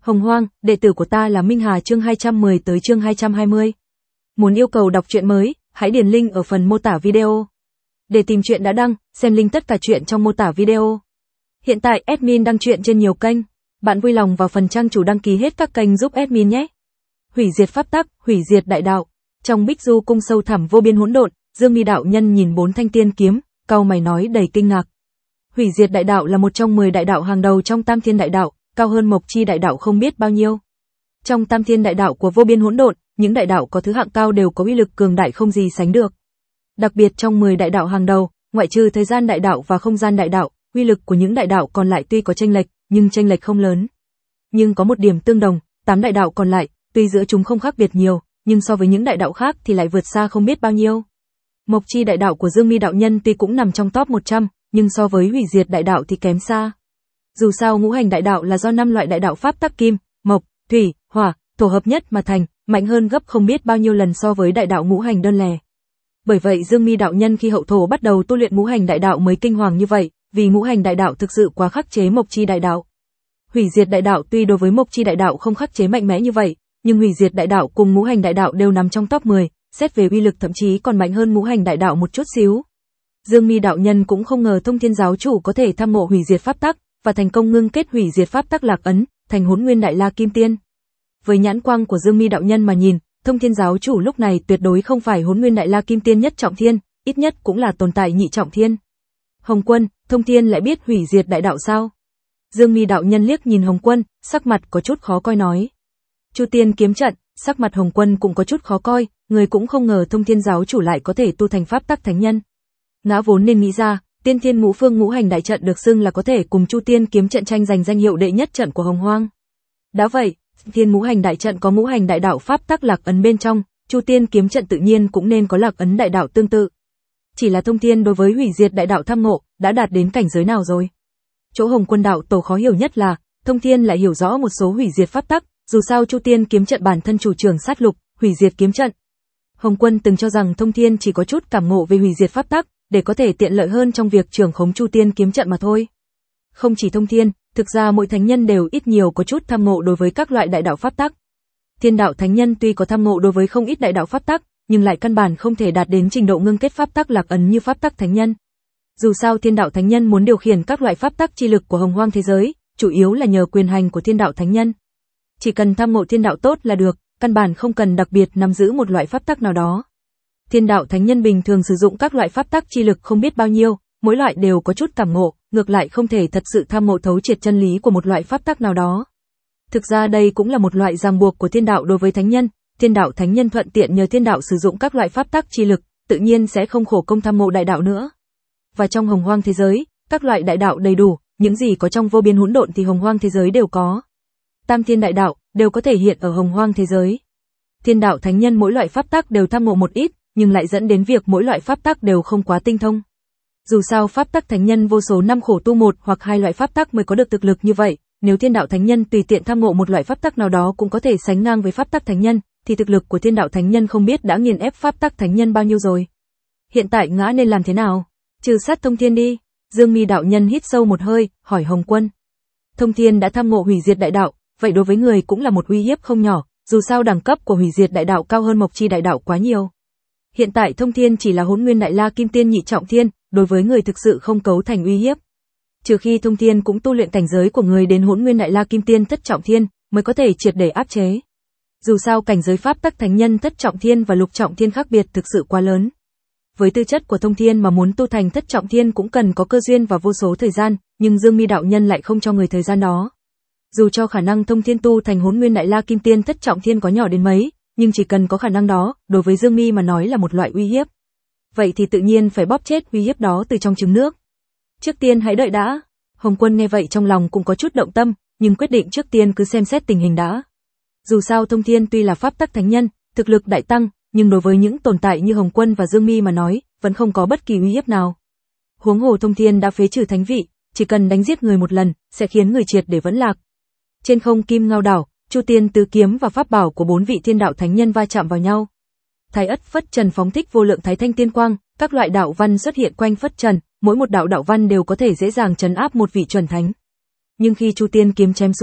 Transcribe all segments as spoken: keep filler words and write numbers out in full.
Hồng Hoang, đệ tử của ta là Minh Hà chương hai trăm mười tới chương hai trăm hai mươi. Muốn yêu cầu đọc truyện mới, hãy điền link ở phần mô tả video. Để tìm truyện đã đăng, xem link tất cả truyện trong mô tả video. Hiện tại admin đăng truyện trên nhiều kênh, bạn vui lòng vào phần trang chủ đăng ký hết các kênh giúp admin nhé. Hủy diệt pháp tắc, hủy diệt đại đạo. Trong Bích Du cung sâu thẳm vô biên hỗn độn, Dương Mi đạo nhân nhìn bốn thanh tiên kiếm, cau mày nói đầy kinh ngạc. Hủy diệt đại đạo là một trong mười đại đạo hàng đầu trong Tam Thiên đại đạo, cao hơn Mộc Chi đại đạo không biết bao nhiêu. Trong Tam Thiên đại đạo của vô biên hỗn độn, những đại đạo có thứ hạng cao đều có uy lực cường đại không gì sánh được. Đặc biệt trong mười đại đạo hàng đầu, ngoại trừ thời gian đại đạo và không gian đại đạo, uy lực của những đại đạo còn lại tuy có chênh lệch, nhưng chênh lệch không lớn. Nhưng có một điểm tương đồng, tám đại đạo còn lại, tuy giữa chúng không khác biệt nhiều, nhưng so với những đại đạo khác thì lại vượt xa không biết bao nhiêu. Mộc Chi đại đạo của Dương Mi đạo nhân tuy cũng nằm trong top một trăm, nhưng so với hủy diệt đại đạo thì kém xa. Dù sao ngũ hành đại đạo là do năm loại đại đạo pháp tắc kim, mộc, thủy, hỏa, thổ hợp nhất mà thành, mạnh hơn gấp không biết bao nhiêu lần so với đại đạo ngũ hành đơn lẻ. Bởi vậy Dương Mi đạo nhân khi hậu thổ bắt đầu tu luyện ngũ hành đại đạo mới kinh hoàng như vậy, vì ngũ hành đại đạo thực sự quá khắc chế Mộc Chi đại đạo. Hủy diệt đại đạo tuy đối với Mộc Chi đại đạo không khắc chế mạnh mẽ như vậy, nhưng hủy diệt đại đạo cùng ngũ hành đại đạo đều nằm trong top mười, xét về uy lực thậm chí còn mạnh hơn ngũ hành đại đạo một chút xíu. Dương Mi đạo nhân cũng không ngờ Thông Thiên giáo chủ có thể tham ngộ hủy diệt pháp tắc và thành công ngưng kết hủy diệt pháp tắc lạc ấn thành Hỗn Nguyên Đại La Kim Tiên. Với nhãn quang của Dương Mi đạo nhân mà nhìn, Thông Thiên giáo chủ lúc này tuyệt đối không phải Hỗn Nguyên Đại La Kim Tiên nhất trọng thiên, ít nhất cũng là tồn tại nhị trọng thiên. Hồng Quân, Thông Thiên lại biết hủy diệt đại đạo sao? Dương Mi đạo nhân liếc nhìn Hồng Quân, sắc mặt có chút khó coi nói. Chu Tiên kiếm trận, sắc mặt Hồng Quân cũng có chút khó coi, người cũng không ngờ Thông Thiên giáo chủ lại có thể tu thành pháp tắc thánh nhân. Ngã vốn nên nghĩ ra, Tiên Thiên Ngũ Phương Ngũ Hành đại trận được xưng là có thể cùng Chu Tiên kiếm trận tranh giành danh hiệu đệ nhất trận của Hồng Hoang. Đã vậy, Thiên Ngũ Hành đại trận có ngũ hành đại đạo pháp tắc lạc ấn bên trong, Chu Tiên kiếm trận tự nhiên cũng nên có lạc ấn đại đạo tương tự. Chỉ là Thông Thiên đối với hủy diệt đại đạo tham ngộ, đã đạt đến cảnh giới nào rồi? Chỗ Hồng Quân đạo tổ khó hiểu nhất là, Thông Thiên lại hiểu rõ một số hủy diệt pháp tắc, dù sao Chu Tiên kiếm trận bản thân chủ trưởng sát lục, hủy diệt kiếm trận. Hồng Quân từng cho rằng Thông Thiên chỉ có chút cảm ngộ về hủy diệt pháp tắc, để có thể tiện lợi hơn trong việc trưởng khống Chu Tiên kiếm trận mà thôi. Không chỉ Thông Thiên, thực ra mỗi thánh nhân đều ít nhiều có chút tham ngộ đối với các loại đại đạo pháp tắc. Thiên đạo thánh nhân tuy có tham ngộ đối với không ít đại đạo pháp tắc, nhưng lại căn bản không thể đạt đến trình độ ngưng kết pháp tắc lạc ấn như pháp tắc thánh nhân. Dù sao Thiên đạo thánh nhân muốn điều khiển các loại pháp tắc chi lực của Hồng Hoang thế giới, chủ yếu là nhờ quyền hành của Thiên đạo thánh nhân. Chỉ cần tham ngộ thiên đạo tốt là được, căn bản không cần đặc biệt nắm giữ một loại pháp tắc nào đó. Thiên đạo thánh nhân bình thường sử dụng các loại pháp tắc chi lực không biết bao nhiêu, mỗi loại đều có chút cảm ngộ, ngược lại không thể thật sự tham ngộ thấu triệt chân lý của một loại pháp tắc nào đó. Thực ra đây cũng là một loại ràng buộc của thiên đạo đối với thánh nhân, thiên đạo thánh nhân thuận tiện nhờ thiên đạo sử dụng các loại pháp tắc chi lực, tự nhiên sẽ không khổ công tham ngộ đại đạo nữa. Và trong Hồng Hoang thế giới, các loại đại đạo đầy đủ, những gì có trong vô biên hỗn độn thì Hồng Hoang thế giới đều có. Tam Thiên đại đạo đều có thể hiện ở Hồng Hoang thế giới. Thiên đạo thánh nhân mỗi loại pháp tắc đều tham ngộ một ít, nhưng lại dẫn đến việc mỗi loại pháp tắc đều không quá tinh thông. Dù sao pháp tắc thánh nhân vô số năm khổ tu một hoặc hai loại pháp tắc mới có được thực lực như vậy, nếu thiên đạo thánh nhân tùy tiện tham ngộ một loại pháp tắc nào đó cũng có thể sánh ngang với pháp tắc thánh nhân, thì thực lực của thiên đạo thánh nhân không biết đã nghiền ép pháp tắc thánh nhân bao nhiêu rồi. Hiện tại ngã nên làm thế nào? Trừ sát Thông Thiên đi. Dương Mi đạo nhân hít sâu một hơi, hỏi Hồng Quân. Thông Thiên đã tham ngộ hủy diệt đại đạo, vậy đối với người cũng là một uy hiếp không nhỏ, dù sao đẳng cấp của hủy diệt đại đạo cao hơn Mộc Chi đại đạo quá nhiều. Hiện tại Thông Thiên chỉ là Hỗn Nguyên Đại La Kim Tiên nhị trọng thiên, đối với người thực sự không cấu thành uy hiếp. Trừ khi Thông Thiên cũng tu luyện cảnh giới của người đến Hỗn Nguyên Đại La Kim Tiên thất trọng thiên, mới có thể triệt để áp chế. Dù sao cảnh giới pháp tắc thánh nhân thất trọng thiên và lục trọng thiên khác biệt thực sự quá lớn. Với tư chất của Thông Thiên mà muốn tu thành thất trọng thiên cũng cần có cơ duyên và vô số thời gian, nhưng Dương Mi đạo nhân lại không cho người thời gian đó. Dù cho khả năng Thông Thiên tu thành Hỗn Nguyên Đại La Kim Tiên thất trọng thiên có nhỏ đến mấy, nhưng chỉ cần có khả năng đó, đối với Dương Mi mà nói là một loại uy hiếp. Vậy thì tự nhiên phải bóp chết uy hiếp đó từ trong trứng nước. Trước tiên hãy đợi đã. Hồng Quân nghe vậy trong lòng cũng có chút động tâm, nhưng quyết định trước tiên cứ xem xét tình hình đã. Dù sao Thông Thiên tuy là pháp tắc thánh nhân, thực lực đại tăng, nhưng đối với những tồn tại như Hồng Quân và Dương Mi mà nói, vẫn không có bất kỳ uy hiếp nào. Huống hồ Thông Thiên đã phế trừ thánh vị, chỉ cần đánh giết người một lần, sẽ khiến người triệt để vẫn lạc. Trên không Kim Ngao đảo, Chu Tiên tứ kiếm và pháp bảo của bốn vị thiên đạo thánh nhân va chạm vào nhau. Thái Ất Phất Trần phóng thích vô lượng thái thanh tiên quang, các loại đạo văn xuất hiện quanh Phất Trần, mỗi một đạo đạo văn đều có thể dễ dàng trấn áp một vị chuẩn thánh. Nhưng khi Chu Tiên kiếm chém xuống,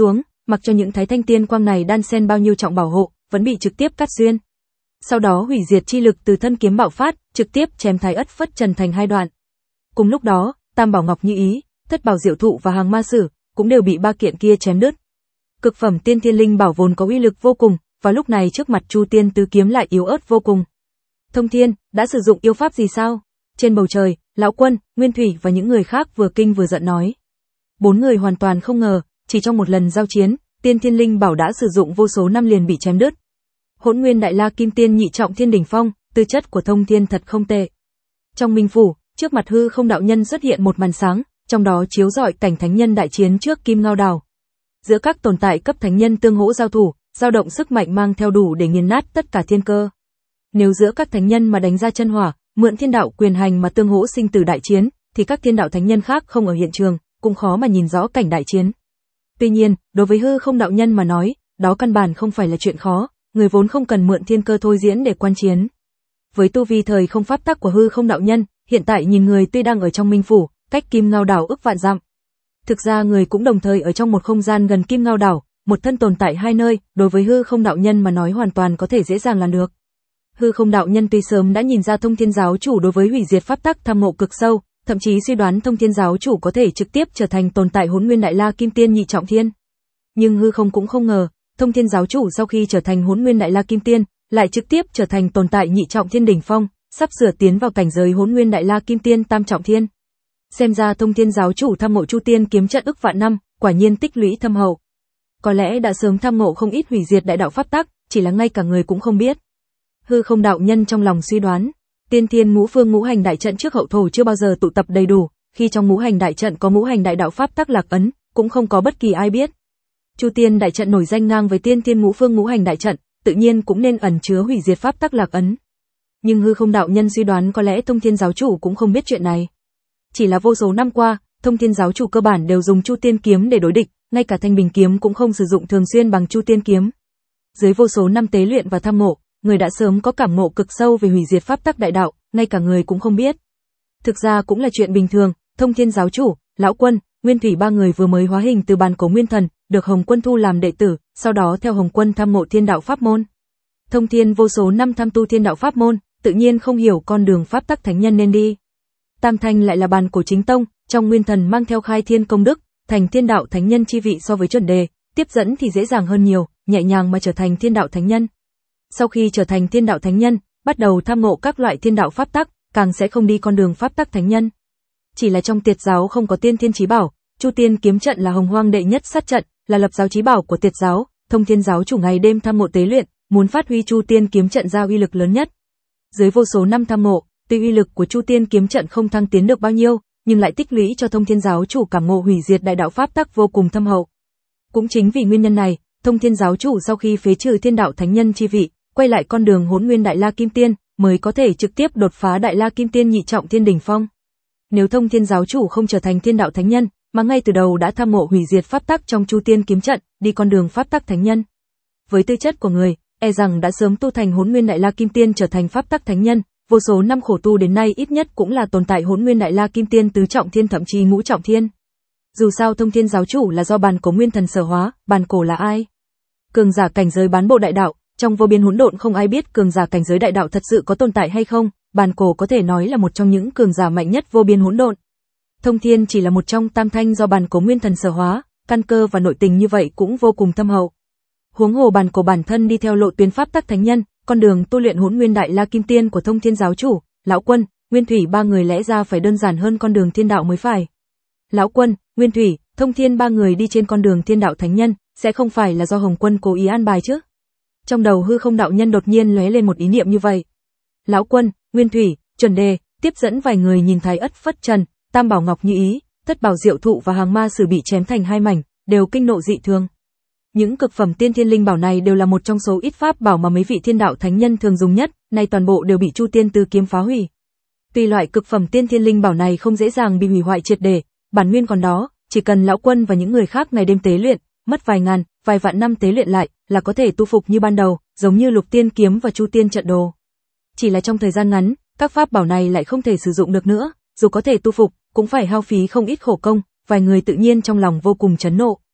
mặc cho những thái thanh tiên quang này đan xen bao nhiêu trọng bảo hộ, vẫn bị trực tiếp cắt xuyên. Sau đó hủy diệt chi lực từ thân kiếm bạo phát, trực tiếp chém Thái Ất Phất Trần thành hai đoạn. Cùng lúc đó, Tam Bảo Ngọc Như Ý, Thất Bảo Diệu Thụ và Hàng Ma Sử cũng đều bị ba kiện kia chém đứt. Cực phẩm tiên thiên linh bảo vốn có uy lực vô cùng, và lúc này trước mặt Chu Tiên tứ kiếm lại yếu ớt vô cùng. Thông Thiên, đã sử dụng yêu pháp gì sao? Trên bầu trời, Lão Quân, Nguyên Thủy và những người khác vừa kinh vừa giận nói. Bốn người hoàn toàn không ngờ, chỉ trong một lần giao chiến, tiên thiên linh bảo đã sử dụng vô số năm liền bị chém đứt. Hỗn Nguyên Đại La Kim Tiên nhị trọng thiên đỉnh phong, tư chất của Thông Thiên thật không tệ. Trong minh phủ, trước mặt hư không đạo nhân xuất hiện một màn sáng, trong đó chiếu rọi cảnh thánh nhân đại chiến trước Kim Ngao Đảo. Giữa các tồn tại cấp thánh nhân tương hỗ giao thủ, dao động sức mạnh mang theo đủ để nghiền nát tất cả thiên cơ. Nếu giữa các thánh nhân mà đánh ra chân hỏa, mượn thiên đạo quyền hành mà tương hỗ sinh tử đại chiến, thì các thiên đạo thánh nhân khác không ở hiện trường, cũng khó mà nhìn rõ cảnh đại chiến. Tuy nhiên, đối với hư không đạo nhân mà nói, đó căn bản không phải là chuyện khó, người vốn không cần mượn thiên cơ thôi diễn để quan chiến. Với tu vi thời không pháp tắc của hư không đạo nhân, hiện tại nhìn người tuy đang ở trong minh phủ, cách Kim Ngao Đảo ức vạn dặm. Thực ra người cũng đồng thời ở trong một không gian gần Kim Ngao Đảo, một thân tồn tại hai nơi, đối với hư không đạo nhân mà nói hoàn toàn có thể dễ dàng làm được. Hư không đạo nhân tuy sớm đã nhìn ra Thông Thiên giáo chủ đối với hủy diệt pháp tắc tham ngộ cực sâu, thậm chí suy đoán Thông Thiên giáo chủ có thể trực tiếp trở thành tồn tại Hỗn Nguyên Đại La Kim Tiên nhị trọng thiên. Nhưng hư không cũng không ngờ, Thông Thiên giáo chủ sau khi trở thành Hỗn Nguyên Đại La Kim Tiên, lại trực tiếp trở thành tồn tại nhị trọng thiên đỉnh phong, sắp sửa tiến vào cảnh giới Hỗn Nguyên Đại La Kim Tiên tam trọng thiên. Xem ra Thông Thiên giáo chủ tham ngộ Chu Tiên kiếm trận ức vạn năm, quả nhiên tích lũy thâm hậu. Có lẽ đã sớm tham ngộ không ít hủy diệt đại đạo pháp tắc, chỉ là ngay cả người cũng không biết. Hư không đạo nhân trong lòng suy đoán, Tiên Thiên Ngũ Phương Ngũ Hành đại trận trước hậu thổ chưa bao giờ tụ tập đầy đủ, khi trong ngũ hành đại trận có ngũ hành đại đạo pháp tắc lạc ấn, cũng không có bất kỳ ai biết. Chu Tiên đại trận nổi danh ngang với Tiên Thiên Ngũ Phương Ngũ Hành đại trận, tự nhiên cũng nên ẩn chứa hủy diệt pháp tắc lạc ấn. Nhưng hư không đạo nhân suy đoán có lẽ Thông Thiên giáo chủ cũng không biết chuyện này. Chỉ là vô số năm qua, Thông Thiên giáo chủ cơ bản đều dùng Chu Tiên kiếm để đối địch, ngay cả Thanh Bình kiếm cũng không sử dụng thường xuyên bằng Chu Tiên kiếm. Dưới vô số năm tế luyện và tham ngộ, người đã sớm có cảm ngộ cực sâu về hủy diệt pháp tắc đại đạo, ngay cả người cũng không biết. Thực ra cũng là chuyện bình thường, Thông Thiên giáo chủ, Lão Quân, Nguyên Thủy ba người vừa mới hóa hình từ bàn cổ nguyên thần, được Hồng Quân thu làm đệ tử, sau đó theo Hồng Quân tham ngộ thiên đạo pháp môn. Thông Thiên vô số năm tham tu thiên đạo pháp môn, tự nhiên không hiểu con đường pháp tắc thánh nhân nên đi. Tam Thanh lại là bàn cổ chính tông, trong nguyên thần mang theo khai thiên công đức, thành thiên đạo thánh nhân chi vị so với chuẩn đề, tiếp dẫn thì dễ dàng hơn nhiều, nhẹ nhàng mà trở thành thiên đạo thánh nhân. Sau khi trở thành thiên đạo thánh nhân, bắt đầu tham ngộ các loại thiên đạo pháp tắc, càng sẽ không đi con đường pháp tắc thánh nhân. Chỉ là trong Tiệt giáo không có tiên thiên chí bảo, Chu Tiên kiếm trận là hồng hoang đệ nhất sát trận, là lập giáo chí bảo của Tiệt giáo, Thông Thiên giáo chủ ngày đêm tham ngộ tế luyện, muốn phát huy Chu Tiên kiếm trận ra uy lực lớn nhất. Dưới vô số năm tham ngộ, tuy uy lực của Chu Tiên kiếm trận không thăng tiến được bao nhiêu, nhưng lại tích lũy cho Thông Thiên giáo chủ cảm ngộ hủy diệt đại đạo pháp tắc vô cùng thâm hậu. Cũng chính vì nguyên nhân này, Thông Thiên giáo chủ sau khi phế trừ thiên đạo thánh nhân chi vị, quay lại con đường Hỗn Nguyên Đại La Kim Tiên, mới có thể trực tiếp đột phá Đại La Kim Tiên nhị trọng thiên đỉnh phong. Nếu Thông Thiên giáo chủ không trở thành thiên đạo thánh nhân, mà ngay từ đầu đã tham ngộ hủy diệt pháp tắc trong Chu Tiên kiếm trận, đi con đường pháp tắc thánh nhân, với tư chất của người, e rằng đã sớm tu thành Hỗn Nguyên Đại La Kim Tiên trở thành pháp tắc thánh nhân, vô số năm khổ tu đến nay ít nhất cũng là tồn tại Hỗn Nguyên Đại La Kim Tiên tứ trọng thiên thậm chí ngũ trọng thiên. Dù sao Thông Thiên giáo chủ là do bàn cổ nguyên thần sở hóa, bàn cổ là ai? Cường giả cảnh giới bán bộ đại đạo, trong vô biên hỗn độn không ai biết cường giả cảnh giới đại đạo thật sự có tồn tại hay không, bàn cổ có thể nói là một trong những cường giả mạnh nhất vô biên hỗn độn. Thông Thiên chỉ là một trong tam thanh do bàn cổ nguyên thần sở hóa, căn cơ và nội tình như vậy cũng vô cùng thâm hậu. Huống hồ bàn cổ bản thân đi theo lộ tuyến pháp tắc thánh nhân, con đường tu luyện Hỗn Nguyên Đại La Kim Tiên của Thông Thiên giáo chủ, Lão Quân, Nguyên Thủy ba người lẽ ra phải đơn giản hơn con đường thiên đạo mới phải. Lão Quân, Nguyên Thủy, Thông Thiên ba người đi trên con đường thiên đạo thánh nhân, sẽ không phải là do Hồng Quân cố ý an bài chứ? Trong đầu hư không đạo nhân đột nhiên lóe lên một ý niệm như vậy. Lão Quân, Nguyên Thủy, Chuẩn Đề, tiếp dẫn vài người nhìn Thái Ất Phất Trần, Tam Bảo Ngọc Như Ý, Thất Bảo Diệu Thụ và Hàng Ma Sử bị chém thành hai mảnh, đều kinh nộ dị thường. Những cực phẩm tiên thiên linh bảo này đều là một trong số ít pháp bảo mà mấy vị thiên đạo thánh nhân thường dùng nhất, nay toàn bộ đều bị Chu Tiên Tứ kiếm phá hủy. Tuy loại cực phẩm tiên thiên linh bảo này không dễ dàng bị hủy hoại triệt để, bản nguyên còn đó, chỉ cần Lão Quân và những người khác ngày đêm tế luyện, mất vài ngàn, vài vạn năm tế luyện lại, là có thể tu phục như ban đầu, giống như Lục Tiên kiếm và Chu Tiên trận đồ. Chỉ là trong thời gian ngắn, các pháp bảo này lại không thể sử dụng được nữa, dù có thể tu phục, cũng phải hao phí không ít khổ công, vài người tự nhiên trong lòng vô cùng chấn nộ.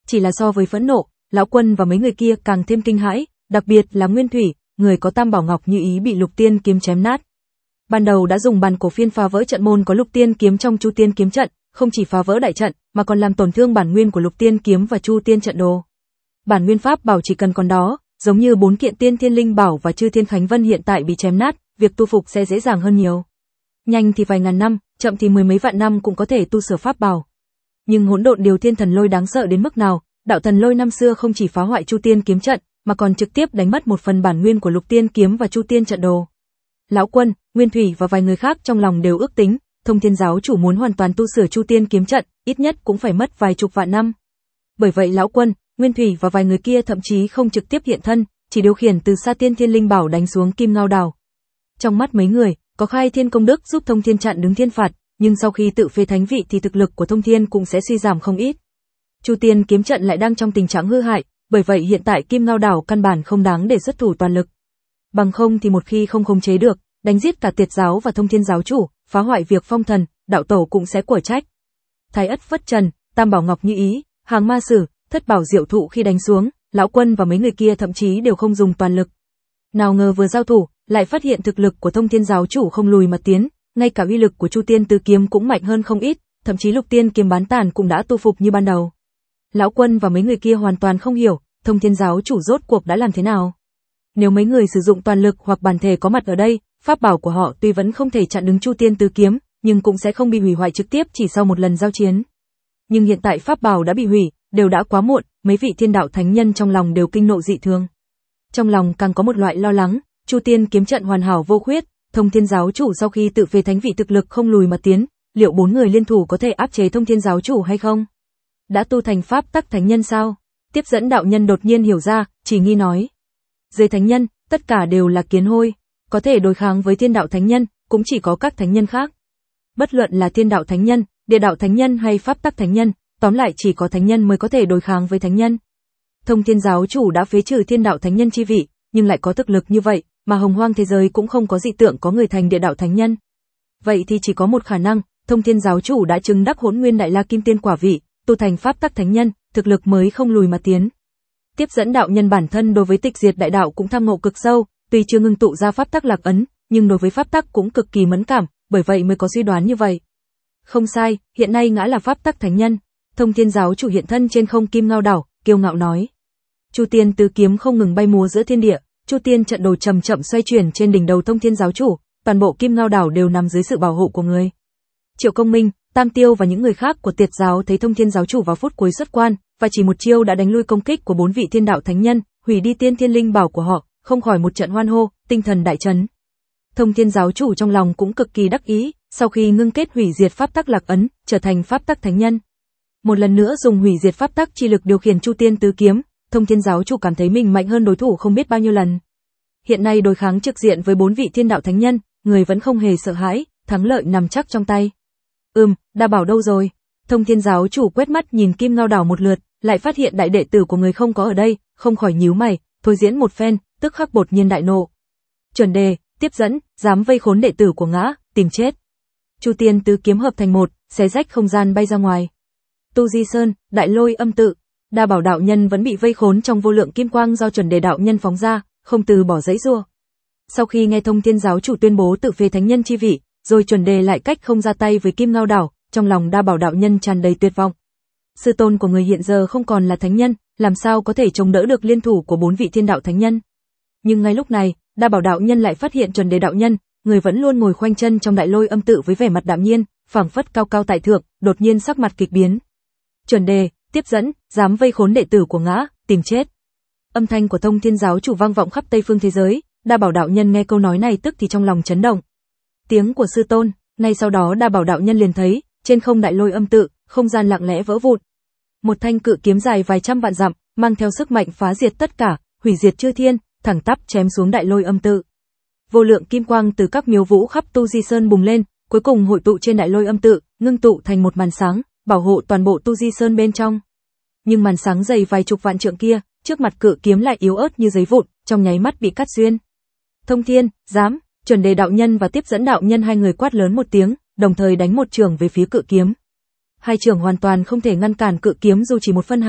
Chỉ là so với phẫn nộ, lão Quân và mấy người kia càng thêm kinh hãi, đặc biệt là Nguyên Thủy, người có Tam Bảo Ngọc Như Ý bị Lục Tiên kiếm chém nát. Ban đầu đã dùng bàn cổ phiên phá vỡ trận môn có Lục Tiên kiếm trong Chu Tiên kiếm trận, không chỉ phá vỡ đại trận, mà còn làm tổn thương bản nguyên của Lục Tiên kiếm và Chu Tiên trận đồ. Bản nguyên pháp bảo chỉ cần còn đó, giống như bốn kiện Tiên Thiên Linh Bảo và Chư Thiên Khánh Vân hiện tại bị chém nát, việc tu phục sẽ dễ dàng hơn nhiều. Nhanh thì vài ngàn năm, chậm thì mười mấy vạn năm cũng có thể tu sửa pháp bảo. Nhưng hỗn độn điều thiên thần lôi đáng sợ đến mức nào, đạo thần lôi năm xưa không chỉ phá hoại Chu Tiên kiếm trận, mà còn trực tiếp đánh mất một phần bản nguyên của Lục Tiên kiếm và Chu Tiên trận đồ. Lão Quân, Nguyên Thủy và vài người khác trong lòng đều ước tính, Thông Thiên giáo chủ muốn hoàn toàn tu sửa Chu Tiên kiếm trận, ít nhất cũng phải mất vài chục vạn năm. Bởi vậy Lão Quân, Nguyên Thủy và vài người kia thậm chí không trực tiếp hiện thân, chỉ điều khiển từ xa Tiên Thiên Linh Bảo đánh xuống Kim Ngao Đảo. Trong mắt mấy người, có Khai Thiên công đức giúp Thông Thiên chặn đứng thiên phạt, nhưng sau khi tự phế thánh vị thì thực lực của Thông Thiên cũng sẽ suy giảm không ít. Chu Tiên kiếm trận lại đang trong tình trạng hư hại, bởi vậy hiện tại Kim Ngao Đảo căn bản không đáng để xuất thủ toàn lực. Bằng không thì một khi không khống chế được, đánh giết cả Tiệt giáo và Thông Thiên giáo chủ, phá hoại việc phong thần, đạo tổ cũng sẽ của trách. Thái Ất Phất Trần, Tam Bảo Ngọc Như Ý, Hàng Ma Sử, Thất Bảo Diệu Thụ khi đánh xuống, Lão Quân và mấy người kia thậm chí đều không dùng toàn lực. Nào ngờ vừa giao thủ, lại phát hiện thực lực của Thông Thiên giáo chủ không lùi mà tiến, ngay cả uy lực của Chu Tiên Tứ kiếm cũng mạnh hơn không ít, thậm chí Lục Tiên kiếm bán tàn cũng đã tu phục như ban đầu. Lão Quân và mấy người kia hoàn toàn không hiểu, Thông Thiên giáo chủ rốt cuộc đã làm thế nào. Nếu mấy người sử dụng toàn lực hoặc bản thể có mặt ở đây, pháp bảo của họ tuy vẫn không thể chặn đứng Chu Tiên Tứ kiếm, nhưng cũng sẽ không bị hủy hoại trực tiếp chỉ sau một lần giao chiến. Nhưng hiện tại pháp bảo đã bị hủy, đều đã quá muộn, mấy vị thiên đạo thánh nhân trong lòng đều kinh nộ dị thường. Trong lòng càng có một loại lo lắng, Chu Tiên kiếm trận hoàn hảo vô khuyết, Thông Thiên giáo chủ sau khi tự phế thánh vị thực lực không lùi mà tiến, liệu bốn người liên thủ có thể áp chế Thông Thiên giáo chủ hay không? Đã tu thành pháp tắc thánh nhân sao? Tiếp dẫn đạo nhân đột nhiên hiểu ra, chỉ nghi nói. Dưới thánh nhân, tất cả đều là kiến hôi, có thể đối kháng với thiên đạo thánh nhân, cũng chỉ có các thánh nhân khác. Bất luận là thiên đạo thánh nhân, địa đạo thánh nhân hay pháp tắc thánh nhân, tóm lại chỉ có thánh nhân mới có thể đối kháng với thánh nhân. Thông Thiên giáo chủ đã phế trừ thiên đạo thánh nhân chi vị, nhưng lại có thực lực như vậy, mà hồng hoang thế giới cũng không có dị tượng có người thành địa đạo thánh nhân. Vậy thì chỉ có một khả năng, Thông Thiên giáo chủ đã chứng đắc Hỗn Nguyên Đại La Kim Tiên quả vị, tu thành pháp tắc thánh nhân, thực lực mới không lùi mà tiến. Tiếp dẫn đạo nhân bản thân đối với tịch diệt đại đạo cũng tham ngộ cực sâu, tuy chưa ngưng tụ ra pháp tắc lạc ấn, nhưng đối với pháp tắc cũng cực kỳ mẫn cảm, bởi vậy mới có suy đoán như vậy. Không sai, hiện nay ngã là pháp tắc thánh nhân. Thông Thiên giáo chủ hiện thân trên không Kim Ngao Đảo, kiêu ngạo nói. Chu Tiên Tứ kiếm không ngừng bay múa giữa thiên địa, Chu Tiên trận đồ chậm chậm xoay chuyển trên đỉnh đầu Thông Thiên giáo chủ, toàn bộ Kim Ngao Đảo đều nằm dưới sự bảo hộ của người. Triệu Công Minh, Tam Tiêu và những người khác của Tiệt giáo thấy Thông Thiên giáo chủ vào phút cuối xuất quan, và chỉ một chiêu đã đánh lui công kích của bốn vị thiên đạo thánh nhân, hủy đi Tiên Thiên Linh Bảo của họ, không khỏi một trận hoan hô, tinh thần đại chấn. Thông Thiên giáo chủ trong lòng cũng cực kỳ đắc ý, sau khi ngưng kết hủy diệt pháp tắc lạc ấn, trở thành pháp tắc thánh nhân. Một lần nữa dùng hủy diệt pháp tắc chi lực điều khiển Chu Tiên Tứ kiếm, Thông Thiên giáo chủ cảm thấy mình mạnh hơn đối thủ không biết bao nhiêu lần. Hiện nay đối kháng trực diện với bốn vị thiên đạo thánh nhân, người vẫn không hề sợ hãi, thắng lợi nằm chắc trong tay. Ừm, Đa Bảo đâu rồi? Thông Thiên giáo chủ quét mắt nhìn Kim Ngao Đảo một lượt, lại phát hiện đại đệ tử của người không có ở đây, không khỏi nhíu mày, thôi diễn một phen, tức khắc đột nhiên đại nộ. Chuẩn đề, tiếp dẫn, dám vây khốn đệ tử của ngã, tìm chết. Chu Tiên Tứ kiếm hợp thành một, xé rách không gian bay ra ngoài. Tu Di Sơn, Đại Lôi Âm Tự, Đa Bảo đạo nhân vẫn bị vây khốn trong vô lượng kim quang do Chuẩn đề đạo nhân phóng ra, không từ bỏ giãy giụa. Sau khi nghe Thông Thiên giáo chủ tuyên bố tự phế thánh nhân chi vị, rồi Chuẩn đề lại cách không ra tay với Kim Ngao Đảo, trong lòng Đa Bảo đạo nhân tràn đầy tuyệt vọng. Sư tôn của người hiện giờ không còn là thánh nhân, làm sao có thể chống đỡ được liên thủ của bốn vị thiên đạo thánh nhân? Nhưng ngay lúc này, Đa Bảo đạo nhân lại phát hiện Chuẩn đề đạo nhân, người vẫn luôn ngồi khoanh chân trong Đại Lôi Âm Tự với vẻ mặt đạm nhiên, phảng phất cao cao tại thượng, đột nhiên sắc mặt kịch biến. Chuẩn đề, tiếp dẫn, dám vây khốn đệ tử của ngã, tìm chết. Âm thanh của Thông Thiên giáo chủ vang vọng khắp Tây phương thế giới, Đa Bảo đạo nhân nghe câu nói này tức thì trong lòng chấn động. Tiếng của sư tôn, ngay sau đó Đa Bảo đạo nhân liền thấy, trên không Đại Lôi Âm Tự, không gian lặng lẽ vỡ vụn. Một thanh cự kiếm dài vài trăm vạn dặm, mang theo sức mạnh phá diệt tất cả, hủy diệt chư thiên, thẳng tắp chém xuống Đại Lôi Âm Tự. Vô lượng kim quang từ các miếu vũ khắp Tu Di Sơn bùng lên, cuối cùng hội tụ trên Đại Lôi Âm Tự, ngưng tụ thành một màn sáng, bảo hộ toàn bộ Tu Di Sơn bên trong. Nhưng màn sáng dày vài chục vạn trượng kia, trước mặt cự kiếm lại yếu ớt như giấy vụn, trong nháy mắt bị cắt xuyên. Thông Thiên, dám! Chuẩn đề đạo nhân và tiếp dẫn đạo nhân hai người quát lớn một tiếng, đồng thời đánh một trường về phía cự kiếm. Hai trường hoàn toàn không thể ngăn cản cự kiếm dù chỉ một phân hào,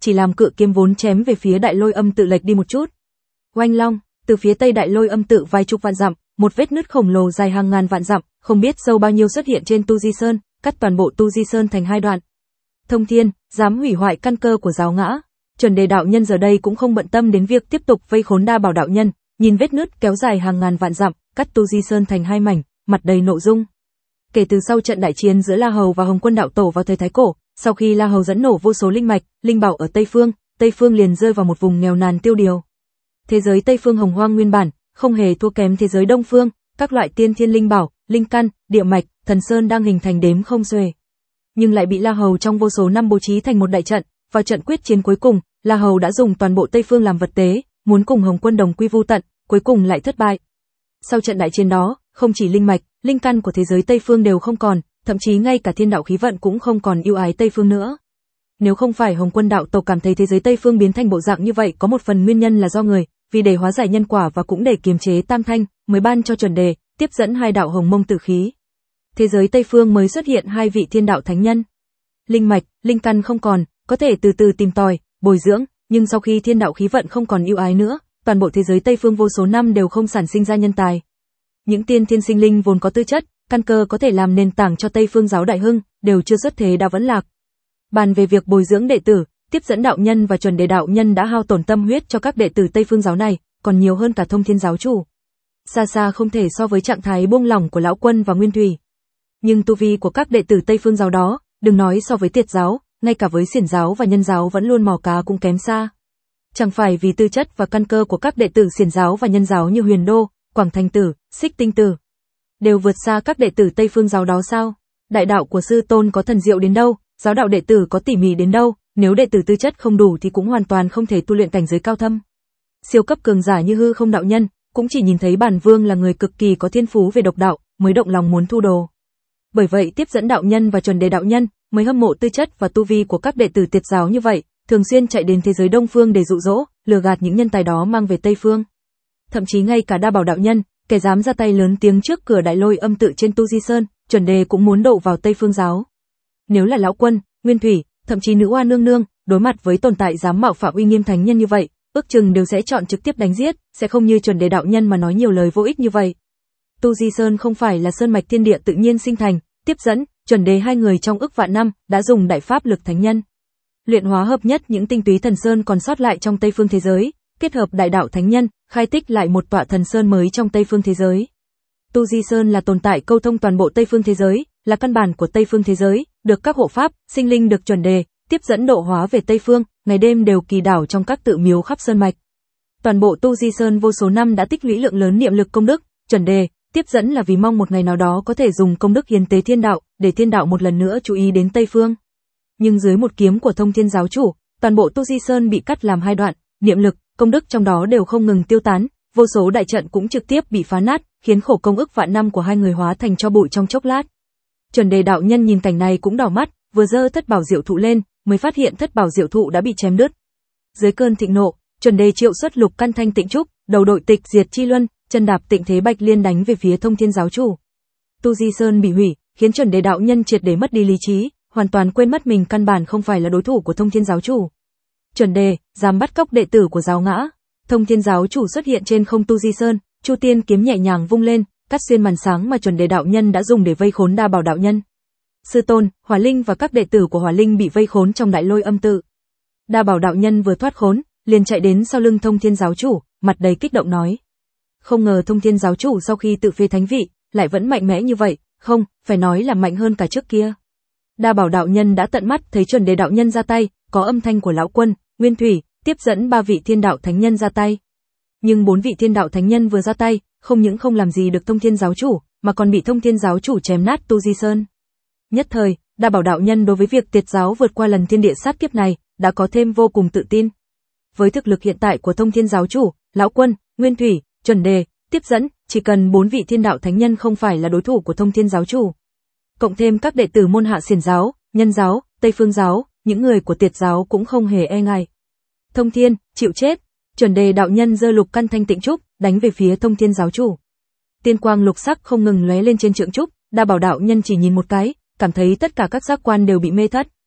chỉ làm cự kiếm vốn chém về phía đại lôi âm tự lệch đi một chút. Oanh long, từ phía tây đại lôi âm tự vài chục vạn dặm, một vết nứt khổng lồ dài hàng ngàn vạn dặm, không biết sâu bao nhiêu xuất hiện trên Tu Di Sơn, cắt toàn bộ Tu Di Sơn thành hai đoạn. Thông Thiên, dám hủy hoại căn cơ của giáo ngã. Chuẩn Đề đạo nhân giờ đây cũng không bận tâm đến việc tiếp tục vây khốn Đa Bảo đạo nhân, nhìn vết nứt kéo dài hàng ngàn vạn dặm, cắt Tu Di Sơn thành hai mảnh, mặt đầy nộ dung. Kể từ sau trận đại chiến giữa La Hầu và Hồng Quân đạo tổ vào thời Thái Cổ, sau khi La Hầu dẫn nổ vô số linh mạch, linh bảo ở Tây Phương, Tây Phương liền rơi vào một vùng nghèo nàn tiêu điều. Thế giới Tây Phương hồng hoang nguyên bản, không hề thua kém thế giới Đông Phương, các loại tiên thiên linh bảo, linh căn, địa mạch, thần sơn đang hình thành đếm không xuể. Nhưng lại bị La Hầu trong vô số năm bố trí thành một đại trận, vào trận quyết chiến cuối cùng, La Hầu đã dùng toàn bộ Tây Phương làm vật tế, muốn cùng Hồng Quân đồng quy vu tận, cuối cùng lại thất bại. Sau trận đại chiến đó, không chỉ linh mạch, linh căn của thế giới Tây Phương đều không còn, thậm chí ngay cả thiên đạo khí vận cũng không còn ưu ái Tây Phương nữa. Nếu không phải Hồng Quân đạo tổ cảm thấy thế giới Tây Phương biến thành bộ dạng như vậy có một phần nguyên nhân là do người, vì để hóa giải nhân quả và cũng để kiềm chế tam thanh, mới ban cho Chuẩn Đề, tiếp dẫn hai đạo hồng mông tử khí. Thế giới Tây Phương mới xuất hiện hai vị thiên đạo thánh nhân. Linh mạch, linh căn không còn, có thể từ từ tìm tòi, bồi dưỡng, nhưng sau khi thiên đạo khí vận không còn ưu ái nữa, toàn bộ thế giới Tây Phương vô số năm đều không sản sinh ra nhân tài. Những tiên thiên sinh linh vốn có tư chất, căn cơ có thể làm nền tảng cho Tây Phương giáo đại hưng, đều chưa xuất thế đã vẫn lạc. Bàn về việc bồi dưỡng đệ tử, tiếp dẫn đạo nhân và Chuẩn Đề đạo nhân đã hao tổn tâm huyết cho các đệ tử Tây Phương giáo này, còn nhiều hơn cả Thông Thiên giáo chủ. Xa xa không thể so với trạng thái buông lỏng của Lão Quân và Nguyên Thủy. Nhưng tu vi của các đệ tử Tây Phương giáo đó, đừng nói so với Tiệt giáo, ngay cả với Xiển giáo và Nhân giáo vẫn luôn mò cá cũng kém xa. Chẳng phải vì tư chất và căn cơ của các đệ tử Xiển giáo và Nhân giáo như Huyền Đô, Quảng Thành Tử, Xích Tinh Tử đều vượt xa các đệ tử Tây Phương giáo đó sao? Đại đạo của sư tôn có thần diệu đến đâu, giáo đạo đệ tử có tỉ mỉ đến đâu, nếu đệ tử tư chất không đủ thì cũng hoàn toàn không thể tu luyện cảnh giới cao thâm. Siêu cấp cường giả như Hư Không đạo nhân, cũng chỉ nhìn thấy Bản Vương là người cực kỳ có thiên phú về độc đạo, mới động lòng muốn thu đồ. Bởi vậy tiếp dẫn đạo nhân và Chuẩn Đề đạo nhân mới hâm mộ tư chất và tu vi của các đệ tử Tiệt giáo như vậy, thường xuyên chạy đến thế giới Đông Phương để dụ dỗ, lừa gạt những nhân tài đó mang về Tây Phương. Thậm chí ngay cả Đa Bảo đạo nhân, kẻ dám ra tay lớn tiếng trước cửa đại lôi âm tự trên Tu Di Sơn, Chuẩn Đề cũng muốn độ vào Tây Phương giáo. Nếu là Lão Quân, Nguyên Thủy, thậm chí Nữ Oa nương nương, đối mặt với tồn tại dám mạo phạm uy nghiêm thánh nhân như vậy, ước chừng đều sẽ chọn trực tiếp đánh giết, sẽ không như Chuẩn Đề đạo nhân mà nói nhiều lời vô ích như vậy. Tu Di Sơn không phải là sơn mạch thiên địa tự nhiên sinh thành, tiếp dẫn, Chuẩn Đề hai người trong ức vạn năm đã dùng đại pháp lực thánh nhân luyện hóa hợp nhất những tinh túy thần sơn còn sót lại trong Tây Phương thế giới, kết hợp đại đạo thánh nhân, khai tích lại một tọa thần sơn mới trong Tây Phương thế giới. Tu Di Sơn là tồn tại câu thông toàn bộ Tây Phương thế giới, là căn bản của Tây Phương thế giới, được các hộ pháp, sinh linh được Chuẩn Đề tiếp dẫn độ hóa về Tây Phương, ngày đêm đều kỳ đảo trong các tự miếu khắp sơn mạch. Toàn bộ Tu Di Sơn vô số năm đã tích lũy lượng lớn niệm lực công đức, Chuẩn Đề tiếp dẫn là vì mong một ngày nào đó có thể dùng công đức hiến tế thiên đạo, để thiên đạo một lần nữa chú ý đến Tây Phương. Nhưng dưới một kiếm của Thông Thiên giáo chủ, toàn bộ Tu Di Sơn bị cắt làm hai đoạn, niệm lực, công đức trong đó đều không ngừng tiêu tán, vô số đại trận cũng trực tiếp bị phá nát, khiến khổ công ức vạn năm của hai người hóa thành tro bụi trong chốc lát. Chuẩn Đề đạo nhân nhìn cảnh này cũng đỏ mắt, vừa giơ thất bảo diệu thụ lên, mới phát hiện thất bảo diệu thụ đã bị chém đứt. Dưới cơn thịnh nộ, Chuẩn Đề triệu xuất lục căn thanh tịnh trúc, đầu đội tịch diệt chi luân, chân đạp tịnh thế bạch liên đánh về phía Thông Thiên giáo chủ. Tu Di Sơn bị hủy, khiến Chuẩn Đề đạo nhân triệt để mất đi lý trí, hoàn toàn quên mất mình căn bản không phải là đối thủ của Thông Thiên giáo chủ. Chuẩn Đề dám bắt cóc đệ tử của giáo ngã. Thông Thiên giáo chủ xuất hiện trên không Tu Di Sơn, Chu Tiên kiếm nhẹ nhàng vung lên, cắt xuyên màn sáng mà Chuẩn Đề đạo nhân đã dùng để vây khốn Đa Bảo đạo nhân. Sư tôn, Hỏa Linh và các đệ tử của Hỏa Linh bị vây khốn trong đại lôi âm tự. Đa Bảo đạo nhân vừa thoát khốn, liền chạy đến sau lưng Thông Thiên giáo chủ, mặt đầy kích động nói: "Không ngờ Thông Thiên giáo chủ sau khi tự phế thánh vị, lại vẫn mạnh mẽ như vậy, không, phải nói là mạnh hơn cả trước kia." Đa Bảo đạo nhân đã tận mắt thấy Chuẩn Đề đạo nhân ra tay, có âm thanh của Lão Quân, Nguyên Thủy, tiếp dẫn ba vị thiên đạo thánh nhân ra tay. Nhưng bốn vị thiên đạo thánh nhân vừa ra tay, không những không làm gì được Thông Thiên giáo chủ, mà còn bị Thông Thiên giáo chủ chém nát Tu Di Sơn. Nhất thời, Đa Bảo đạo nhân đối với việc Tiệt giáo vượt qua lần thiên địa sát kiếp này, đã có thêm vô cùng tự tin. Với thực lực hiện tại của Thông Thiên giáo chủ, Lão Quân, Nguyên Thủy, Chuẩn Đề, tiếp dẫn, chỉ cần bốn vị thiên đạo thánh nhân không phải là đối thủ của Thông Thiên giáo chủ. Cộng thêm các đệ tử môn hạ Xiển giáo, Nhân giáo, Tây Phương giáo, những người của Tiệt giáo cũng không hề e ngại. Thông Thiên, chịu chết. Chuẩn Đề đạo nhân giơ lục căn thanh tịnh trúc, đánh về phía Thông Thiên giáo chủ. Tiên quang lục sắc không ngừng lóe lên trên trượng trúc, Đa Bảo đạo nhân chỉ nhìn một cái, cảm thấy tất cả các giác quan đều bị mê thất.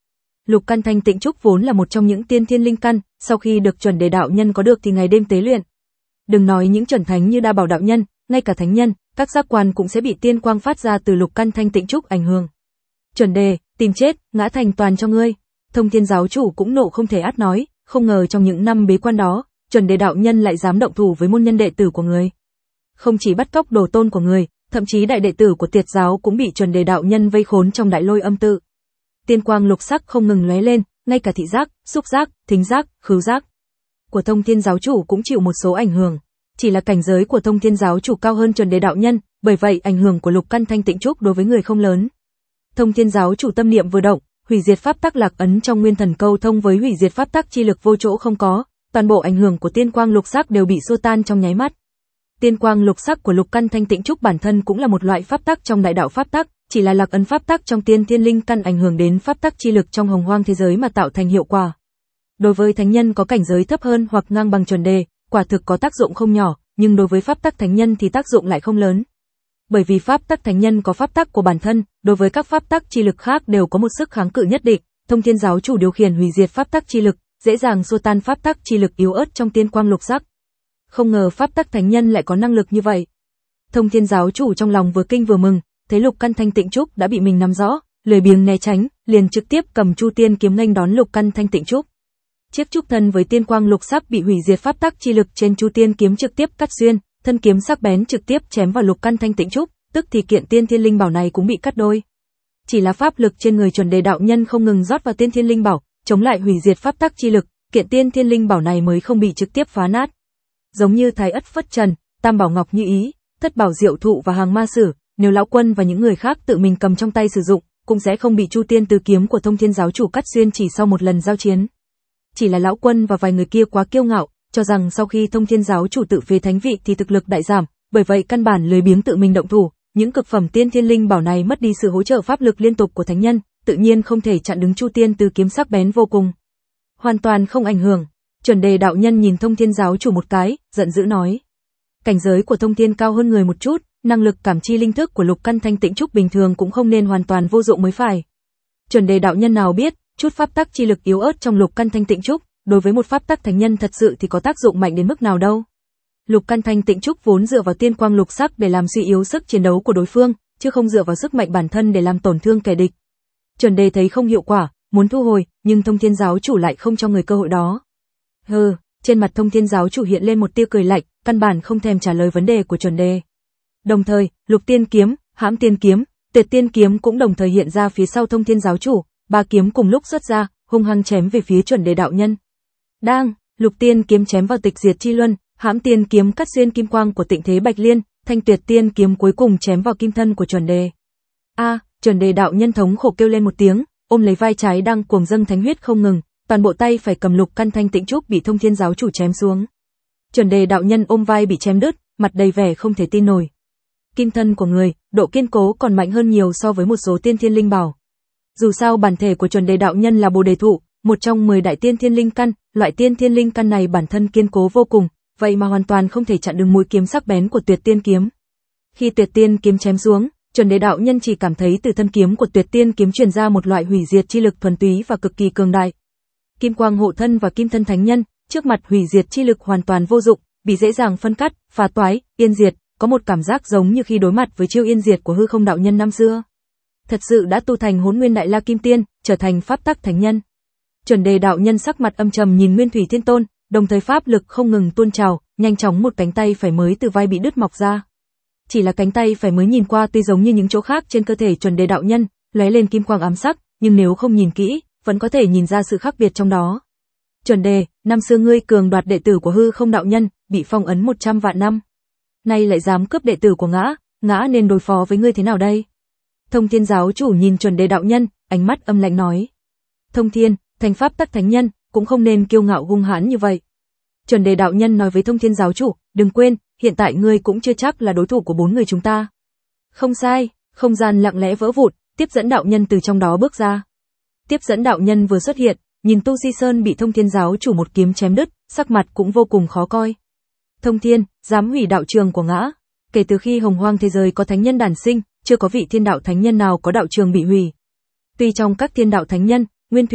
Lục căn thanh tịnh trúc vốn là một trong những tiên thiên linh căn, sau khi được chuẩn đề đạo nhân có được thì ngày đêm tế luyện. Đừng nói những chuẩn thánh như Đa Bảo đạo nhân, ngay cả thánh nhân, các giác quan cũng sẽ bị tiên quang phát ra từ lục căn thanh tịnh trúc ảnh hưởng. Chuẩn đề, tìm chết, ngã thành toàn cho ngươi. Thông Thiên giáo chủ cũng nộ không thể át nói, không ngờ trong những năm bế quan đó, chuẩn đề đạo nhân lại dám động thủ với môn nhân đệ tử của người. Không chỉ bắt cóc đồ tôn của người, thậm chí đại đệ tử của Tiệt giáo cũng bị chuẩn đề đạo nhân vây khốn trong đại lôi âm tự. Tiên quang lục sắc không ngừng lóe lên, ngay cả thị giác, xúc giác, thính giác, khứu giác của Thông Thiên giáo chủ cũng chịu một số ảnh hưởng. Chỉ là cảnh giới của Thông Thiên giáo chủ cao hơn chuẩn đề đạo nhân, bởi vậy ảnh hưởng của lục căn thanh tịnh trúc đối với người không lớn. Thông Thiên giáo chủ tâm niệm vừa động, hủy diệt pháp tắc lạc ấn trong nguyên thần câu thông với hủy diệt pháp tắc chi lực vô chỗ không có, toàn bộ ảnh hưởng của tiên quang lục sắc đều bị xua tan trong nháy mắt. Tiên quang lục sắc của lục căn thanh tịnh trúc bản thân cũng là một loại pháp tắc trong đại đạo pháp tắc, chỉ là lạc ấn pháp tắc trong tiên thiên linh căn ảnh hưởng đến pháp tắc chi lực trong hồng hoang thế giới mà tạo thành hiệu quả. Đối với thánh nhân có cảnh giới thấp hơn hoặc ngang bằng chuẩn đề, quả thực có tác dụng không nhỏ, nhưng đối với pháp tắc thánh nhân thì tác dụng lại không lớn. Bởi vì pháp tắc thánh nhân có pháp tắc của bản thân, đối với các pháp tắc chi lực khác đều có một sức kháng cự nhất định, Thông Thiên giáo chủ điều khiển hủy diệt pháp tắc chi lực, dễ dàng xua tan pháp tắc chi lực yếu ớt trong tiên quang lục sắc. Không ngờ pháp tắc thánh nhân lại có năng lực như vậy. Thông Thiên giáo chủ trong lòng vừa kinh vừa mừng, thấy lục căn thanh tịnh trúc đã bị mình nắm rõ, lười biếng né tránh, liền trực tiếp cầm Chu Tiên kiếm nghênh đón lục căn thanh tịnh trúc. Chiếc trúc thân với tiên quang lục sắc bị hủy diệt pháp tắc chi lực trên Chu Tiên kiếm trực tiếp cắt xuyên, thân kiếm sắc bén trực tiếp chém vào lục căn thanh tịnh trúc, tức thì kiện tiên thiên linh bảo này cũng bị cắt đôi. Chỉ là pháp lực trên người chuẩn đề đạo nhân không ngừng rót vào tiên thiên linh bảo, chống lại hủy diệt pháp tắc chi lực, kiện tiên thiên linh bảo này mới không bị trực tiếp phá nát. Giống như Thái Ất Phất Trần, Tam Bảo Ngọc Như Ý, Thất Bảo Diệu Thụ và Hàng Ma Sử, nếu lão quân và những người khác tự mình cầm trong tay sử dụng, cũng sẽ không bị Chu Tiên tứ kiếm của Thông Thiên giáo chủ cắt xuyên chỉ sau một lần giao chiến. Chỉ là lão quân và vài người kia quá kiêu ngạo, cho rằng sau khi Thông Thiên giáo chủ tự phế thánh vị thì thực lực đại giảm, bởi vậy căn bản lười biếng tự mình động thủ, những cực phẩm tiên thiên linh bảo này mất đi sự hỗ trợ pháp lực liên tục của thánh nhân, tự nhiên không thể chặn đứng Chu Tiên tứ kiếm sắc bén vô cùng. Hoàn toàn không ảnh hưởng. Chuẩn đề đạo nhân nhìn Thông Thiên giáo chủ một cái, giận dữ nói: cảnh giới của Thông Thiên cao hơn người một chút, năng lực cảm chi linh thức của lục căn thanh tịnh trúc bình thường cũng không nên hoàn toàn vô dụng mới phải. Chuẩn đề đạo nhân nào biết, chút pháp tắc chi lực yếu ớt trong lục căn thanh tịnh trúc, đối với một pháp tắc thánh nhân thật sự thì có tác dụng mạnh đến mức nào đâu. Lục căn thanh tịnh trúc vốn dựa vào tiên quang lục sắc để làm suy yếu sức chiến đấu của đối phương, chứ không dựa vào sức mạnh bản thân để làm tổn thương kẻ địch. Chuẩn đề thấy không hiệu quả, muốn thu hồi, nhưng Thông Thiên giáo chủ lại không cho người cơ hội đó. Hừ, trên mặt Thông Thiên giáo chủ hiện lên một tia cười lạnh, căn bản không thèm trả lời vấn đề của chuẩn đề. Đồng thời, Lục Tiên kiếm, Hãm Tiên kiếm, Tuyệt Tiên kiếm cũng đồng thời hiện ra phía sau Thông Thiên giáo chủ, ba kiếm cùng lúc xuất ra, hung hăng chém về phía chuẩn đề đạo nhân. Đang, Lục Tiên kiếm chém vào tịch diệt chi luân, Hãm Tiên kiếm cắt xuyên kim quang của Tịnh Thế Bạch Liên, thanh Tuyệt Tiên kiếm cuối cùng chém vào kim thân của chuẩn đề. A, à, chuẩn đề đạo nhân thống khổ kêu lên một tiếng, ôm lấy vai trái đang cuồng dâng thánh huyết không ngừng, toàn bộ tay phải cầm lục căn thanh tịnh trúc bị Thông Thiên giáo chủ chém xuống. Chuẩn đề đạo nhân ôm vai bị chém đứt, mặt đầy vẻ không thể tin nổi. Kim thân của người, độ kiên cố còn mạnh hơn nhiều so với một số tiên thiên linh bảo. Dù sao bản thể của chuẩn đề đạo nhân là Bồ Đề thụ, một trong mười đại tiên thiên linh căn, loại tiên thiên linh căn này bản thân kiên cố vô cùng, vậy mà hoàn toàn không thể chặn đứng mũi kiếm sắc bén của Tuyệt Tiên kiếm. Khi Tuyệt Tiên kiếm chém xuống, chuẩn đề đạo nhân chỉ cảm thấy từ thân kiếm của Tuyệt Tiên kiếm truyền ra một loại hủy diệt chi lực thuần túy và cực kỳ cường đại. Kim quang hộ thân và kim thân thánh nhân, trước mặt hủy diệt chi lực hoàn toàn vô dụng, bị dễ dàng phân cắt, phá toái, yên diệt, có một cảm giác giống như khi đối mặt với chiêu yên diệt của hư không đạo nhân năm xưa. Thật sự đã tu thành Hỗn Nguyên Đại La Kim Tiên, trở thành pháp tắc thánh nhân. Chuẩn đề đạo nhân sắc mặt âm trầm nhìn Nguyên Thủy Thiên Tôn, đồng thời pháp lực không ngừng tuôn trào, nhanh chóng một cánh tay phải mới từ vai bị đứt mọc ra. Chỉ là cánh tay phải mới nhìn qua tuy giống như những chỗ khác trên cơ thể chuẩn đề đạo nhân, lóe lên kim quang ám sắc, nhưng nếu không nhìn kỹ, vẫn có thể nhìn ra sự khác biệt trong đó. Chuẩn đề, năm xưa ngươi cường đoạt đệ tử của hư không đạo nhân, bị phong ấn một trăm vạn năm. Nay lại dám cướp đệ tử của ngã, ngã nên đối phó với ngươi thế nào đây? Thông Thiên giáo chủ nhìn chuẩn đề đạo nhân, ánh mắt âm lạnh nói. Thông Thiên, thành pháp tắc thánh nhân, cũng không nên kiêu ngạo hung hãn như vậy. Chuẩn đề đạo nhân nói với Thông Thiên giáo chủ, đừng quên, hiện tại ngươi cũng chưa chắc là đối thủ của bốn người chúng ta. Không sai, không gian lặng lẽ vỡ vụn, tiếp dẫn đạo nhân từ trong đó bước ra. Tiếp dẫn đạo nhân vừa xuất hiện, nhìn Tu Di Sơn bị Thông Thiên giáo chủ một kiếm chém đứt, sắc mặt cũng vô cùng khó coi. Thông Thiên, dám hủy đạo trường của ngã. Kể từ khi hồng hoang thế giới có thánh nhân đản sinh, chưa có vị thiên đạo thánh nhân nào có đạo trường bị hủy. Tuy trong các thiên đạo thánh nhân, Nguyên Thủy,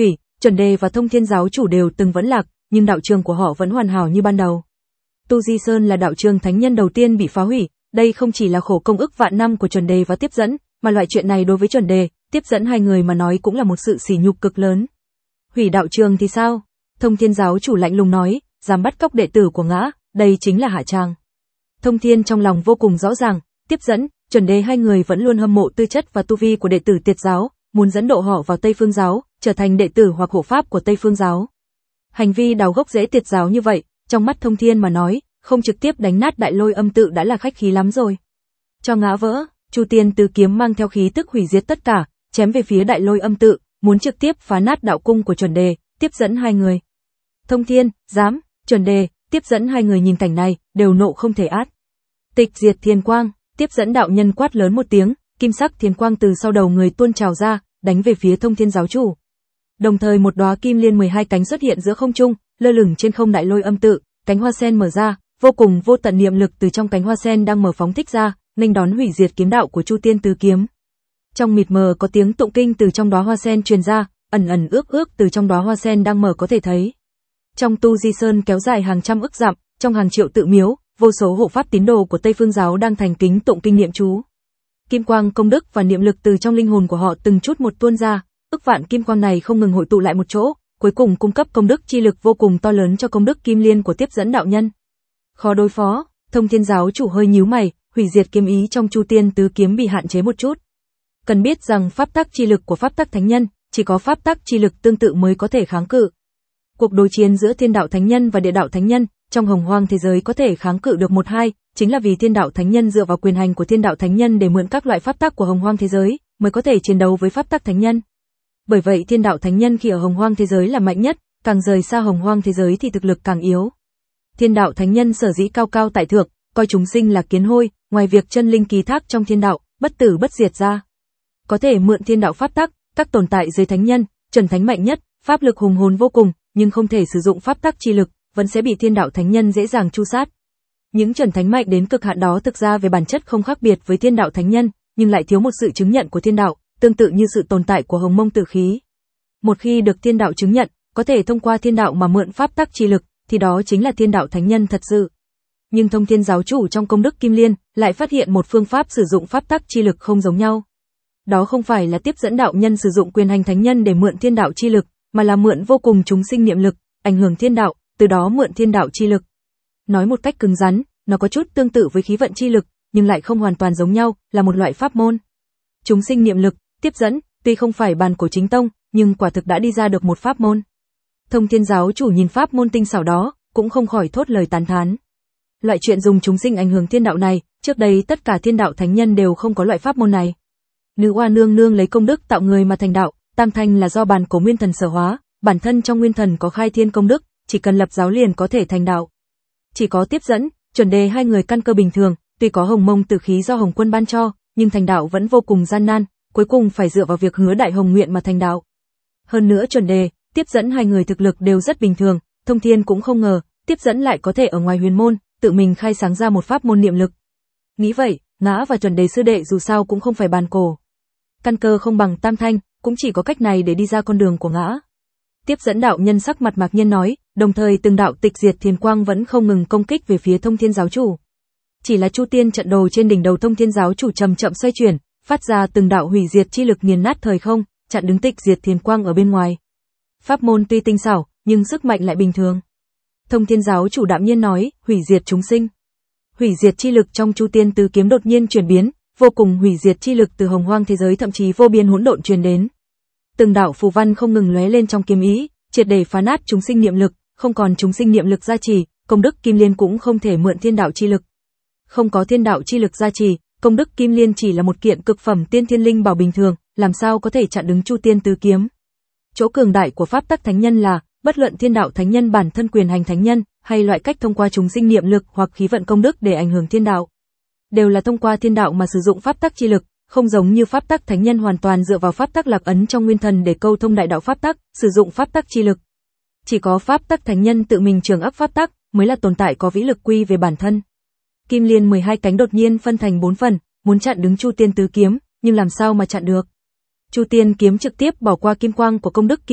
Chuẩn Đề và Thông Thiên giáo chủ đều từng vẫn lạc, nhưng đạo trường của họ vẫn hoàn hảo như ban đầu. Tu Di Sơn là đạo trường thánh nhân đầu tiên bị phá hủy, đây không chỉ là khổ công ức vạn năm của Chuẩn Đề và Tiếp Dẫn, mà loại chuyện này đối với Chuẩn Đề, Tiếp Dẫn hai người mà nói cũng là một sự sỉ nhục cực lớn. Hủy đạo trường thì sao? Thông Thiên giáo chủ lạnh lùng nói, dám bắt cóc đệ tử của ngã, đây chính là hạ tràng. Thông Thiên trong lòng vô cùng rõ ràng, Tiếp Dẫn, Chuẩn Đề hai người vẫn luôn hâm mộ tư chất và tu vi của đệ tử Tiệt giáo, muốn dẫn độ họ vào Tây Phương giáo, trở thành đệ tử hoặc hộ pháp của Tây Phương giáo. Hành vi đào gốc rễ Tiệt giáo như vậy, trong mắt Thông Thiên mà nói, không trực tiếp đánh nát Đại Lôi Âm tự đã là khách khí lắm rồi. Cho ngã vỡ, Chu Tiên Tứ kiếm mang theo khí tức hủy diệt tất cả, chém về phía Đại Lôi Âm tự, muốn trực tiếp phá nát đạo cung của Chuẩn Đề, Tiếp Dẫn hai người. Thông Thiên, dám, Chuẩn Đề, Tiếp Dẫn hai người nhìn cảnh này, đều nộ không thể át. Tịch diệt thiên quang, Tiếp Dẫn đạo nhân quát lớn một tiếng, kim sắc thiên quang từ sau đầu người tuôn trào ra, đánh về phía Thông Thiên giáo chủ. Đồng thời một đóa kim liên mười hai cánh xuất hiện giữa không trung, lơ lửng trên không Đại Lôi Âm tự, cánh hoa sen mở ra, vô cùng vô tận niệm lực từ trong cánh hoa sen đang mở phóng thích ra, nghênh đón hủy diệt kiếm đạo của Chu Tiên Tứ kiếm. Trong mịt mờ có tiếng tụng kinh từ trong đóa hoa sen truyền ra, ẩn ẩn ước ước từ trong đóa hoa sen đang mở có thể thấy. Trong Tu Di Sơn kéo dài hàng trăm ức dặm, trong hàng triệu tự miếu, vô số hộ pháp tín đồ của Tây Phương giáo đang thành kính tụng kinh niệm chú. Kim quang công đức và niệm lực từ trong linh hồn của họ từng chút một tuôn ra, ức vạn kim quang này không ngừng hội tụ lại một chỗ, cuối cùng cung cấp công đức chi lực vô cùng to lớn cho công đức kim liên của Tiếp Dẫn đạo nhân. Khó đối phó, Thông Thiên giáo chủ hơi nhíu mày, hủy diệt kiếm ý trong Chu Tiên Tứ kiếm bị hạn chế một chút. Cần biết rằng pháp tắc chi lực của pháp tắc thánh nhân, chỉ có pháp tắc chi lực tương tự mới có thể kháng cự. Cuộc đối chiến giữa Thiên đạo thánh nhân và Địa đạo thánh nhân, trong hồng hoang thế giới có thể kháng cự được một hai, chính là vì Thiên đạo thánh nhân dựa vào quyền hành của Thiên đạo thánh nhân để mượn các loại pháp tắc của hồng hoang thế giới, mới có thể chiến đấu với pháp tắc thánh nhân. Bởi vậy Thiên đạo thánh nhân khi ở hồng hoang thế giới là mạnh nhất, càng rời xa hồng hoang thế giới thì thực lực càng yếu. Thiên đạo thánh nhân sở dĩ cao cao tại thượng, coi chúng sinh là kiến hôi, ngoài việc chân linh ký thác trong thiên đạo, bất tử bất diệt ra, có thể mượn thiên đạo pháp tắc, các tồn tại dưới thánh nhân, chuẩn thánh mạnh nhất, pháp lực hùng hồn vô cùng, nhưng không thể sử dụng pháp tắc chi lực, vẫn sẽ bị thiên đạo thánh nhân dễ dàng tru sát. Những chuẩn thánh mạnh đến cực hạn đó thực ra về bản chất không khác biệt với thiên đạo thánh nhân, nhưng lại thiếu một sự chứng nhận của thiên đạo, tương tự như sự tồn tại của hồng mông tử khí. Một khi được thiên đạo chứng nhận, có thể thông qua thiên đạo mà mượn pháp tắc chi lực, thì đó chính là thiên đạo thánh nhân thật sự. Nhưng Thông Thiên giáo chủ trong công đức Kim Liên lại phát hiện một phương pháp sử dụng pháp tắc chi lực không giống nhau. Đó không phải là Tiếp Dẫn đạo nhân sử dụng quyền hành thánh nhân để mượn thiên đạo chi lực, mà là mượn vô cùng chúng sinh niệm lực, ảnh hưởng thiên đạo, từ đó mượn thiên đạo chi lực. Nói một cách cứng rắn, nó có chút tương tự với khí vận chi lực, nhưng lại không hoàn toàn giống nhau, là một loại pháp môn. Chúng sinh niệm lực, Tiếp Dẫn, tuy không phải bàn cổ chính tông, nhưng quả thực đã đi ra được một pháp môn. Thông Thiên giáo chủ nhìn pháp môn tinh xảo đó, cũng không khỏi thốt lời tán thán. Loại chuyện dùng chúng sinh ảnh hưởng thiên đạo này, trước đây tất cả thiên đạo thánh nhân đều không có loại pháp môn này. Nữ oa nương nương lấy công đức tạo người mà thành đạo, tam thanh là do bàn cổ nguyên thần sở hóa, bản thân trong nguyên thần có khai thiên công đức, chỉ cần lập giáo liền có thể thành đạo. Chỉ có Tiếp Dẫn, Chuẩn Đề hai người căn cơ bình thường, tuy có hồng mông tử khí do Hồng Quân ban cho, nhưng thành đạo vẫn vô cùng gian nan, cuối cùng phải dựa vào việc hứa đại hồng nguyện mà thành đạo. Hơn nữa Chuẩn Đề, Tiếp Dẫn hai người thực lực đều rất bình thường, Thông Thiên cũng không ngờ, Tiếp Dẫn lại có thể ở ngoài huyền môn, tự mình khai sáng ra một pháp môn niệm lực. Nghĩ vậy, ngã và Chuẩn Đề sư đệ dù sao cũng không phải bàn cổ. Căn cơ không bằng tam thanh, cũng chỉ có cách này để đi ra con đường của ngã. Tiếp Dẫn đạo nhân sắc mặt mạc nhiên nói, đồng thời từng đạo tịch diệt thiền quang vẫn không ngừng công kích về phía Thông Thiên giáo chủ. Chỉ là Chu Tiên trận đồ trên đỉnh đầu Thông Thiên giáo chủ chậm chậm xoay chuyển, phát ra từng đạo hủy diệt chi lực nghiền nát thời không, chặn đứng tịch diệt thiền quang ở bên ngoài. Pháp môn tuy tinh xảo, nhưng sức mạnh lại bình thường. Thông Thiên giáo chủ đạm nhiên nói, hủy diệt chúng sinh. Hủy diệt chi lực trong Chu Tiên Tứ kiếm đột nhiên chuyển biến, vô cùng hủy diệt chi lực từ hồng hoang thế giới thậm chí vô biên hỗn độn truyền đến. Từng đạo phù văn không ngừng lóe lên trong kiếm ý, triệt để phá nát chúng sinh niệm lực, không còn chúng sinh niệm lực gia trì, công đức Kim Liên cũng không thể mượn thiên đạo chi lực. Không có thiên đạo chi lực gia trì, công đức Kim Liên chỉ là một kiện cực phẩm tiên thiên linh bảo bình thường, làm sao có thể chặn đứng Chu Tiên Tứ kiếm. Chỗ cường đại của pháp tắc thánh nhân là, bất luận thiên đạo thánh nhân bản thân quyền hành thánh nhân, hay loại cách thông qua chúng sinh niệm lực hoặc khí vận công đức để ảnh hưởng thiên đạo, đều là thông qua thiên đạo mà sử dụng pháp tắc chi lực, không giống như pháp tắc thánh nhân hoàn toàn dựa vào pháp tắc lạc ấn trong nguyên thần để câu thông đại đạo pháp tắc, sử dụng pháp tắc chi lực. Chỉ có pháp tắc thánh nhân tự mình trường ấp pháp tắc, mới là tồn tại có vĩ lực quy về bản thân. Kim Liên mười hai cánh đột nhiên phân thành bốn phần, muốn chặn đứng Chu Tiên Tứ kiếm, nhưng làm sao mà chặn được? Chu Tiên kiếm trực tiếp bỏ qua kim quang của công đức Kim Liên,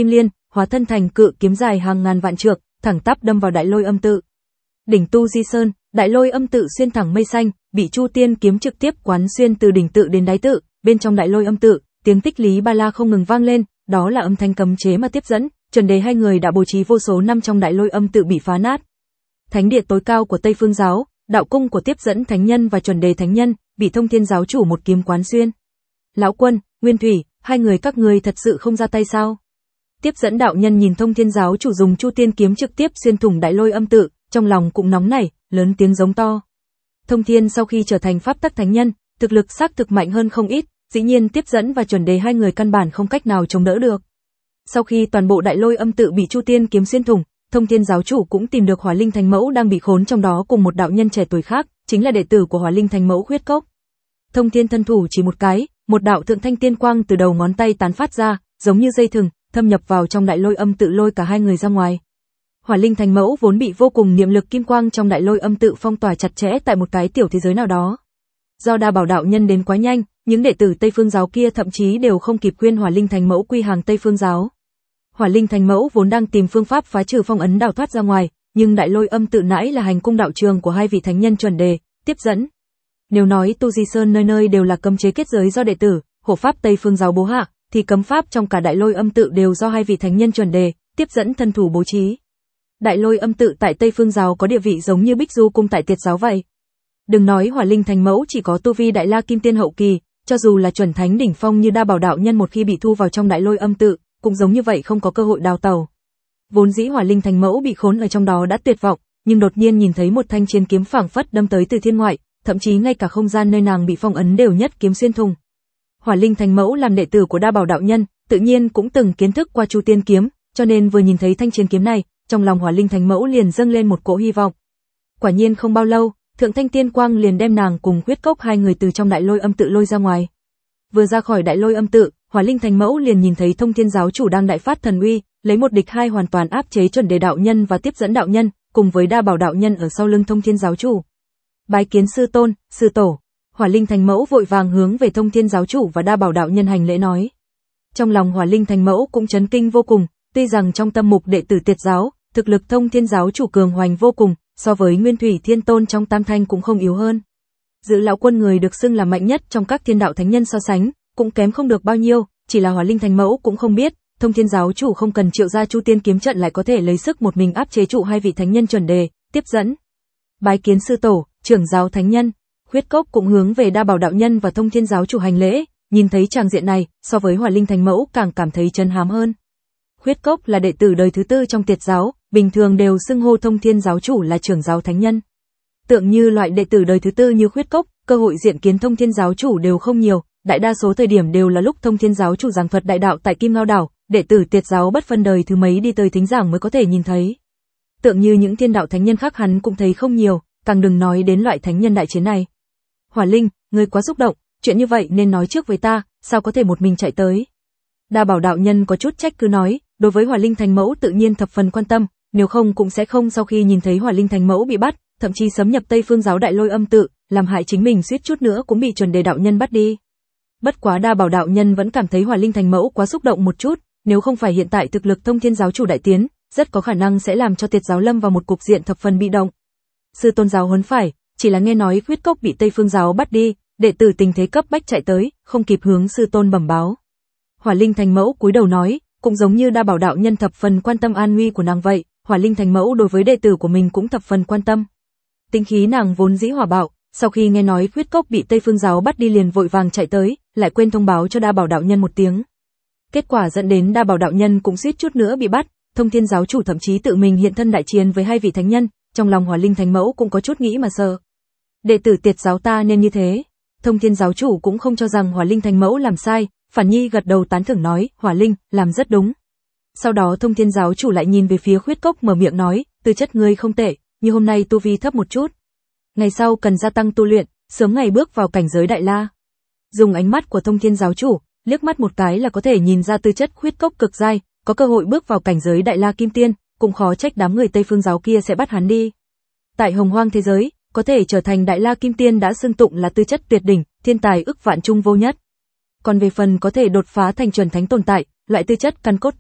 hóa thân thành cự kiếm dài hàng ngàn vạn trượng, thẳng tắp đâm vào Đại Lôi Âm Tự. Đỉnh Tu Di Sơn, Đại Lôi Âm Tự xuyên thẳng mây xanh, bị Chu Tiên kiếm trực tiếp quán xuyên từ đỉnh tự đến đáy tự. Bên trong Đại Lôi Âm Tự, tiếng tích lý ba la không ngừng vang lên, đó là âm thanh cấm chế mà tiếp dẫn. Chuẩn Đề hai người đã bố trí vô số năm trong Đại Lôi Âm Tự bị phá nát. Thánh địa tối cao của Tây Phương giáo, đạo cung của tiếp dẫn thánh nhân và Chuẩn Đề thánh nhân, bị Thông Thiên giáo chủ một kiếm quán xuyên. Lão Quân, Nguyên Thủy, hai người các ngươi thật sự không ra tay sao? Tiếp dẫn đạo nhân nhìn Thông Thiên giáo chủ dùng Chu Tiên kiếm trực tiếp xuyên thủng Đại Lôi Âm Tự, trong lòng cũng nóng nảy, lớn tiếng giống to. Thông Thiên sau khi trở thành pháp tắc thánh nhân, thực lực xác thực mạnh hơn không ít, dĩ nhiên tiếp dẫn và Chuẩn Đề hai người căn bản không cách nào chống đỡ được. Sau khi toàn bộ Đại Lôi Âm Tự bị Chu Tiên kiếm xuyên thủng, Thông Thiên giáo chủ cũng tìm được Hỏa Linh Thánh Mẫu đang bị khốn trong đó cùng một đạo nhân trẻ tuổi khác, chính là đệ tử của Hỏa Linh Thánh Mẫu Huyết Cốc. Thông Thiên thân thủ chỉ một cái, một đạo thượng thanh tiên quang từ đầu ngón tay tán phát ra, giống như dây thừng, thâm nhập vào trong Đại Lôi Âm Tự lôi cả hai người ra ngoài. Hỏa Linh Thánh Mẫu vốn bị vô cùng niệm lực kim quang trong Đại Lôi Âm Tự phong tỏa chặt chẽ tại một cái tiểu thế giới nào đó. Do Đa Bảo đạo nhân đến quá nhanh, những đệ tử Tây Phương giáo kia thậm chí đều không kịp khuyên Hỏa Linh Thánh Mẫu quy hàng Tây Phương giáo. Hỏa Linh Thánh Mẫu vốn đang tìm phương pháp phá trừ phong ấn đào thoát ra ngoài, nhưng Đại Lôi Âm Tự nãy là hành cung đạo trường của hai vị thánh nhân Chuẩn Đề, tiếp dẫn. Nếu nói Tu Di Sơn nơi nơi đều là cấm chế kết giới do đệ tử, hộ pháp Tây Phương giáo bố hạ, thì cấm pháp trong cả Đại Lôi Âm Tự đều do hai vị thánh nhân Chuẩn Đề, tiếp dẫn thân thủ bố trí. Đại Lôi Âm Tự tại Tây Phương giáo có địa vị giống như Bích Du cung tại Tiệt giáo vậy. Đừng nói Hỏa Linh Thánh Mẫu chỉ có tu vi Đại La Kim Tiên hậu kỳ, cho dù là chuẩn thánh đỉnh phong như Đa Bảo đạo nhân một khi bị thu vào trong Đại Lôi Âm Tự, cũng giống như vậy không có cơ hội đào tẩu. Vốn dĩ Hỏa Linh Thánh Mẫu bị khốn ở trong đó đã tuyệt vọng, nhưng đột nhiên nhìn thấy một thanh chiến kiếm phảng phất đâm tới từ thiên ngoại, thậm chí ngay cả không gian nơi nàng bị phong ấn đều nhất kiếm xuyên thủng. Hỏa Linh Thánh Mẫu làm đệ tử của Đa Bảo đạo nhân, tự nhiên cũng từng kiến thức qua Chu Tiên kiếm, cho nên vừa nhìn thấy thanh chiến kiếm này, trong lòng Hỏa Linh Thánh Mẫu liền dâng lên một cỗ hy vọng. Quả nhiên không bao lâu, thượng thanh tiên quang liền đem nàng cùng Huyết Cốc hai người từ trong Đại Lôi Âm Tự lôi ra ngoài. Vừa ra khỏi Đại Lôi Âm Tự, Hỏa Linh Thánh Mẫu liền nhìn thấy Thông Thiên giáo chủ đang đại phát thần uy, lấy một địch hai hoàn toàn áp chế Chuẩn Đề đạo nhân và tiếp dẫn đạo nhân, cùng với Đa Bảo đạo nhân ở sau lưng Thông Thiên giáo chủ. Bái kiến sư tôn, sư tổ. Hỏa Linh Thánh Mẫu vội vàng hướng về Thông Thiên giáo chủ và Đa Bảo đạo nhân hành lễ nói. Trong lòng Hỏa Linh Thánh Mẫu cũng chấn kinh vô cùng, tuy rằng trong tâm mục đệ tử Tiệt giáo, thực lực Thông Thiên giáo chủ cường hoành vô cùng, so với Nguyên Thủy Thiên Tôn trong Tam Thanh cũng không yếu hơn. Giữ lão quân người được xưng là mạnh nhất trong các thiên đạo thánh nhân so sánh, cũng kém không được bao nhiêu, chỉ là Hỏa Linh Thánh Mẫu cũng không biết, Thông Thiên giáo chủ không cần triệu ra Chu Tiên kiếm trận lại có thể lấy sức một mình áp chế trụ hai vị thánh nhân Chuẩn Đề, tiếp dẫn. Bái kiến sư tổ, trưởng giáo thánh nhân. Huyết Cốc cũng hướng về Đa Bảo đạo nhân và Thông Thiên giáo chủ hành lễ, nhìn thấy tràng diện này, so với Hỏa Linh Thánh Mẫu càng cảm thấy chấn hám hơn. Huyết Cốc là đệ tử đời thứ tư trong Tiệt giáo, bình thường đều xưng hô Thông Thiên giáo chủ là trưởng giáo thánh nhân. Tượng như loại đệ tử đời thứ tư như Huyết Cốc, cơ hội diện kiến Thông Thiên giáo chủ đều không nhiều, đại đa số thời điểm đều là lúc Thông Thiên giáo chủ giảng thuật đại đạo tại Kim Ngao đảo, đệ tử Tiệt giáo bất phân đời thứ mấy đi tới thính giảng mới có thể nhìn thấy. Tượng như những thiên đạo thánh nhân khác hắn cũng thấy không nhiều, càng đừng nói đến loại thánh nhân đại chiến này. Hỏa Linh, ngươi quá xúc động, chuyện như vậy nên nói trước với ta, sao có thể một mình chạy tới. Đa Bảo đạo nhân có chút trách cứ nói, đối với Hỏa Linh Thánh Mẫu tự nhiên thập phần quan tâm, nếu không cũng sẽ không sau khi nhìn thấy Hỏa Linh Thánh Mẫu bị bắt, thậm chí xâm nhập Tây Phương giáo Đại Lôi Âm Tự, làm hại chính mình suýt chút nữa cũng bị Chuẩn Đề đạo nhân bắt đi. Bất quá Đa Bảo đạo nhân vẫn cảm thấy Hỏa Linh Thánh Mẫu quá xúc động một chút, nếu không phải hiện tại thực lực Thông Thiên giáo chủ đại tiến, rất có khả năng sẽ làm cho Tiệt giáo lâm vào một cục diện thập phần bị động. Sư tôn giáo huấn phải, chỉ là nghe nói Huyết Cốc bị Tây Phương giáo bắt đi, đệ tử tình thế cấp bách chạy tới, không kịp hướng sư tôn bẩm báo. Hỏa Linh Thánh Mẫu cúi đầu nói, cũng giống như Đa Bảo đạo nhân thập phần quan tâm an nguy của nàng vậy, Hỏa Linh Thánh Mẫu đối với đệ tử của mình cũng thập phần quan tâm. Tính khí nàng vốn dĩ hỏa bạo, sau khi nghe nói Huyết Cốc bị Tây Phương giáo bắt đi liền vội vàng chạy tới, lại quên thông báo cho Đa Bảo đạo nhân một tiếng. Kết quả dẫn đến Đa Bảo đạo nhân cũng suýt chút nữa bị bắt, Thông Thiên giáo chủ thậm chí tự mình hiện thân đại chiến với hai vị thánh nhân, trong lòng Hỏa Linh Thánh Mẫu cũng có chút nghĩ mà sợ. Đệ tử Tiệt giáo ta nên như thế. Thông Thiên giáo chủ cũng không cho rằng Hỏa Linh Thánh Mẫu làm sai, phản nhi gật đầu tán thưởng nói, Hỏa Linh, làm rất đúng. Sau đó Thông Thiên giáo chủ lại nhìn về phía Huyết Cốc mở miệng nói, tư chất ngươi không tệ, nhưng hôm nay tu vi thấp một chút. Ngày sau cần gia tăng tu luyện, sớm ngày bước vào cảnh giới Đại La. Dùng ánh mắt của Thông Thiên giáo chủ, liếc mắt một cái là có thể nhìn ra tư chất Huyết Cốc cực giai, có cơ hội bước vào cảnh giới Đại La Kim Tiên, cũng khó trách đám người Tây Phương giáo kia sẽ bắt hắn đi. Tại Hồng Hoang thế giới, có thể trở thành Đại La Kim Tiên đã xưng tụng là tư chất tuyệt đỉnh, thiên tài ức vạn trung vô nhất. Còn về phần có thể đột phá thành chuẩn thánh tồn tại, loại tư chất căn cốt kia,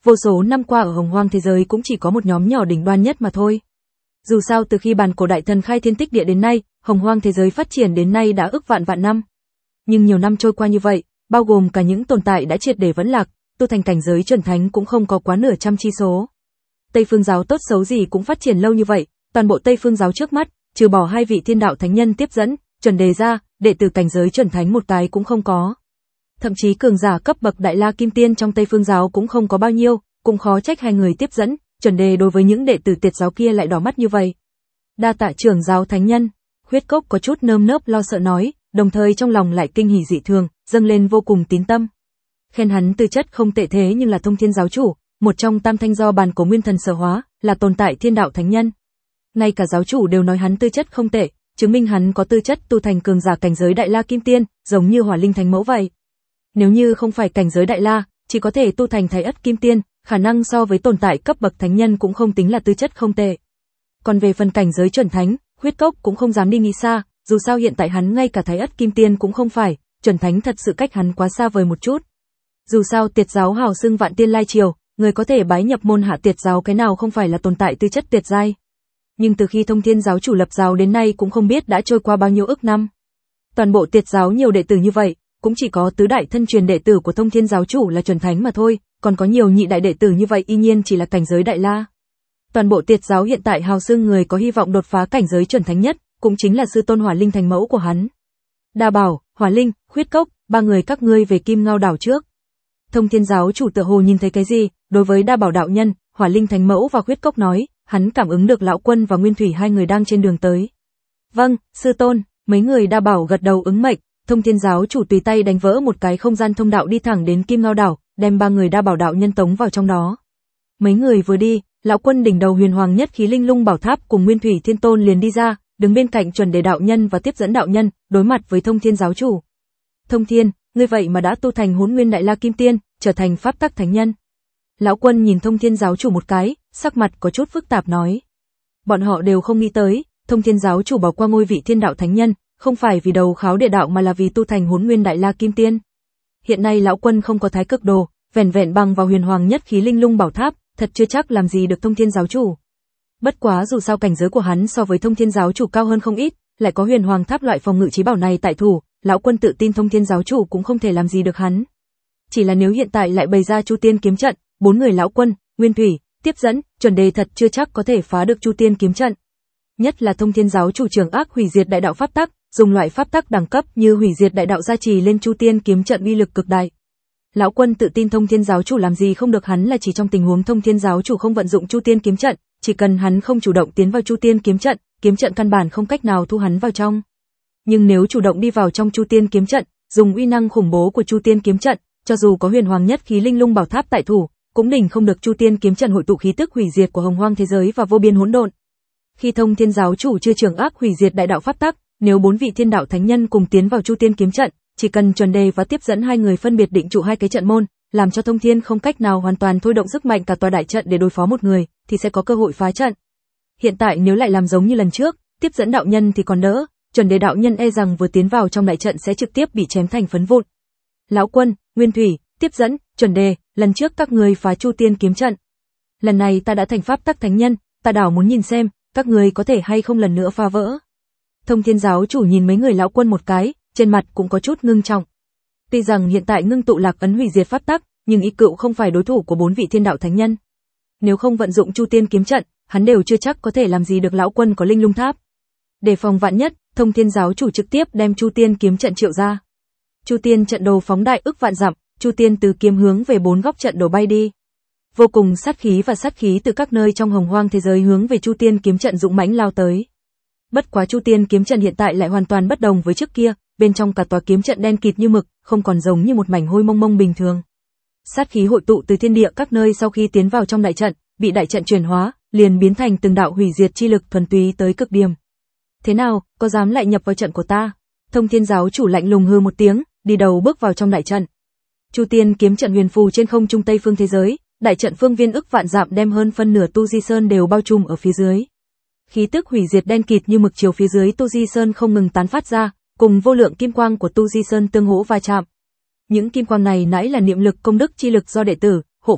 vô số năm qua ở Hồng Hoang thế giới cũng chỉ có một nhóm nhỏ đỉnh đoan nhất mà thôi. Dù sao từ khi bàn cổ đại thần khai thiên tích địa đến nay, Hồng Hoang thế giới phát triển đến nay đã ức vạn vạn năm. Nhưng nhiều năm trôi qua như vậy, bao gồm cả những tồn tại đã triệt để vẫn lạc, tu thành cảnh giới chuẩn thánh cũng không có quá nửa trăm chi số. Tây Phương giáo tốt xấu gì cũng phát triển lâu như vậy, toàn bộ Tây Phương giáo trước mắt, trừ bỏ hai vị thiên đạo thánh nhân tiếp dẫn, chuẩn đề ra, đệ tử cảnh giới chuẩn thánh một cái cũng không có. Thậm chí cường giả cấp bậc Đại La Kim Tiên trong Tây Phương giáo cũng không có bao nhiêu, cũng khó trách hai người tiếp dẫn, chuẩn đề đối với những đệ tử tiệt giáo kia lại đỏ mắt như vậy. Đa tạ trưởng giáo thánh nhân, Huyết Cốc có chút nơm nớp lo sợ nói, đồng thời trong lòng lại kinh hỉ dị thường, dâng lên vô cùng tín tâm. Khen hắn tư chất không tệ thế nhưng là Thông Thiên giáo chủ, một trong tam thanh do bàn cổ nguyên thần sở hóa, là tồn tại thiên đạo thánh nhân. Ngay cả giáo chủ đều nói hắn tư chất không tệ, chứng minh hắn có tư chất tu thành cường giả cảnh giới Đại La Kim Tiên, giống như Hỏa Linh Thánh Mẫu vậy. Nếu như không phải cảnh giới Đại La, chỉ có thể tu thành Thái Ất Kim Tiên, khả năng so với tồn tại cấp bậc thánh nhân cũng không tính là tư chất không tệ. Còn về phần cảnh giới chuẩn thánh, Huyết Cốc cũng không dám đi nghĩ xa, dù sao hiện tại hắn ngay cả Thái Ất Kim Tiên cũng không phải, chuẩn thánh thật sự cách hắn quá xa vời một chút. Dù sao Tiệt giáo hào xưng vạn tiên lai triều, người có thể bái nhập môn hạ Tiệt giáo cái nào không phải là tồn tại tư chất tuyệt giai. Nhưng từ khi Thông Thiên giáo chủ lập giáo đến nay cũng không biết đã trôi qua bao nhiêu ức năm. Toàn bộ Tiệt giáo nhiều đệ tử như vậy, cũng chỉ có tứ đại thân truyền đệ tử của Thông Thiên giáo chủ là chuẩn thánh mà thôi, còn có nhiều nhị đại đệ tử như vậy y nhiên chỉ là cảnh giới Đại La. Toàn bộ Tiệt giáo hiện tại hào xưng người có hy vọng đột phá cảnh giới chuẩn thánh nhất, cũng chính là sư tôn Hỏa Linh Thánh Mẫu của hắn. Đa Bảo, Hỏa Linh, Huyết Cốc, ba người các ngươi về Kim Ngao đảo trước. Thông Thiên giáo chủ tựa hồ nhìn thấy cái gì, đối với Đa Bảo đạo nhân, Hỏa Linh Thánh Mẫu và Huyết Cốc nói, hắn cảm ứng được Lão Quân và Nguyên Thủy hai người đang trên đường tới. Vâng, sư tôn, mấy người Đa Bảo gật đầu ứng mệnh. Thông Thiên giáo chủ tùy tay đánh vỡ một cái không gian thông đạo đi thẳng đến Kim Ngao đảo, đem ba người Đa Bảo đạo nhân tống vào trong đó. Mấy người vừa đi, Lão Quân đỉnh đầu huyền hoàng nhất khí linh lung bảo tháp cùng Nguyên Thủy Thiên Tôn liền đi ra, đứng bên cạnh chuẩn đề đạo nhân và tiếp dẫn đạo nhân, đối mặt với Thông Thiên giáo chủ. Thông Thiên, ngươi vậy mà đã tu thành Hỗn Nguyên Đại La Kim Tiên, trở thành pháp tắc thánh nhân. Lão Quân nhìn Thông Thiên giáo chủ một cái, sắc mặt có chút phức tạp nói. Bọn họ đều không nghĩ tới, Thông Thiên giáo chủ bỏ qua ngôi vị thiên đạo thánh nhân, không phải vì đầu kháo địa đạo mà là vì tu thành Hỗn Nguyên Đại La Kim Tiên. Hiện nay Lão Quân không có thái cực đồ, vẻn vẹn bằng vào huyền hoàng nhất khí linh lung bảo tháp, thật chưa chắc làm gì được Thông Thiên giáo chủ. Bất quá dù sao cảnh giới của hắn so với Thông Thiên giáo chủ cao hơn không ít, lại có huyền hoàng tháp loại phòng ngự chí bảo này tại thủ, Lão Quân tự tin Thông Thiên giáo chủ cũng không thể làm gì được hắn. Chỉ là nếu hiện tại lại bày ra Chu Tiên kiếm trận, bốn người Lão Quân, Nguyên Thủy, tiếp dẫn, chuẩn đề thật chưa chắc có thể phá được Chu Tiên kiếm trận. Nhất là Thông Thiên giáo chủ trưởng ác hủy diệt đại đạo pháp tắc, dùng loại pháp tắc đẳng cấp như hủy diệt đại đạo gia trì lên Chu Tiên kiếm trận uy lực cực đại. Lão Quân tự tin Thông Thiên giáo chủ làm gì không được hắn là chỉ trong tình huống Thông Thiên giáo chủ không vận dụng Chu Tiên kiếm trận, chỉ cần hắn không chủ động tiến vào Chu Tiên kiếm trận, kiếm trận căn bản không cách nào thu hắn vào trong. Nhưng nếu chủ động đi vào trong Chu Tiên kiếm trận, dùng uy năng khủng bố của Chu Tiên kiếm trận, cho dù có huyền hoàng nhất khí linh lung bảo tháp tại thủ, cũng đỉnh không được Chu Tiên kiếm trận hội tụ khí tức hủy diệt của hồng hoang thế giới và vô biên hỗn độn. Khi Thông Thiên giáo chủ chưa trưởng ác hủy diệt đại đạo pháp tắc, nếu bốn vị thiên đạo thánh nhân cùng tiến vào Chu Tiên kiếm trận, chỉ cần chuẩn đề và tiếp dẫn hai người phân biệt định trụ hai cái trận môn, làm cho Thông Thiên không cách nào hoàn toàn thôi động sức mạnh cả tòa đại trận để đối phó một người, thì sẽ có cơ hội phá trận. Hiện tại nếu lại làm giống như lần trước, tiếp dẫn đạo nhân thì còn đỡ, chuẩn đề đạo nhân e rằng vừa tiến vào trong đại trận sẽ trực tiếp bị chém thành phấn vụn. Lão Quân, Nguyên Thủy, tiếp dẫn, chuẩn đề, lần trước các người phá Chu Tiên kiếm trận. Lần này ta đã thành pháp tắc thánh nhân, ta đảo muốn nhìn xem, các người có thể hay không lần nữa phá vỡ. Thông Thiên giáo chủ nhìn mấy người Lão Quân một cái, trên mặt cũng có chút ngưng trọng. Tuy rằng hiện tại ngưng tụ lạc ấn hủy diệt pháp tắc, nhưng y cựu không phải đối thủ của bốn vị thiên đạo thánh nhân. Nếu không vận dụng Chu Tiên kiếm trận, hắn đều chưa chắc có thể làm gì được Lão Quân có linh lung tháp. Để phòng vạn nhất, Thông Thiên giáo chủ trực tiếp đem Chu Tiên kiếm trận triệu ra. Chu Tiên trận đồ phóng đại ức vạn dặm, Chu Tiên từ kiếm hướng về bốn góc trận đồ bay đi. Vô cùng sát khí và sát khí từ các nơi trong hồng hoang thế giới hướng về Chu Tiên kiếm trận dũng mãnh lao tới. Bất quá Chu Tiên kiếm trận hiện tại lại hoàn toàn bất đồng với trước kia, bên trong cả tòa kiếm trận đen kịt như mực, không còn giống như một mảnh hôi mông mông bình thường. Sát khí hội tụ từ thiên địa các nơi sau khi tiến vào trong đại trận, bị đại trận chuyển hóa, liền biến thành từng đạo hủy diệt chi lực thuần túy tới cực điểm. Thế nào, có dám lại nhập vào trận của ta? Thông Thiên giáo chủ lạnh lùng hừ một tiếng, đi đầu bước vào trong đại trận. Chu Tiên kiếm trận huyền phù trên không trung tây phương thế giới, đại trận phương viên ức vạn dặm đem hơn phân nửa Tu Di Sơn đều bao trùm ở phía dưới. Khí tức hủy diệt đen kịt như mực chiều phía dưới Tu Di Sơn không ngừng tán phát ra, cùng vô lượng kim quang của Tu Di Sơn tương hỗ va chạm. Những kim quang này nãy là niệm lực công đức chi lực do đệ tử, hộ pháp,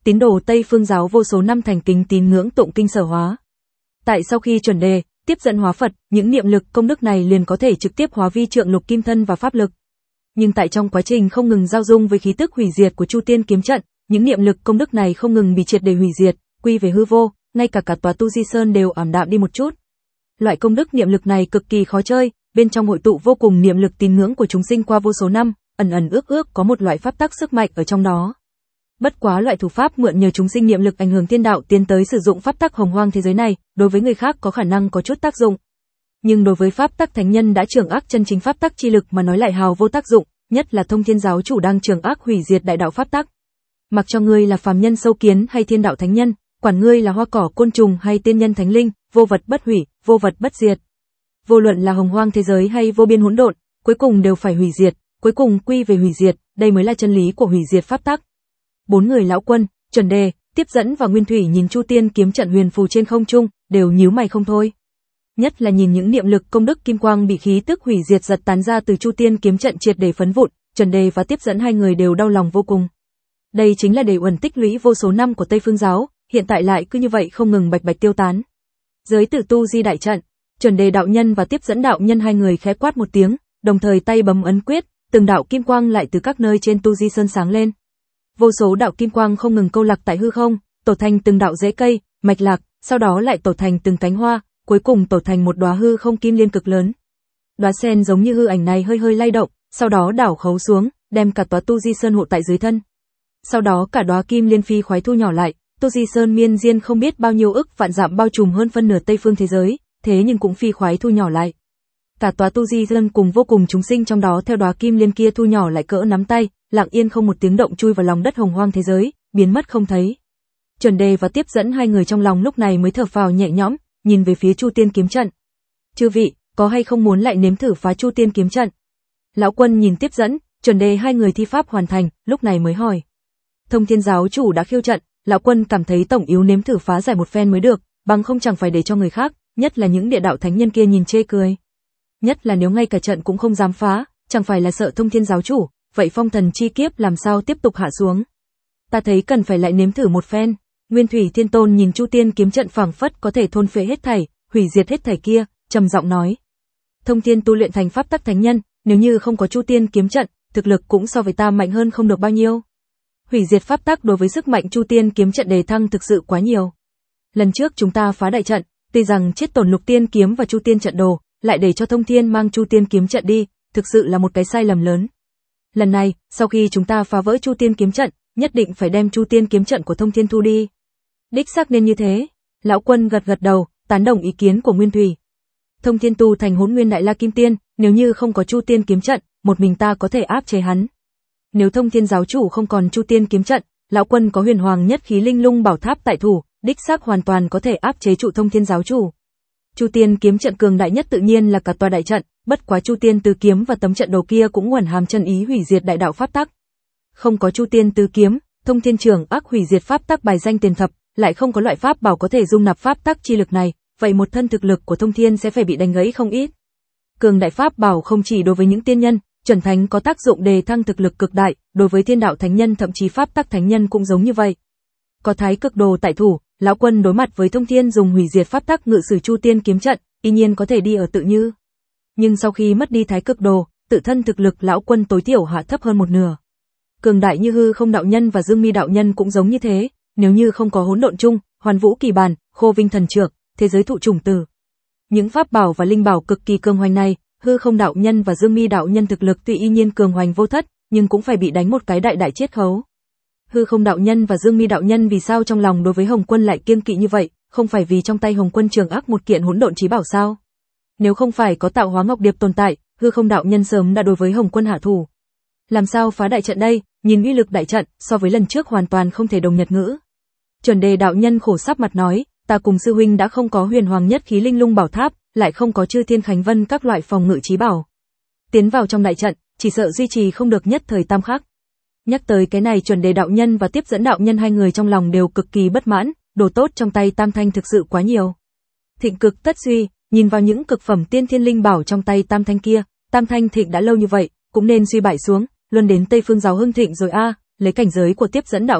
tín đồ Tây Phương giáo vô số năm thành kính tín ngưỡng tụng kinh Sở Hóa. Tại sau khi chuẩn đề, tiếp dẫn hóa Phật, những niệm lực công đức này liền có thể trực tiếp hóa vi trượng lục kim thân và pháp lực. Nhưng tại trong quá trình không ngừng giao dung với khí tức hủy diệt của Chu Tiên kiếm trận, những niệm lực công đức này không ngừng bị triệt để hủy diệt, quy về hư vô, ngay cả cả tòa Tu Di Sơn đều ảm đạm đi một chút. Loại công đức niệm lực này cực kỳ khó chơi, bên trong hội tụ vô cùng niệm lực tín ngưỡng của chúng sinh qua vô số năm, ẩn ẩn ước ước có một loại pháp tắc sức mạnh ở trong đó. Bất quá loại thủ pháp mượn nhờ chúng sinh niệm lực ảnh hưởng thiên đạo tiến tới sử dụng pháp tắc hồng hoang thế giới này, đối với người khác có khả năng có chút tác dụng. Nhưng đối với pháp tắc thánh nhân đã trưởng ác chân chính pháp tắc chi lực mà nói lại hào vô tác dụng, nhất là Thông Thiên giáo chủ đang trưởng ác hủy diệt đại đạo pháp tắc. Mặc cho ngươi là phàm nhân sâu kiến hay thiên đạo thánh nhân, quản ngươi là hoa cỏ côn trùng hay tiên nhân thánh linh, vô vật bất hủy, vô vật bất diệt. Vô luận là hồng hoang thế giới hay vô biên hỗn độn, cuối cùng đều phải hủy diệt, cuối cùng quy về hủy diệt, đây mới là chân lý của hủy diệt pháp tắc. Bốn người lão quân, Chuẩn Đề, Tiếp Dẫn và Nguyên Thủy nhìn Chu Tiên kiếm trận huyền phù trên không trung, đều nhíu mày không thôi. Nhất là nhìn những niệm lực công đức kim quang bị khí tức hủy diệt giật tán ra từ Chu Tiên kiếm trận triệt để phấn vụn, Chuẩn Đề và Tiếp Dẫn hai người đều đau lòng vô cùng. Đây chính là để uẩn tích lũy vô số năm của Tây Phương giáo, hiện tại lại cứ như vậy không ngừng bạch bạch tiêu tán. Giới tử tu di đại trận, Chuẩn Đề đạo nhân và Tiếp Dẫn đạo nhân hai người khẽ quát một tiếng, đồng thời tay bấm ấn quyết, từng đạo kim quang lại từ các nơi trên Tu Di Sơn sáng lên. Vô số đạo kim quang không ngừng câu lạc tại hư không, tổ thành từng đạo rễ cây, mạch lạc, sau đó lại tổ thành từng cánh hoa, cuối cùng tổ thành một đóa hư không kim liên cực lớn. Đóa sen giống như hư ảnh này hơi hơi lay động, sau đó đảo khấu xuống, đem cả tòa Tu Di Sơn hộ tại dưới thân. Sau đó cả đóa kim liên phi khoái thu nhỏ lại, Tu Di Sơn miên diên không biết bao nhiêu ức vạn dặm bao trùm hơn phân nửa Tây phương thế giới, thế nhưng cũng phi khoái thu nhỏ lại. Cả tòa Tu Di Sơn cùng vô cùng chúng sinh trong đó theo đóa kim liên kia thu nhỏ lại cỡ nắm tay, lặng yên không một tiếng động chui vào lòng đất hồng hoang thế giới, biến mất không thấy. Chuẩn Đề và Tiếp Dẫn hai người trong lòng lúc này mới thở phào nhẹ nhõm, nhìn về phía Chu Tiên kiếm trận. Chư vị, có hay không muốn lại nếm thử phá Chu Tiên kiếm trận? Lão quân nhìn Tiếp Dẫn, Chuẩn Đề hai người thi pháp hoàn thành, lúc này mới hỏi. Thông Thiên giáo chủ đã khiêu trận, lão quân cảm thấy tổng yếu nếm thử phá giải một phen mới được, bằng không chẳng phải để cho người khác, nhất là những địa đạo thánh nhân kia nhìn chê cười. Nhất là nếu ngay cả trận cũng không dám phá, chẳng phải là sợ Thông Thiên giáo chủ, vậy phong thần chi kiếp làm sao tiếp tục hạ xuống. Ta thấy cần phải lại nếm thử một phen. Nguyên Thủy Thiên Tôn nhìn Chu Tiên kiếm trận phảng phất có thể thôn phệ hết thảy, hủy diệt hết thảy kia, trầm giọng nói. Thông Thiên tu luyện thành pháp tắc thánh nhân, nếu như không có Chu Tiên kiếm trận, thực lực cũng so với ta mạnh hơn không được bao nhiêu. Hủy diệt pháp tắc đối với sức mạnh Chu Tiên kiếm trận đề thăng thực sự quá nhiều. Lần trước chúng ta phá đại trận, tuy rằng chết tổn Lục Tiên kiếm và Chu Tiên trận đồ, lại để cho Thông Thiên mang Chu Tiên kiếm trận đi, thực sự là một cái sai lầm lớn. Lần này, sau khi chúng ta phá vỡ Chu Tiên kiếm trận, nhất định phải đem Chu Tiên kiếm trận của Thông Thiên thu đi. Đích xác nên như thế. Lão quân gật gật đầu, tán đồng ý kiến của Nguyên Thủy. Thông Thiên tu thành Hỗn Nguyên Đại La Kim Tiên, nếu như không có Chu Tiên kiếm trận, một mình ta có thể áp chế hắn. Nếu Thông Thiên giáo chủ không còn Chu Tiên kiếm trận, lão quân có Huyền Hoàng nhất khí linh lung bảo tháp tại thủ, đích xác hoàn toàn có thể áp chế trụ Thông Thiên giáo chủ. Chu Tiên kiếm trận cường đại nhất tự nhiên là cả tòa đại trận, bất quá Chu Tiên tứ kiếm và tấm trận đồ kia cũng nguồn hàm chân ý hủy diệt đại đạo pháp tắc. Không có Chu Tiên tứ kiếm, Thông Thiên trưởng ác hủy diệt pháp tắc bài danh tiền thập, lại không có loại pháp bảo có thể dung nạp pháp tắc chi lực này, vậy một thân thực lực của Thông Thiên sẽ phải bị đánh gãy không ít. Cường đại pháp bảo không chỉ đối với những tiên nhân, chuẩn thánh có tác dụng đề thăng thực lực cực đại, đối với thiên đạo thánh nhân thậm chí pháp tắc thánh nhân cũng giống như vậy. Có thái cực đồ tại thủ, lão quân đối mặt với Thông Thiên dùng hủy diệt pháp tắc ngự sử Chu Tiên kiếm trận, y nhiên có thể đi ở tự như. Nhưng sau khi mất đi thái cực đồ, tự thân thực lực lão quân tối thiểu hạ thấp hơn một nửa. Cường đại như Hư Không đạo nhân và Dương Mi đạo nhân cũng giống như thế, nếu như không có hỗn độn chung, Hoàn Vũ kỳ bàn, Khô Vinh thần trược, thế giới thụ chủng tử. Những pháp bảo và linh bảo cực kỳ cường hoành này, Hư Không đạo nhân và Dương Mi đạo nhân thực lực tuy y nhiên cường hoành vô thất, nhưng cũng phải bị đánh một cái đại đại chết khấu. Hư Không đạo nhân và Dương Mi đạo nhân vì sao trong lòng đối với Hồng Quân lại kiêng kỵ như vậy, không phải vì trong tay Hồng Quân trường ác một kiện hỗn độn chí bảo sao? Nếu không phải có Tạo Hóa Ngọc Điệp tồn tại, Hư Không đạo nhân sớm đã đối với Hồng Quân hạ thủ. Làm sao phá đại trận đây? Nhìn uy lực đại trận, so với lần trước hoàn toàn không thể đồng nhật ngữ. Chuẩn Đề đạo nhân khổ sắp mặt nói, ta cùng sư huynh đã không có Huyền Hoàng nhất khí linh lung bảo tháp, lại không có Chư Thiên Khánh Vân các loại phòng ngự chí bảo. Tiến vào trong đại trận, chỉ sợ duy trì không được nhất thời tam khắc. Nhắc tới cái này, Chuẩn Đề đạo nhân và Tiếp Dẫn đạo nhân hai người trong lòng đều cực kỳ bất mãn, đồ tốt trong tay Tam Thanh thực sự quá nhiều. Thịnh cực tất suy, nhìn vào những cực phẩm tiên thiên linh bảo trong tay Tam Thanh kia, Tam Thanh thịnh đã lâu như vậy, cũng nên suy bại xuống, luôn đến Tây Phương giáo hưng thịnh rồi a, à, lấy cảnh giới của Tiếp Dẫn đạo hữu,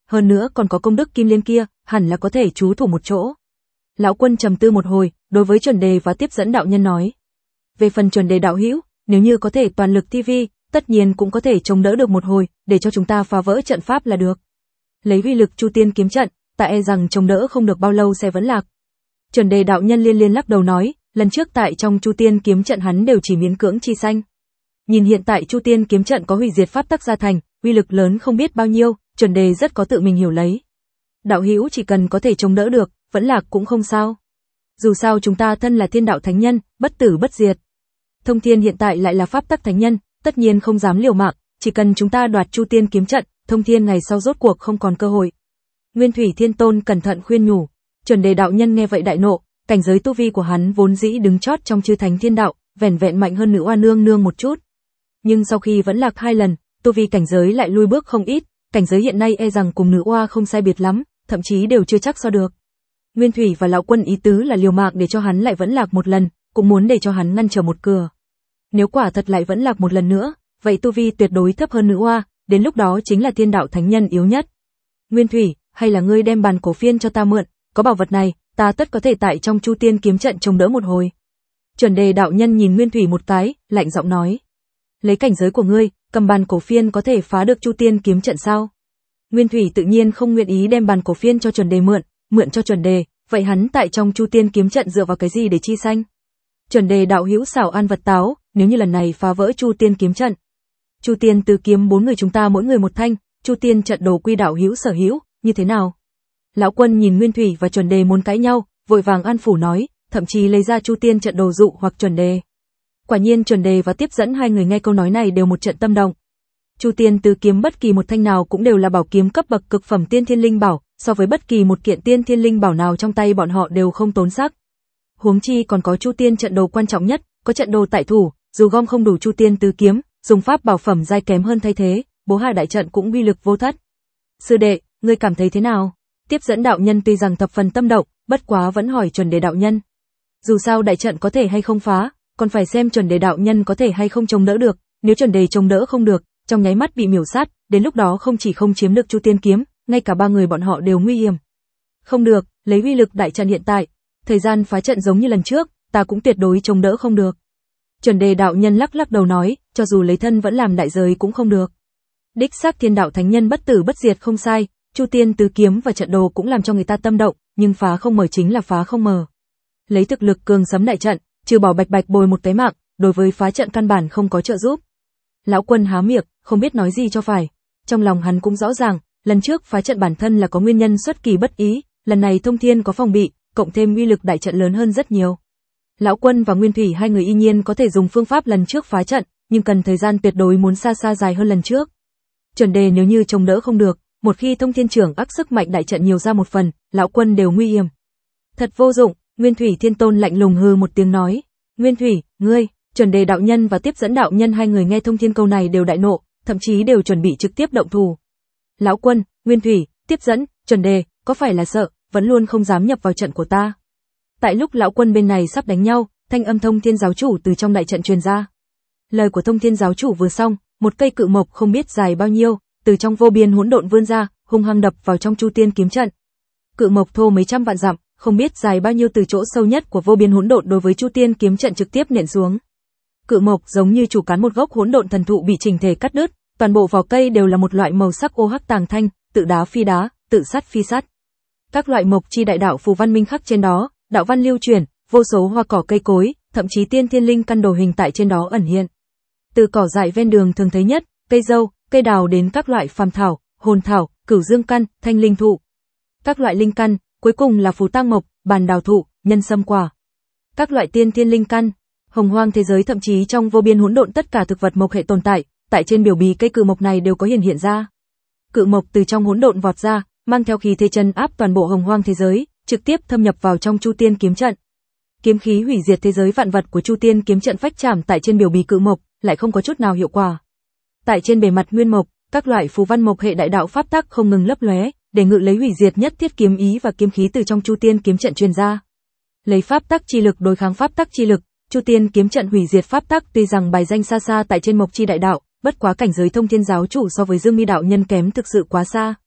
hơn nữa còn có công đức kim liên kia, hẳn là có thể trú thủ một chỗ. Lão Quân trầm tư một hồi, đối với chuẩn đề và tiếp dẫn đạo nhân nói. Về phần chuẩn đề đạo hữu, nếu như có thể toàn lực ti vi, tất nhiên cũng có thể chống đỡ được một hồi, để cho chúng ta phá vỡ trận pháp là được. Lấy uy lực Chu Tiên kiếm trận, ta e rằng chống đỡ không được bao lâu sẽ vẫn lạc. Chuẩn đề đạo nhân liên liên lắc đầu nói, lần trước tại trong Chu Tiên kiếm trận hắn đều chỉ miễn cưỡng chi sanh. Nhìn hiện tại Chu Tiên kiếm trận có hủy diệt pháp tắc gia thành, uy lực lớn không biết bao nhiêu, chuẩn đề rất có tự mình hiểu lấy. Đạo hữu chỉ cần có thể chống đỡ được, vẫn lạc cũng không sao. Dù sao chúng ta thân là thiên đạo thánh nhân, bất tử bất diệt. Thông Thiên hiện tại lại là pháp tắc thánh nhân, tất nhiên không dám liều mạng, chỉ cần chúng ta đoạt Chu Tiên kiếm trận, Thông Thiên ngày sau rốt cuộc không còn cơ hội. Nguyên Thủy Thiên Tôn cẩn thận khuyên nhủ. Chuẩn đề đạo nhân nghe vậy đại nộ, cảnh giới tu vi của hắn vốn dĩ đứng chót trong chư thánh thiên đạo, vẻn vẹn mạnh hơn nữ oa nương nương một chút. Nhưng sau khi vẫn lạc hai lần, tu vi cảnh giới lại lui bước không ít, cảnh giới hiện nay e rằng cùng nữ oa không sai biệt lắm, thậm chí đều chưa chắc so được. Nguyên Thủy và Lão Quân ý tứ là liều mạng để cho hắn lại vẫn lạc một lần, cũng muốn để cho hắn ngăn trở một cửa. Nếu quả thật lại vẫn lạc một lần nữa, vậy tu vi tuyệt đối thấp hơn nữ oa, đến lúc đó chính là thiên đạo thánh nhân yếu nhất. Nguyên Thủy, hay là ngươi đem bàn cổ phiên cho ta mượn, có bảo vật này, ta tất có thể tại trong Chu Tiên kiếm trận chống đỡ một hồi. Chuẩn đề đạo nhân nhìn Nguyên Thủy một cái, lạnh giọng nói. Lấy cảnh giới của ngươi, cầm bàn cổ phiên có thể phá được Chu Tiên kiếm trận sao? Nguyên Thủy tự nhiên không nguyện ý đem bàn cổ phiên cho chuẩn đề mượn, mượn cho chuẩn đề, vậy hắn tại trong Chu Tiên kiếm trận dựa vào cái gì để chi sanh? Chuẩn đề đạo hữu xảo an vật táo, nếu như lần này phá vỡ Chu Tiên kiếm trận. Chu Tiên tứ kiếm bốn người chúng ta mỗi người một thanh, Chu Tiên trận đồ quy đạo hữu sở hữu, như thế nào? Lão Quân nhìn Nguyên Thủy và chuẩn đề muốn cãi nhau, vội vàng an phủ nói, thậm chí lấy ra Chu Tiên trận đồ dụ hoặc chuẩn đề. Quả nhiên chuẩn đề và tiếp dẫn hai người nghe câu nói này đều một trận tâm động. Chu Tiên tứ kiếm bất kỳ một thanh nào cũng đều là bảo kiếm cấp bậc cực phẩm tiên thiên linh bảo, so với bất kỳ một kiện tiên thiên linh bảo nào trong tay bọn họ đều không tốn sắc. Huống chi còn có Chu Tiên trận đồ quan trọng nhất, có trận đồ tại thủ, dù gom không đủ Chu Tiên tứ kiếm, dùng pháp bảo phẩm giai kém hơn thay thế, Bố Hà đại trận cũng uy lực vô thất. Sư đệ, ngươi cảm thấy thế nào? Tiếp dẫn đạo nhân tuy rằng thập phần tâm động, bất quá vẫn hỏi chuẩn đề đạo nhân. Dù sao đại trận có thể hay không phá, còn phải xem chuẩn đề đạo nhân có thể hay không chống đỡ được, nếu chuẩn đề chống đỡ không được, trong nháy mắt bị miểu sát, đến lúc đó không chỉ không chiếm được Chu Tiên kiếm, ngay cả ba người bọn họ đều nguy hiểm. Không được, lấy uy lực đại trận hiện tại, thời gian phá trận giống như lần trước, ta cũng tuyệt đối chống đỡ không được. Chuẩn đề đạo nhân lắc lắc đầu nói, cho dù lấy thân vẫn làm đại giới cũng không được. Đích xác thiên đạo thánh nhân bất tử bất diệt không sai, Chu Tiên tứ kiếm và trận đồ cũng làm cho người ta tâm động, nhưng phá không mở chính là phá không mở. Lấy thực lực cường sấm đại trận, trừ bỏ bạch bạch bồi một cái mạng, đối với phá trận căn bản không có trợ giúp. Lão Quân há miệng, không biết nói gì cho phải. Trong lòng hắn cũng rõ ràng, lần trước phá trận bản thân là có nguyên nhân xuất kỳ bất ý, lần này Thông Thiên có phòng bị, cộng thêm uy lực đại trận lớn hơn rất nhiều. Lão Quân và Nguyên Thủy hai người y nhiên có thể dùng phương pháp lần trước phá trận, nhưng cần thời gian tuyệt đối muốn xa xa dài hơn lần trước. Chuẩn đề nếu như chống đỡ không được, một khi Thông Thiên trưởng áp sức mạnh đại trận nhiều ra một phần, Lão Quân đều nguy hiểm. Thật vô dụng, Nguyên Thủy Thiên Tôn lạnh lùng hừ một tiếng nói. Nguyên Thủy, ngươi, chuẩn đề đạo nhân và tiếp dẫn đạo nhân hai người nghe Thông Thiên câu này đều đại nộ, thậm chí đều chuẩn bị trực tiếp động thủ. Lão Quân, Nguyên Thủy, tiếp dẫn, chuẩn đề, có phải là sợ, vẫn luôn không dám nhập vào trận của ta? Tại lúc Lão Quân bên này sắp đánh nhau, thanh âm Thông Thiên giáo chủ từ trong đại trận truyền ra. Lời của Thông Thiên giáo chủ vừa xong, một cây cự mộc không biết dài bao nhiêu, từ trong vô biên hỗn độn vươn ra, hung hăng đập vào trong Chu Tiên kiếm trận. Cự mộc thô mấy trăm vạn dặm, không biết dài bao nhiêu từ chỗ sâu nhất của vô biên hỗn độn đối với Chu Tiên kiếm trận trực tiếp nện xuống. Cự mộc giống như chủ cán một gốc hỗn độn thần thụ bị chỉnh thể cắt đứt, toàn bộ vỏ cây đều là một loại màu sắc ô hắc tàng thanh, tự đá phi đá, tự sắt phi sắt. Các loại mộc chi đại đạo phù văn minh khắc trên đó, đạo văn lưu chuyển, vô số hoa cỏ cây cối, thậm chí tiên thiên linh căn đồ hình tại trên đó ẩn hiện. Từ cỏ dại ven đường thường thấy nhất, cây dâu, cây đào đến các loại phàm thảo, hồn thảo, cửu dương căn, thanh linh thụ. Các loại linh căn, cuối cùng là phù tang mộc, bàn đào thụ, nhân sâm quả. Các loại tiên thiên linh căn, hồng hoang thế giới thậm chí trong vô biên hỗn độn tất cả thực vật mộc hệ tồn tại, tại trên biểu bì cây cự mộc này đều có hiện hiện ra. Cự mộc từ trong hỗn độn vọt ra, mang theo khí thế chân áp toàn bộ hồng hoang thế giới, trực tiếp thâm nhập vào trong Chu Tiên kiếm trận. Kiếm khí hủy diệt thế giới vạn vật của Chu Tiên kiếm trận phách chạm tại trên biểu bì cự mộc, lại không có chút nào hiệu quả. Tại trên bề mặt nguyên mộc, các loại phù văn mộc hệ đại đạo pháp tắc không ngừng lấp lóe, để ngự lấy hủy diệt nhất thiết kiếm ý và kiếm khí từ trong Chu Tiên kiếm trận truyền ra. Lấy pháp tắc chi lực đối kháng pháp tắc chi lực, Chu Tiên kiếm trận hủy diệt pháp tắc tuy rằng bài danh xa xa tại trên mộc chi đại đạo, bất quá cảnh giới Thông Thiên giáo chủ so với Dương Mi đạo nhân kém thực sự quá xa.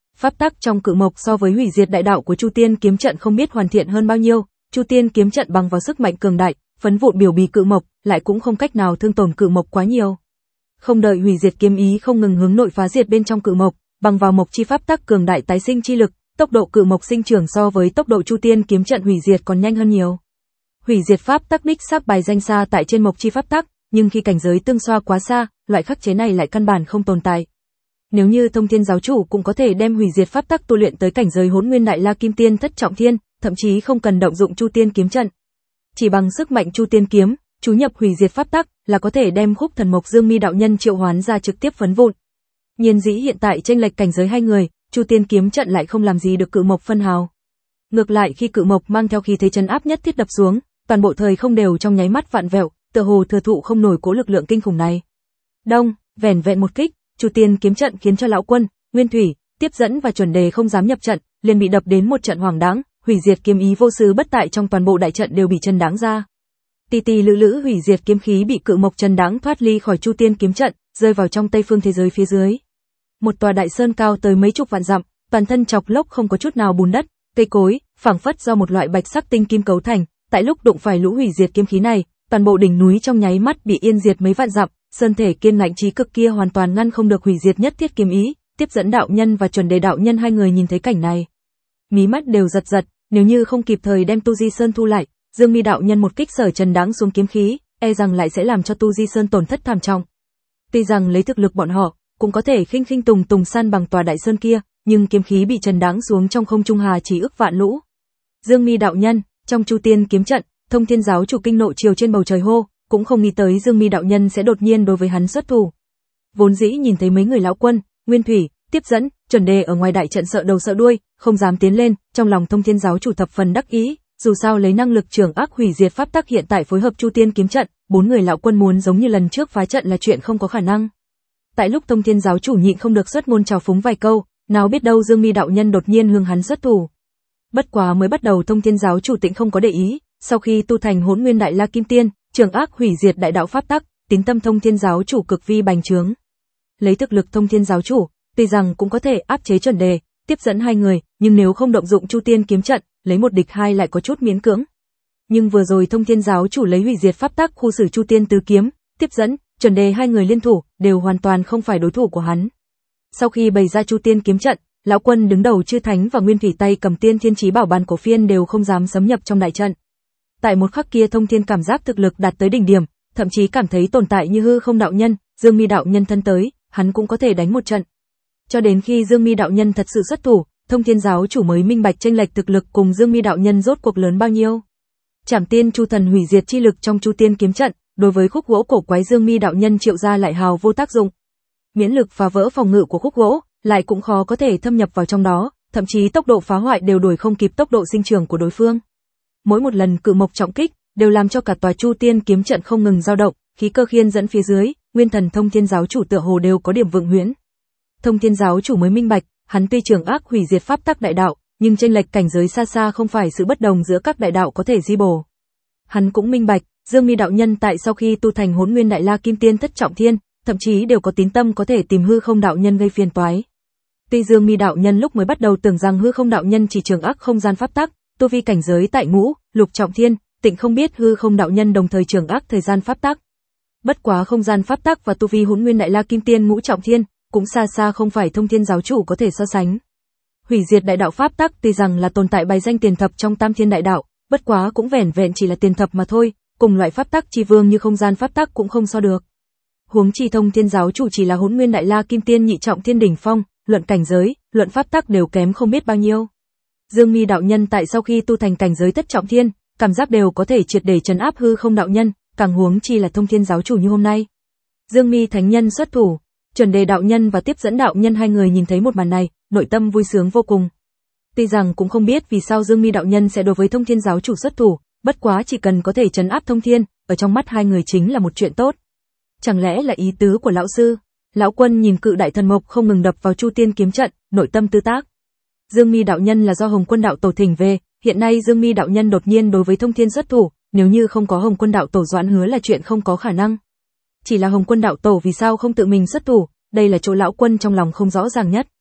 Pháp tắc trong cự mộc so với hủy diệt đại đạo của Chu Tiên kiếm trận không biết hoàn thiện hơn bao nhiêu, Chu Tiên kiếm trận bằng vào sức mạnh cường đại, phấn vụn biểu bì cự mộc, lại cũng không cách nào thương tổn cự mộc quá nhiều. Không đợi hủy diệt kiếm ý không ngừng hướng nội phá diệt bên trong cự mộc, bằng vào mộc chi pháp tắc cường đại tái sinh chi lực, tốc độ cự mộc sinh trưởng so với tốc độ Chu Tiên kiếm trận hủy diệt còn nhanh hơn nhiều. Hủy diệt pháp tắc đích xác bài danh xa tại trên mộc chi pháp tắc, nhưng khi cảnh giới tương xoa quá xa, loại khắc chế này lại căn bản không tồn tại. Nếu như Thông Thiên giáo chủ cũng có thể đem hủy diệt pháp tắc tu luyện tới cảnh giới Hỗn Nguyên Đại La Kim Tiên Thất Trọng Thiên, thậm chí không cần động dụng Chu Tiên kiếm trận, chỉ bằng sức mạnh Chu Tiên kiếm, chú nhập hủy diệt pháp tắc là có thể đem Khúc Thần Mộc Dương Mi đạo nhân triệu hoán ra trực tiếp phấn vụn. Nhiên dĩ hiện tại chênh lệch cảnh giới hai người, Chu Tiên kiếm trận lại không làm gì được cự mộc phân hào. Ngược lại khi cự mộc mang theo khí thế trấn áp nhất thiết đập xuống, toàn bộ thời không đều trong nháy mắt vặn vẹo, tựa hồ thừa thụ không nổi cố lực lượng kinh khủng này. Đông, vẻn vẹn một kích, Chu Tiên kiếm trận khiến cho lão quân, Nguyên Thủy, Tiếp Dẫn và Chuẩn Đề không dám nhập trận, liền bị đập đến một trận hoảng đáng, hủy diệt kiếm ý vô sứ bất tại trong toàn bộ đại trận đều bị chân đáng ra. Tì tì lữ lữ hủy diệt kiếm khí bị cự mộc chân đáng thoát ly khỏi Chu Tiên kiếm trận, rơi vào trong Tây phương thế giới phía dưới. Một tòa đại sơn cao tới mấy chục vạn dặm, toàn thân chọc lốc không có chút nào bùn đất, cây cối, phảng phất do một loại bạch sắc tinh kim cấu thành, tại lúc đụng phải lũ hủy diệt kiếm khí này, toàn bộ đỉnh núi trong nháy mắt bị yên diệt mấy vạn dặm, sơn thể kiên ngạnh chí cực kia hoàn toàn ngăn không được hủy diệt nhất thiết kiếm ý. Tiếp Dẫn đạo nhân và Chuẩn Đề đạo nhân hai người nhìn thấy cảnh này, mí mắt đều giật giật, nếu như không kịp thời đem Tu Di Sơn thu lại, Dương Mi đạo nhân một kích sở trần đáng xuống kiếm khí, e rằng lại sẽ làm cho Tu Di Sơn tổn thất thảm trọng. Tuy rằng lấy thực lực bọn họ, cũng có thể khinh khinh tùng tùng san bằng tòa đại sơn kia, nhưng kiếm khí bị trần đáng xuống trong không trung hà chỉ ức vạn lũ. Dương Mi đạo nhân, trong Chu Tiên kiếm trận, Thông Thiên giáo chủ kinh nộ chiều trên bầu trời hô, cũng không nghĩ tới Dương Mi đạo nhân sẽ đột nhiên đối với hắn xuất thủ. Vốn dĩ nhìn thấy mấy người lão quân, Nguyên Thủy, Tiếp Dẫn, Chuẩn Đề ở ngoài đại trận sợ đầu sợ đuôi, không dám tiến lên, trong lòng Thông Thiên giáo chủ thập phần đắc ý, dù sao lấy năng lực trưởng ác hủy diệt pháp tắc hiện tại phối hợp Chu Tiên kiếm trận, bốn người lão quân muốn giống như lần trước phá trận là chuyện không có khả năng. Tại lúc Thông Thiên giáo chủ nhịn không được xuất ngôn trào phúng vài câu, nào biết đâu Dương Mi đạo nhân đột nhiên hướng hắn xuất thủ. Bất quá mới bắt đầu Thông Thiên giáo chủ tịnh không có để ý, sau khi tu thành Hỗn Nguyên Đại La Kim Tiên, trưởng ác hủy diệt đại đạo pháp tắc, tín tâm Thông Thiên giáo chủ cực vi bành trướng. Lấy thực lực Thông Thiên giáo chủ, tuy rằng cũng có thể áp chế Chuẩn Đề, Tiếp Dẫn hai người, nhưng nếu không động dụng Chu Tiên kiếm trận, lấy một địch hai lại có chút miễn cưỡng. Nhưng vừa rồi Thông Thiên giáo chủ lấy hủy diệt pháp tắc khu xử Chu Tiên tứ kiếm, Tiếp Dẫn, Chuẩn Đề hai người liên thủ, đều hoàn toàn không phải đối thủ của hắn. Sau khi bày ra Chu Tiên kiếm trận, lão quân đứng đầu Chư Thánh và Nguyên Thủy tay cầm Tiên Thiên Chí Bảo Bàn cổ phiên đều không dám xâm nhập trong đại trận. Tại một khắc kia Thông Thiên cảm giác thực lực đạt tới đỉnh điểm, thậm chí cảm thấy tồn tại như hư không đạo nhân, Dương Mi đạo nhân thân tới, hắn cũng có thể đánh một trận. Cho đến khi Dương Mi đạo nhân thật sự xuất thủ, Thông Thiên giáo chủ mới minh bạch chênh lệch thực lực cùng Dương Mi đạo nhân rốt cuộc lớn bao nhiêu. Trảm Tiên Chu Thần hủy diệt chi lực trong Chu Tiên kiếm trận, đối với khúc gỗ cổ quái Dương Mi đạo nhân triệu ra lại hào vô tác dụng. Miễn lực phá vỡ phòng ngự của khúc gỗ, lại cũng khó có thể thâm nhập vào trong đó, thậm chí tốc độ phá hoại đều đuổi không kịp tốc độ sinh trưởng của đối phương. Mỗi một lần cự mộc trọng kích, đều làm cho cả tòa Chu Tiên kiếm trận không ngừng dao động, khí cơ khiên dẫn phía dưới, nguyên thần Thông Thiên giáo chủ tựa hồ đều có điểm vượng huyễn. Thông Thiên giáo chủ mới minh bạch, hắn tuy trưởng ác hủy diệt pháp tắc đại đạo, nhưng chênh lệch cảnh giới xa xa không phải sự bất đồng giữa các đại đạo có thể di bổ. Hắn cũng minh bạch, Dương Mi đạo nhân tại sau khi tu thành Hỗn Nguyên Đại La Kim Tiên Thất Trọng Thiên, thậm chí đều có tín tâm có thể tìm hư không đạo nhân gây phiền toái. Tuy Dương Mi đạo nhân lúc mới bắt đầu tưởng rằng hư không đạo nhân chỉ trưởng ác không gian pháp tắc, tu vi cảnh giới tại ngũ, lục trọng thiên, tịnh không biết hư không đạo nhân đồng thời trưởng ác thời gian pháp tắc. Bất quá không gian pháp tắc và tu vi Hỗn Nguyên Đại La Kim Tiên ngũ trọng thiên, cũng xa xa không phải Thông Thiên giáo chủ có thể so sánh. Hủy diệt đại đạo pháp tắc tuy rằng là tồn tại bài danh tiền thập trong Tam Thiên đại đạo, bất quá cũng vẻn vẹn chỉ là tiền thập mà thôi, cùng loại pháp tắc chi vương như không gian pháp tắc cũng không so được. Huống chi Thông Thiên giáo chủ chỉ là Hỗn Nguyên Đại La Kim Tiên nhị trọng thiên đỉnh phong, luận cảnh giới, luận pháp tắc đều kém không biết bao nhiêu. Dương Mi đạo nhân tại sau khi tu thành cảnh giới Thất Trọng Thiên, cảm giác đều có thể triệt để trấn áp hư không đạo nhân, càng huống chi là Thông Thiên giáo chủ như hôm nay. Dương Mi thánh nhân xuất thủ, Chuẩn Đề đạo nhân và Tiếp Dẫn đạo nhân hai người nhìn thấy một màn này, nội tâm vui sướng vô cùng. Tuy rằng cũng không biết vì sao Dương Mi đạo nhân sẽ đối với Thông Thiên giáo chủ xuất thủ, bất quá chỉ cần có thể trấn áp Thông Thiên, ở trong mắt hai người chính là một chuyện tốt. Chẳng lẽ là ý tứ của lão sư? Lão quân nhìn cự đại thần mộc không ngừng đập vào Chu Tiên kiếm trận, nội tâm tư tác. Dương Mi đạo nhân là do Hồng Quân đạo tổ thỉnh về, hiện nay Dương Mi đạo nhân đột nhiên đối với Thông Thiên xuất thủ, nếu như không có Hồng Quân đạo tổ doãn hứa là chuyện không có khả năng. Chỉ là Hồng Quân đạo tổ vì sao không tự mình xuất thủ, đây là chỗ lão quân trong lòng không rõ ràng nhất.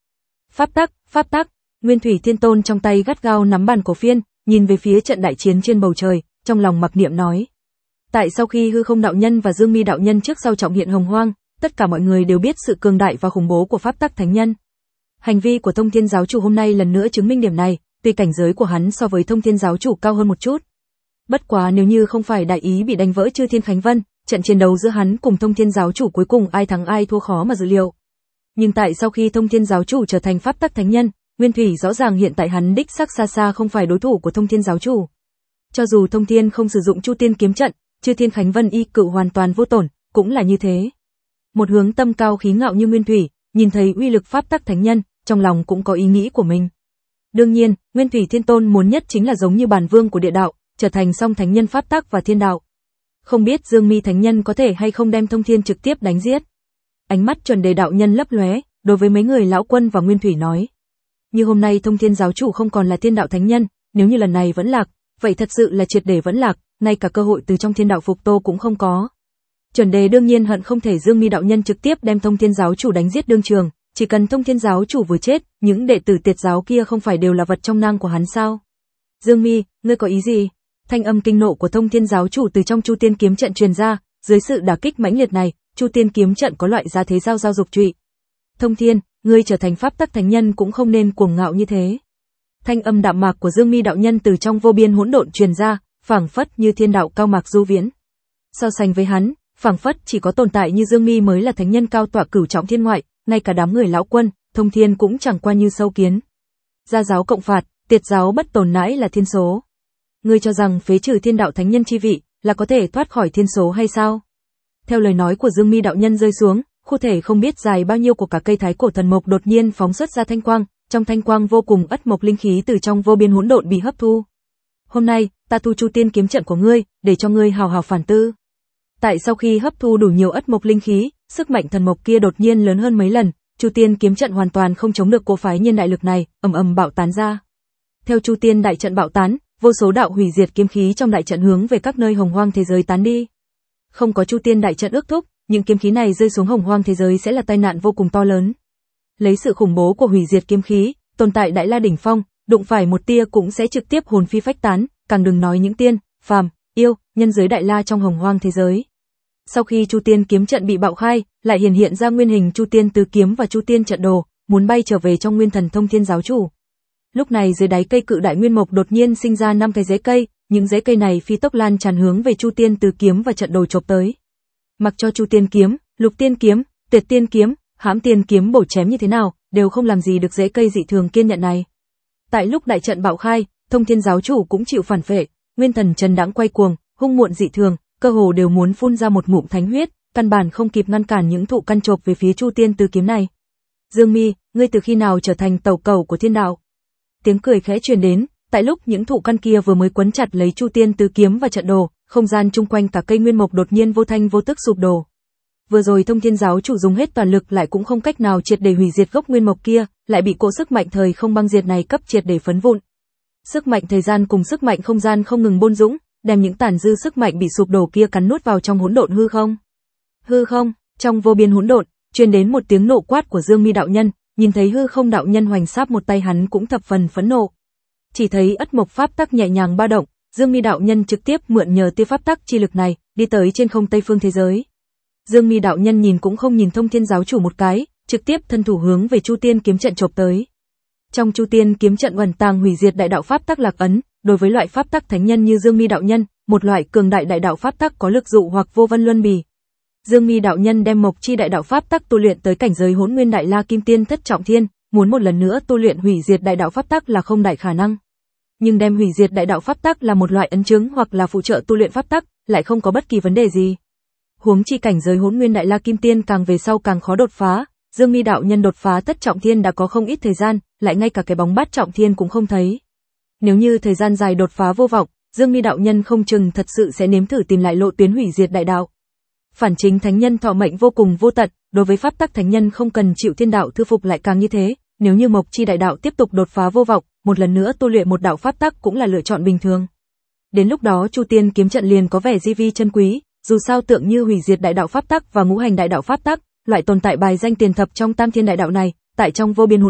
Pháp tắc, pháp tắc. Nguyên Thủy Thiên Tôn trong tay gắt gao nắm bàn cổ phiên, nhìn về phía trận đại chiến trên bầu trời, trong lòng mặc niệm nói. Tại sau khi Hư Không đạo nhân và Dương Mi đạo nhân trước sau trọng hiện hồng hoang, tất cả mọi người đều biết sự cường đại và khủng bố của pháp tắc thánh nhân. Hành vi của Thông Thiên giáo chủ hôm nay lần nữa chứng minh điểm này, tuy cảnh giới của hắn so với Thông Thiên giáo chủ cao hơn một chút. Bất quá nếu như không phải đại ý bị đánh vỡ Chư Thiên Khánh Vân, trận chiến đấu giữa hắn cùng Thông Thiên giáo chủ cuối cùng ai thắng ai thua khó mà dự liệu. Nhưng tại sau khi Thông Thiên giáo chủ trở thành pháp tắc thánh nhân, Nguyên Thủy rõ ràng hiện tại hắn đích xác xa xa không phải đối thủ của Thông Thiên giáo chủ. Cho dù Thông Thiên không sử dụng Chu Tiên kiếm trận, Chư Thiên Khánh Vân y cự hoàn toàn vô tổn, cũng là như thế. Một hướng tâm cao khí ngạo như Nguyên Thủy, nhìn thấy uy lực pháp tắc thánh nhân, trong lòng cũng có ý nghĩ của mình. Đương nhiên, Nguyên Thủy Thiên Tôn muốn nhất chính là giống như bản vương của địa đạo, trở thành song thánh nhân pháp tắc và thiên đạo. Không biết Dương Mi thánh nhân có thể hay không đem Thông Thiên trực tiếp đánh giết. Ánh mắt Chuẩn Đề đạo nhân lấp lóe, đối với mấy người lão quân và Nguyên Thủy nói: như hôm nay Thông Thiên giáo chủ không còn là thiên đạo thánh nhân, nếu như lần này vẫn lạc, vậy thật sự là triệt để vẫn lạc, ngay cả cơ hội từ trong thiên đạo phục tô cũng không có. Chuẩn Đề đương nhiên hận không thể Dương Mi đạo nhân trực tiếp đem Thông Thiên giáo chủ đánh giết đương trường, chỉ cần Thông Thiên giáo chủ vừa chết, những đệ tử Tiệt giáo kia không phải đều là vật trong nang của hắn sao? Dương Mi, ngươi có ý gì? Thanh âm kinh nộ của Thông Thiên giáo chủ từ trong Chu Tiên kiếm trận truyền ra, dưới sự đả kích mãnh liệt này, Chu Tiên kiếm trận có loại giá thế giao giao dục trụy. Thông Thiên, ngươi trở thành pháp tắc thánh nhân cũng không nên cuồng ngạo như thế. Thanh âm đạm mạc của Dương Mi đạo nhân từ trong vô biên hỗn độn truyền ra, phảng phất như thiên đạo cao mạc du viễn. So sánh với hắn, phảng phất chỉ có tồn tại như Dương Mi mới là thánh nhân cao tọa cửu trọng thiên ngoại, ngay cả đám người lão quân, Thông Thiên cũng chẳng qua như sâu kiến. Gia giáo cộng phạt, Tiệt giáo bất tồn nãi là thiên số. Ngươi cho rằng phế trừ thiên đạo thánh nhân chi vị là có thể thoát khỏi thiên số hay sao? Theo lời nói của Dương Mi đạo nhân rơi xuống, khu thể không biết dài bao nhiêu của cả cây thái cổ thần mộc đột nhiên phóng xuất ra thanh quang, trong thanh quang vô cùng ất mộc linh khí từ trong vô biên hỗn độn bị hấp thu. Hôm nay, ta thu Chu Tiên kiếm trận của ngươi, để cho ngươi hào hào phản tư. Tại sau khi hấp thu đủ nhiều ất mộc linh khí, sức mạnh thần mộc kia đột nhiên lớn hơn mấy lần, Chu Tiên kiếm trận hoàn toàn không chống được cỗ phái nhiên đại lực này, ầm ầm bạo tán ra. Theo Chu Tiên đại trận bạo tán, vô số đạo hủy diệt kiếm khí trong đại trận hướng về các nơi hồng hoang thế giới tán đi. Không có Chu Tiên đại trận ước thúc, những kiếm khí này rơi xuống hồng hoang thế giới sẽ là tai nạn vô cùng to lớn. Lấy sự khủng bố của hủy diệt kiếm khí, tồn tại đại la đỉnh phong, đụng phải một tia cũng sẽ trực tiếp hồn phi phách tán, càng đừng nói những tiên, phàm, yêu, nhân giới đại la trong hồng hoang thế giới. Sau khi Chu Tiên kiếm trận bị bạo khai, lại hiển hiện ra nguyên hình Chu Tiên tứ kiếm và Chu Tiên trận đồ, muốn bay trở về trong nguyên thần Thông Thiên giáo chủ. Lúc này dưới đáy cây cự đại nguyên mộc đột nhiên sinh ra năm cái rễ cây, những rễ cây này phi tốc lan tràn hướng về Chu Tiên tứ kiếm và trận đồ chộp tới. Mặc cho Chu Tiên kiếm, Lục Tiên kiếm, Tuyệt Tiên kiếm, Hãm Tiên kiếm bổ chém như thế nào, đều không làm gì được rễ cây dị thường kiên nhận này. Tại lúc đại trận bạo khai, Thông Thiên giáo chủ cũng chịu phản phệ, nguyên thần trần đãng quay cuồng, hung muộn dị thường, cơ hồ đều muốn phun ra một ngụm thánh huyết, căn bản không kịp ngăn cản những thụ căn chộp về phía Chu Tiên tứ kiếm này. Dương Mi, ngươi từ khi nào trở thành tẩu cầu của thiên đạo? Tiếng cười khẽ truyền đến, tại lúc những thụ căn kia vừa mới quấn chặt lấy Chu Tiên tứ kiếm và trận đồ, không gian chung quanh cả cây nguyên mộc đột nhiên vô thanh vô tức sụp đổ. Vừa rồi Thông Thiên giáo chủ dùng hết toàn lực lại cũng không cách nào triệt để hủy diệt gốc nguyên mộc kia, lại bị cỗ sức mạnh thời không băng diệt này cấp triệt để phấn vụn. Sức mạnh thời gian cùng sức mạnh không gian không ngừng bôn dũng, đem những tàn dư sức mạnh bị sụp đổ kia cắn nuốt vào trong hỗn độn hư không. Hư không, trong vô biên hỗn độn, truyền đến một tiếng nộ quát của Dương Mi đạo nhân, nhìn thấy hư không đạo nhân hoành sáp một tay hắn cũng thập phần phẫn nộ. Chỉ thấy ất mộc pháp tắc nhẹ nhàng ba động, Dương Mi đạo nhân trực tiếp mượn nhờ tia pháp tắc chi lực này, đi tới trên không Tây phương thế giới. Dương Mi đạo nhân nhìn cũng không nhìn Thông Thiên giáo chủ một cái, trực tiếp thân thủ hướng về Chu Tiên kiếm trận chộp tới. Trong Chu Tiên kiếm trận ẩn tàng hủy diệt đại đạo pháp tắc lạc ấn, đối với loại pháp tắc thánh nhân như Dương Mi đạo nhân, một loại cường đại đại đạo pháp tắc có lực dụ hoặc vô vân luân bì. Dương Mi đạo nhân đem mộc chi đại đạo pháp tắc tu luyện tới cảnh giới Hỗn Nguyên Đại La Kim Tiên thất trọng thiên, muốn một lần nữa tu luyện hủy diệt đại đạo pháp tắc là không đại khả năng. Nhưng đem hủy diệt đại đạo pháp tắc là một loại ấn chứng hoặc là phụ trợ tu luyện pháp tắc, lại không có bất kỳ vấn đề gì. Huống chi cảnh giới Hỗn Nguyên Đại La Kim Tiên càng về sau càng khó đột phá, Dương Mi đạo nhân đột phá thất trọng thiên đã có không ít thời gian, lại ngay cả cái bóng bát trọng thiên cũng không thấy. Nếu như thời gian dài đột phá vô vọng, Dương Mi đạo nhân không chừng thật sự sẽ nếm thử tìm lại lộ tuyến hủy diệt đại đạo. Phản chính thánh nhân thọ mệnh vô cùng vô tận, đối với pháp tắc thánh nhân không cần chịu thiên đạo thư phục lại càng như thế, nếu như mộc chi đại đạo tiếp tục đột phá vô vọng, một lần nữa tu luyện một đạo pháp tắc cũng là lựa chọn bình thường. Đến lúc đó Chu Tiên kiếm trận liền có vẻ di vi chân quý, dù sao tượng như hủy diệt đại đạo pháp tắc và ngũ hành đại đạo pháp tắc, loại tồn tại bài danh tiền thập trong tam thiên đại đạo này, tại trong vô biên hỗn độn,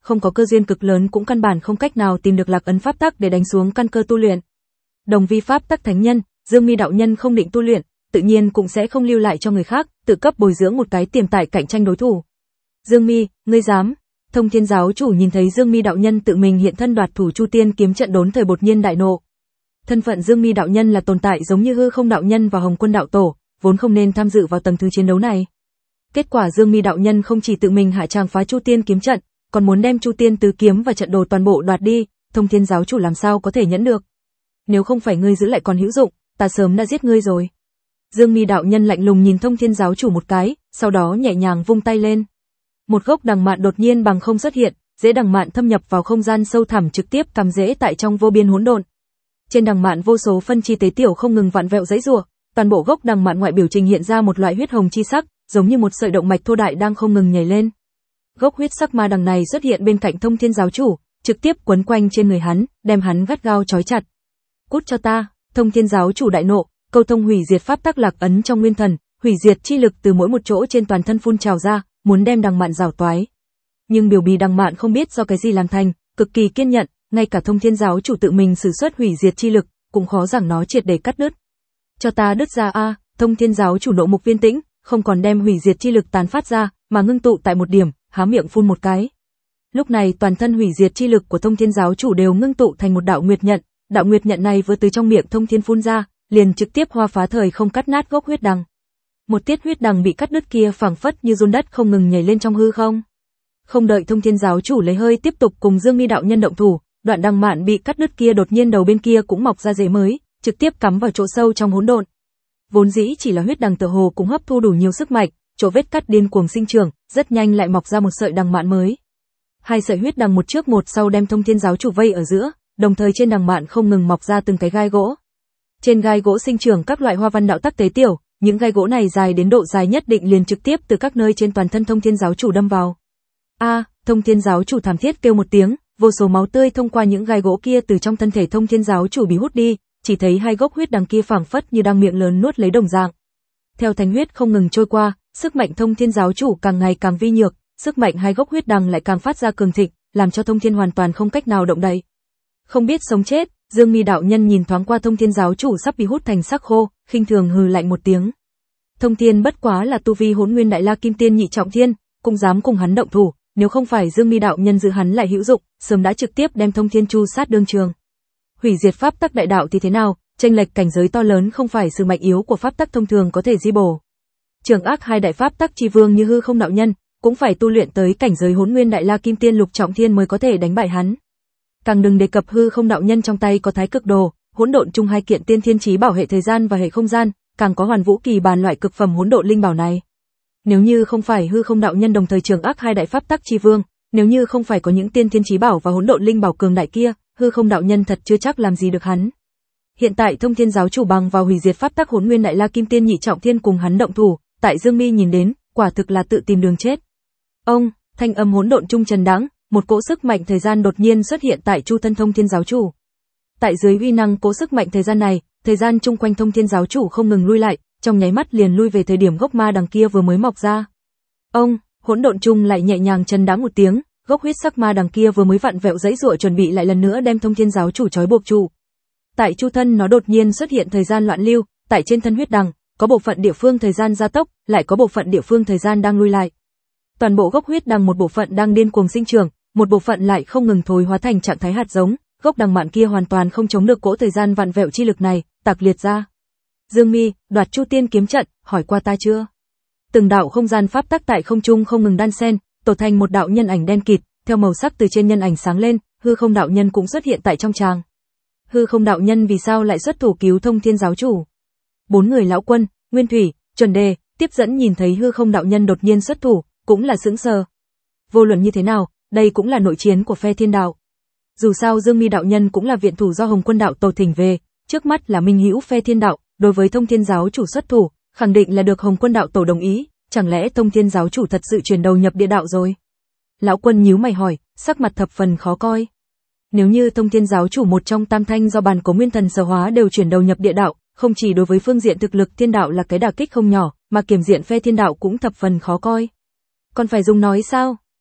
không có cơ duyên cực lớn cũng căn bản không cách nào tìm được lạc ấn pháp tắc để đánh xuống căn cơ tu luyện. Đồng vi pháp tắc thánh nhân, Dương Mi đạo nhân không định tu luyện, tự nhiên cũng sẽ không lưu lại cho người khác, tự cấp bồi dưỡng một cái tiềm tại cạnh tranh đối thủ. Dương Mi, ngươi dám? Thông Thiên giáo chủ nhìn thấy Dương Mi đạo nhân tự mình hiện thân đoạt thủ Chu Tiên kiếm trận đốn thời đột nhiên đại nộ. Thân phận Dương Mi đạo nhân là tồn tại giống như Hư Không đạo nhân và Hồng Quân đạo tổ, vốn không nên tham dự vào tầng thứ chiến đấu này. Kết quả Dương Mi đạo nhân không chỉ tự mình hạ tràng phá Chu Tiên kiếm trận, còn muốn đem Chu Tiên tứ kiếm và trận đồ toàn bộ đoạt đi, Thông Thiên giáo chủ làm sao có thể nhẫn được? Nếu không phải ngươi giữ lại còn hữu dụng, ta sớm đã giết ngươi rồi. Dương Mi đạo nhân lạnh lùng nhìn Thông Thiên giáo chủ một cái, sau đó nhẹ nhàng vung tay lên. Một gốc đằng mạn đột nhiên bằng không xuất hiện, rễ đằng mạn thâm nhập vào không gian sâu thẳm trực tiếp cắm rễ tại trong vô biên hỗn độn. Trên đằng mạn vô số phân chi tế tiểu không ngừng vặn vẹo giãy giụa, toàn bộ gốc đằng mạn ngoại biểu trình hiện ra một loại huyết hồng chi sắc, giống như một sợi động mạch thô đại đang không ngừng nhảy lên. Gốc huyết sắc ma đằng này xuất hiện bên cạnh Thông Thiên giáo chủ, trực tiếp quấn quanh trên người hắn, đem hắn gắt gao trói chặt. Cút cho ta! Thông Thiên giáo chủ đại nộ, câu thông hủy diệt pháp tắc lạc ấn trong nguyên thần, hủy diệt chi lực từ mỗi một chỗ trên toàn thân phun trào ra, muốn đem đằng mạn rào toái. Nhưng biểu bì đằng mạn không biết do cái gì làm thành, cực kỳ kiên nhẫn, ngay cả Thông Thiên giáo chủ tự mình sử xuất hủy diệt chi lực, cũng khó rằng nó triệt để cắt đứt. Cho ta đứt ra a! Thông Thiên giáo chủ nộ mục viên tĩnh, không còn đem hủy diệt chi lực tán phát ra, mà ngưng tụ tại một điểm, há miệng phun một cái. Lúc này toàn thân hủy diệt chi lực của Thông Thiên giáo chủ đều ngưng tụ thành một đạo nguyệt nhận, đạo nguyệt nhận này vừa từ trong miệng Thông Thiên phun ra, liền trực tiếp hoa phá thời không cắt nát gốc huyết đằng. Một tiết huyết đằng bị cắt đứt kia phảng phất như run đất không ngừng nhảy lên trong hư không. Không đợi Thông Thiên giáo chủ lấy hơi tiếp tục cùng Dương Mi đạo nhân động thủ, đoạn đằng mạn bị cắt đứt kia đột nhiên đầu bên kia cũng mọc ra rễ mới, trực tiếp cắm vào chỗ sâu trong hỗn độn. Vốn dĩ chỉ là huyết đằng tựa hồ cũng hấp thu đủ nhiều sức mạnh, chỗ vết cắt điên cuồng sinh trưởng, rất nhanh lại mọc ra một sợi đằng mạn mới. Hai sợi huyết đằng một trước một sau đem Thông Thiên giáo chủ vây ở giữa, đồng thời trên đằng mạn không ngừng mọc ra từng cái gai gỗ. Trên gai gỗ sinh trưởng các loại hoa văn đạo tắc tế tiểu, những gai gỗ này dài đến độ dài nhất định liền trực tiếp từ các nơi trên toàn thân Thông Thiên giáo chủ đâm vào. A, Thông Thiên giáo chủ thảm thiết kêu một tiếng, vô số máu tươi thông qua những gai gỗ kia từ trong thân thể Thông Thiên giáo chủ bị hút đi, chỉ thấy hai gốc huyết đằng kia phảng phất như đang miệng lớn nuốt lấy đồng dạng. Theo thánh huyết không ngừng trôi qua, sức mạnh Thông Thiên giáo chủ càng ngày càng vi nhược, sức mạnh hai gốc huyết đằng lại càng phát ra cường thịnh, làm cho Thông Thiên hoàn toàn không cách nào động đậy. Không biết sống chết, Dương Mi đạo nhân nhìn thoáng qua Thông Thiên giáo chủ sắp bị hút thành xác khô, khinh thường hừ lạnh một tiếng. Thông Thiên bất quá là tu vi Hỗn Nguyên Đại La Kim Tiên nhị trọng thiên, cũng dám cùng hắn động thủ, nếu không phải Dương Mi đạo nhân giữ hắn lại hữu dụng, sớm đã trực tiếp đem Thông Thiên chu sát đương trường. Hủy diệt pháp tắc đại đạo thì thế nào, chênh lệch cảnh giới to lớn không phải sự mạnh yếu của pháp tắc thông thường có thể di bổ. Trường ác hai đại pháp tắc chi vương như Hư Không đạo nhân, cũng phải tu luyện tới cảnh giới Hỗn Nguyên Đại La Kim Tiên lục trọng thiên mới có thể đánh bại hắn. Càng đừng đề cập Hư Không đạo nhân trong tay có Thái Cực Đồ, hỗn độn chung hai kiện tiên thiên chí bảo hệ thời gian và hệ không gian, càng có Hoàn Vũ Kỳ bàn loại cực phẩm hỗn độn linh bảo này. Nếu như không phải Hư Không đạo nhân đồng thời trường ác hai đại pháp tắc chi vương, nếu như không phải có những tiên thiên chí bảo và hỗn độn linh bảo cường đại kia, Hư Không đạo nhân thật chưa chắc làm gì được hắn. Hiện tại Thông Thiên giáo chủ bằng vào hủy diệt pháp tắc Hỗn Nguyên Đại La Kim Tiên nhị trọng thiên cùng hắn động thủ, tại Dương Mi nhìn đến, quả thực là tự tìm đường chết. Ông, thanh âm hỗn độn trung trần đãng, một cỗ sức mạnh thời gian đột nhiên xuất hiện tại chu thân Thông Thiên giáo chủ. Tại dưới uy năng cỗ sức mạnh thời gian này, thời gian chung quanh Thông Thiên giáo chủ không ngừng lui lại, trong nháy mắt liền lui về thời điểm gốc ma đằng kia vừa mới mọc ra. Ông, hỗn độn trung lại nhẹ nhàng trần đãng một tiếng, gốc huyết sắc ma đằng kia vừa mới vặn vẹo giãy giụa chuẩn bị lại lần nữa đem Thông Thiên giáo chủ trói buộc trụ. Tại chu thân nó đột nhiên xuất hiện thời gian loạn lưu, tại trên thân huyết đằng, có bộ phận địa phương thời gian gia tốc, lại có bộ phận địa phương thời gian đang lui lại. Toàn bộ gốc huyết đằng một bộ phận đang điên cuồng sinh trưởng, một bộ phận lại không ngừng thối hóa thành trạng thái hạt giống, gốc đằng mạn kia hoàn toàn không chống được cỗ thời gian vặn vẹo chi lực này, tạc liệt ra. Dương Mi, đoạt Chu Tiên kiếm trận, hỏi qua ta chưa? Từng đạo không gian pháp tắc tại không trung không ngừng đan xen, tổ thành một đạo nhân ảnh đen kịt, theo màu sắc từ trên nhân ảnh sáng lên, Hư Không đạo nhân cũng xuất hiện tại trong tràng. Hư Không đạo nhân vì sao lại xuất thủ cứu Thông Thiên giáo chủ? Bốn người lão quân, Nguyên Thủy, Chuẩn Đề, tiếp dẫn nhìn thấy Hư Không đạo nhân đột nhiên xuất thủ, cũng là sững sờ. Vô luận như thế nào, đây cũng là nội chiến của phe Thiên đạo. Dù sao Dương Mi đạo nhân cũng là viện thủ do Hồng Quân đạo tổ thỉnh về, trước mắt là minh hữu phe Thiên đạo, đối với Thông Thiên giáo chủ xuất thủ, khẳng định là được Hồng Quân đạo tổ đồng ý, chẳng lẽ Thông Thiên giáo chủ thật sự chuyển đầu nhập địa đạo rồi? Lão quân nhíu mày hỏi, sắc mặt thập phần khó coi. Nếu như Thông Thiên giáo chủ một trong tam thanh do bàn Cổ Nguyên Thần sở hóa đều chuyển đầu nhập địa đạo, không chỉ đối với phương diện thực lực Thiên đạo là cái đả kích không nhỏ, mà kiểm diện phe Thiên đạo cũng thập phần khó coi. Còn phải dùng nói sao?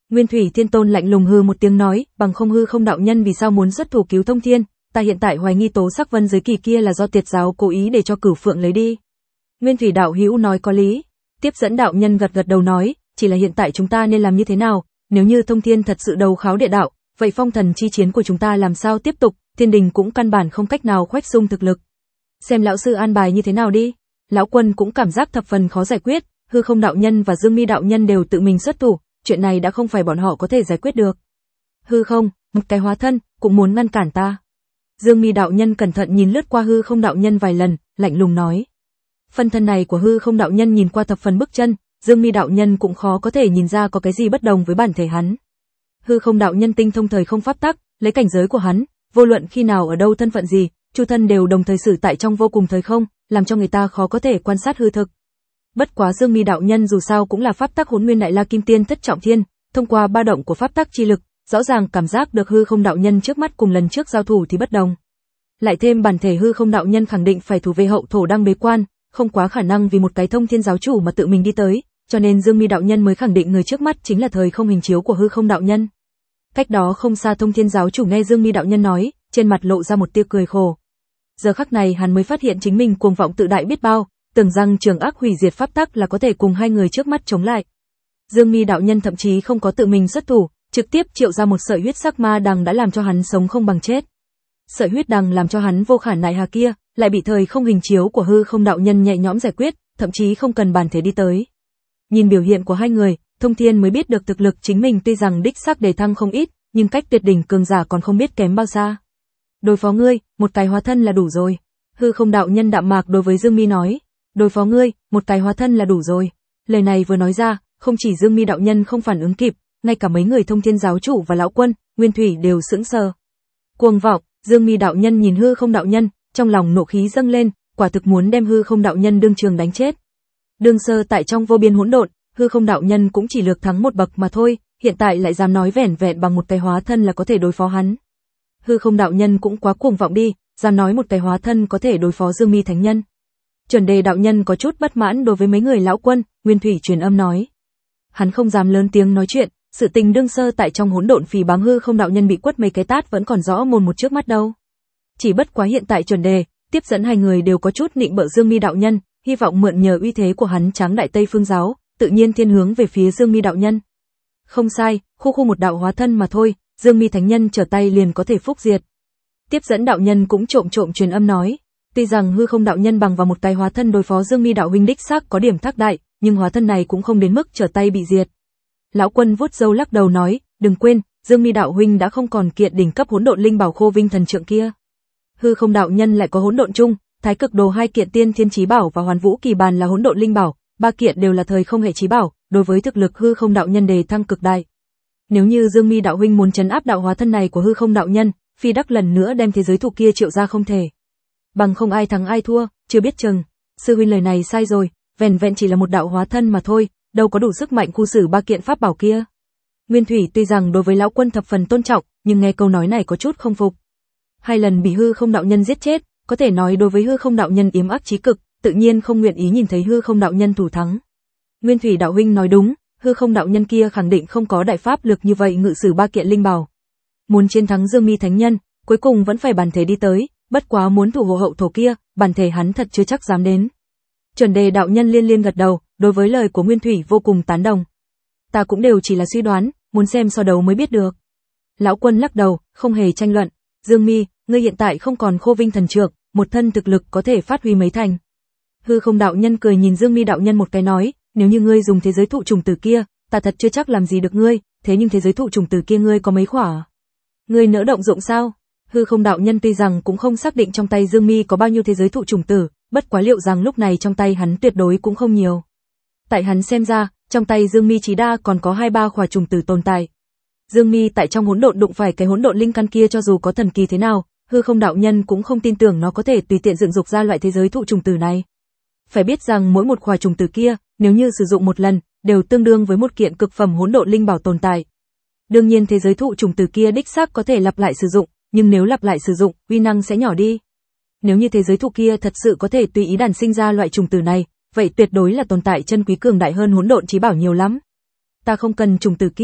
Nguyên Thủy Thiên Tôn lạnh lùng hừ một tiếng nói, bằng không hư không đạo nhân vì sao muốn xuất thủ cứu Thông Thiên, ta hiện tại hoài nghi Tố Sắc Vân giới kỳ kia là do Tiệt giáo cố ý để cho Cửu Phượng lấy đi. Nguyên Thủy đạo hữu nói có lý. Tiếp dẫn đạo nhân gật gật đầu nói, chỉ là hiện tại chúng ta nên làm như thế nào, nếu như Thông Thiên thật sự đầu kháo địa đạo, vậy phong thần chi chiến của chúng ta làm sao tiếp tục, thiên đình cũng căn bản không cách nào khoách sung thực lực. Xem lão sư an bài như thế nào đi. Lão Quân cũng cảm giác thập phần khó giải quyết, hư không đạo nhân và Dương Mi đạo nhân đều tự mình xuất thủ, chuyện này đã không phải bọn họ có thể giải quyết được. Hư không, một cái hóa thân, cũng muốn ngăn cản ta. Dương Mi đạo nhân cẩn thận nhìn lướt qua hư không đạo nhân vài lần, lạnh lùng nói. Phân thân này của hư không đạo nhân nhìn qua thập phần bức chân, Dương Mi đạo nhân cũng khó có thể nhìn ra có cái gì bất đồng với bản thể hắn. Hư không đạo nhân tinh thông thời không pháp tắc, lấy cảnh giới của hắn, vô luận khi nào ở đâu thân phận gì, chu thân đều đồng thời xử tại trong vô cùng thời không, làm cho người ta khó có thể quan sát hư thực. Bất quá Dương Mi đạo nhân dù sao cũng là pháp tắc Hỗn Nguyên Đại La Kim Tiên Thất Trọng Thiên, thông qua ba động của pháp tắc chi lực, rõ ràng cảm giác được hư không đạo nhân trước mắt cùng lần trước giao thủ thì bất đồng. Lại thêm bản thể hư không đạo nhân khẳng định phải thủ về hậu thổ đang bế quan, không quá khả năng vì một cái Thông Thiên giáo chủ mà tự mình đi tới, cho nên Dương Mi đạo nhân mới khẳng định người trước mắt chính là thời không hình chiếu của hư không đạo nhân. Cách đó không xa Thông Thiên giáo chủ nghe Dương Mi đạo nhân nói, trên mặt lộ ra một tia cười khổ. Giờ khắc này hắn mới phát hiện chính mình cuồng vọng tự đại biết bao, tưởng rằng trường ác hủy diệt pháp tắc là có thể cùng hai người trước mắt chống lại. Dương Mi đạo nhân thậm chí không có tự mình xuất thủ, trực tiếp triệu ra một sợi huyết sắc ma đằng đã làm cho hắn sống không bằng chết. Sợi huyết đằng làm cho hắn vô khả nại hà kia, lại bị thời không hình chiếu của hư không đạo nhân nhẹ nhõm giải quyết, thậm chí không cần bản thể đi tới. Nhìn biểu hiện của hai người, Thông Thiên mới biết được thực lực chính mình tuy rằng đích xác đề thăng không ít, nhưng cách tuyệt đỉnh cường giả còn không biết kém bao xa. Đối phó ngươi, một cái hóa thân là đủ rồi. Hư không đạo nhân đạm mạc đối với Dương Mi nói. Đối phó ngươi, một cái hóa thân là đủ rồi. Lời này vừa nói ra, không chỉ Dương Mi đạo nhân không phản ứng kịp, ngay cả mấy người Thông Thiên giáo chủ và lão Quân, Nguyên Thủy đều sững sờ. Cuồng vọng, Dương Mi đạo nhân nhìn hư không đạo nhân, trong lòng nộ khí dâng lên, quả thực muốn đem hư không đạo nhân đương trường đánh chết. Đương sơ tại trong vô biên hỗn độn, hư không đạo nhân cũng chỉ lược thắng một bậc mà thôi, hiện tại lại dám nói vẻn vẹn bằng một cái hóa thân là có thể đối phó hắn. Hư không đạo nhân cũng quá cuồng vọng đi, dám nói một cái hóa thân có thể đối phó Dương Mi thánh nhân. Chuẩn Đề đạo nhân có chút bất mãn đối với mấy người lão Quân, Nguyên Thủy truyền âm nói. Hắn không dám lớn tiếng nói chuyện, sự tình đương sơ tại trong hỗn độn phì báng hư không đạo nhân bị quất mấy cái tát vẫn còn rõ mồn một trước mắt đâu. Chỉ bất quá hiện tại Chuẩn Đề, tiếp dẫn hai người đều có chút nịnh bợ Dương Mi đạo nhân, hy vọng mượn nhờ uy thế của hắn tráng đại Tây Phương giáo, tự nhiên thiên hướng về phía Dương Mi đạo nhân. Không sai, khu khu một đạo hóa thân mà thôi, Dương Mi thánh nhân trở tay liền có thể phúc diệt. Tiếp dẫn đạo nhân cũng trộm trộm truyền âm nói, tuy rằng hư không đạo nhân bằng vào một cái hóa thân đối phó Dương Mi đạo huynh đích xác có điểm thác đại, nhưng hóa thân này cũng không đến mức trở tay bị diệt. Lão Quân vuốt râu lắc đầu nói, đừng quên, Dương Mi đạo huynh đã không còn kiện đỉnh cấp hỗn độn linh bảo Khô Vinh thần trượng kia. Hư không đạo nhân lại có hỗn độn chung, Thái Cực Đồ hai kiện tiên thiên chí bảo và Hoàn Vũ Kỳ Bàn là hỗn độn linh bảo, ba kiện đều là thời không hệ chí bảo, đối với thực lực hư không đạo nhân đề thăng cực đại. Nếu như Dương Mi đạo huynh muốn trấn áp đạo hóa thân này của hư không đạo nhân, phi đắc lần nữa đem thế giới thủ kia triệu ra không thể. Bằng không ai thắng ai thua, chưa biết chừng. Sư huynh lời này sai rồi, vẻn vẹn chỉ là một đạo hóa thân mà thôi, đâu có đủ sức mạnh khu xử ba kiện pháp bảo kia. Nguyên Thủy tuy rằng đối với lão Quân thập phần tôn trọng, nhưng nghe câu nói này có chút không phục. Hai lần bị hư không đạo nhân giết chết, có thể nói đối với hư không đạo nhân yếm ác chí cực, tự nhiên không nguyện ý nhìn thấy hư không đạo nhân thủ thắng. Nguyên Thủy đạo huynh nói đúng, hư không đạo nhân kia khẳng định không có đại pháp lực như vậy ngự sử ba kiện linh bảo. Muốn chiến thắng Dương Mi thánh nhân, cuối cùng vẫn phải bản thể đi tới, bất quá muốn thủ hộ hậu thổ kia, bản thể hắn thật chưa chắc dám đến. Chuẩn Đề đạo nhân liên liên gật đầu, đối với lời của Nguyên Thủy vô cùng tán đồng. Ta cũng đều chỉ là suy đoán, muốn xem so đấu mới biết được. Lão Quân lắc đầu, không hề tranh luận. Dương Mi, ngươi hiện tại không còn Khô Vinh thần trượng, một thân thực lực có thể phát huy mấy thành. Hư không đạo nhân cười nhìn Dương Mi đạo nhân một cái nói, nếu như ngươi dùng thế giới thụ trùng tử kia, ta thật chưa chắc làm gì được ngươi, thế nhưng thế giới thụ trùng tử kia ngươi có mấy khỏa? Ngươi nỡ động dụng sao? Hư không đạo nhân tuy rằng cũng không xác định trong tay Dương Mi có bao nhiêu thế giới thụ trùng tử, bất quá liệu rằng lúc này trong tay hắn tuyệt đối cũng không nhiều. Tại hắn xem ra, trong tay Dương Mi chí đa còn có hai ba khỏa trùng tử tồn tại. Dương Mi tại trong hỗn độn đụng phải cái hỗn độn linh căn kia cho dù có thần kỳ thế nào, hư không đạo nhân cũng không tin tưởng nó có thể tùy tiện dựng dục ra loại thế giới thụ trùng tử này. Phải biết rằng mỗi một khỏa trùng tử kia, nếu như sử dụng một lần, đều tương đương với một kiện cực phẩm hỗn độn linh bảo tồn tại. Đương nhiên thế giới thụ trùng tử kia đích xác có thể lặp lại sử dụng, nhưng nếu lặp lại sử dụng, uy năng sẽ nhỏ đi. Nếu như thế giới thụ kia thật sự có thể tùy ý đản sinh ra loại trùng tử này, vậy tuyệt đối là tồn tại chân quý cường đại hơn hỗn độn chí bảo nhiều lắm. Ta không cần trùng tử kia,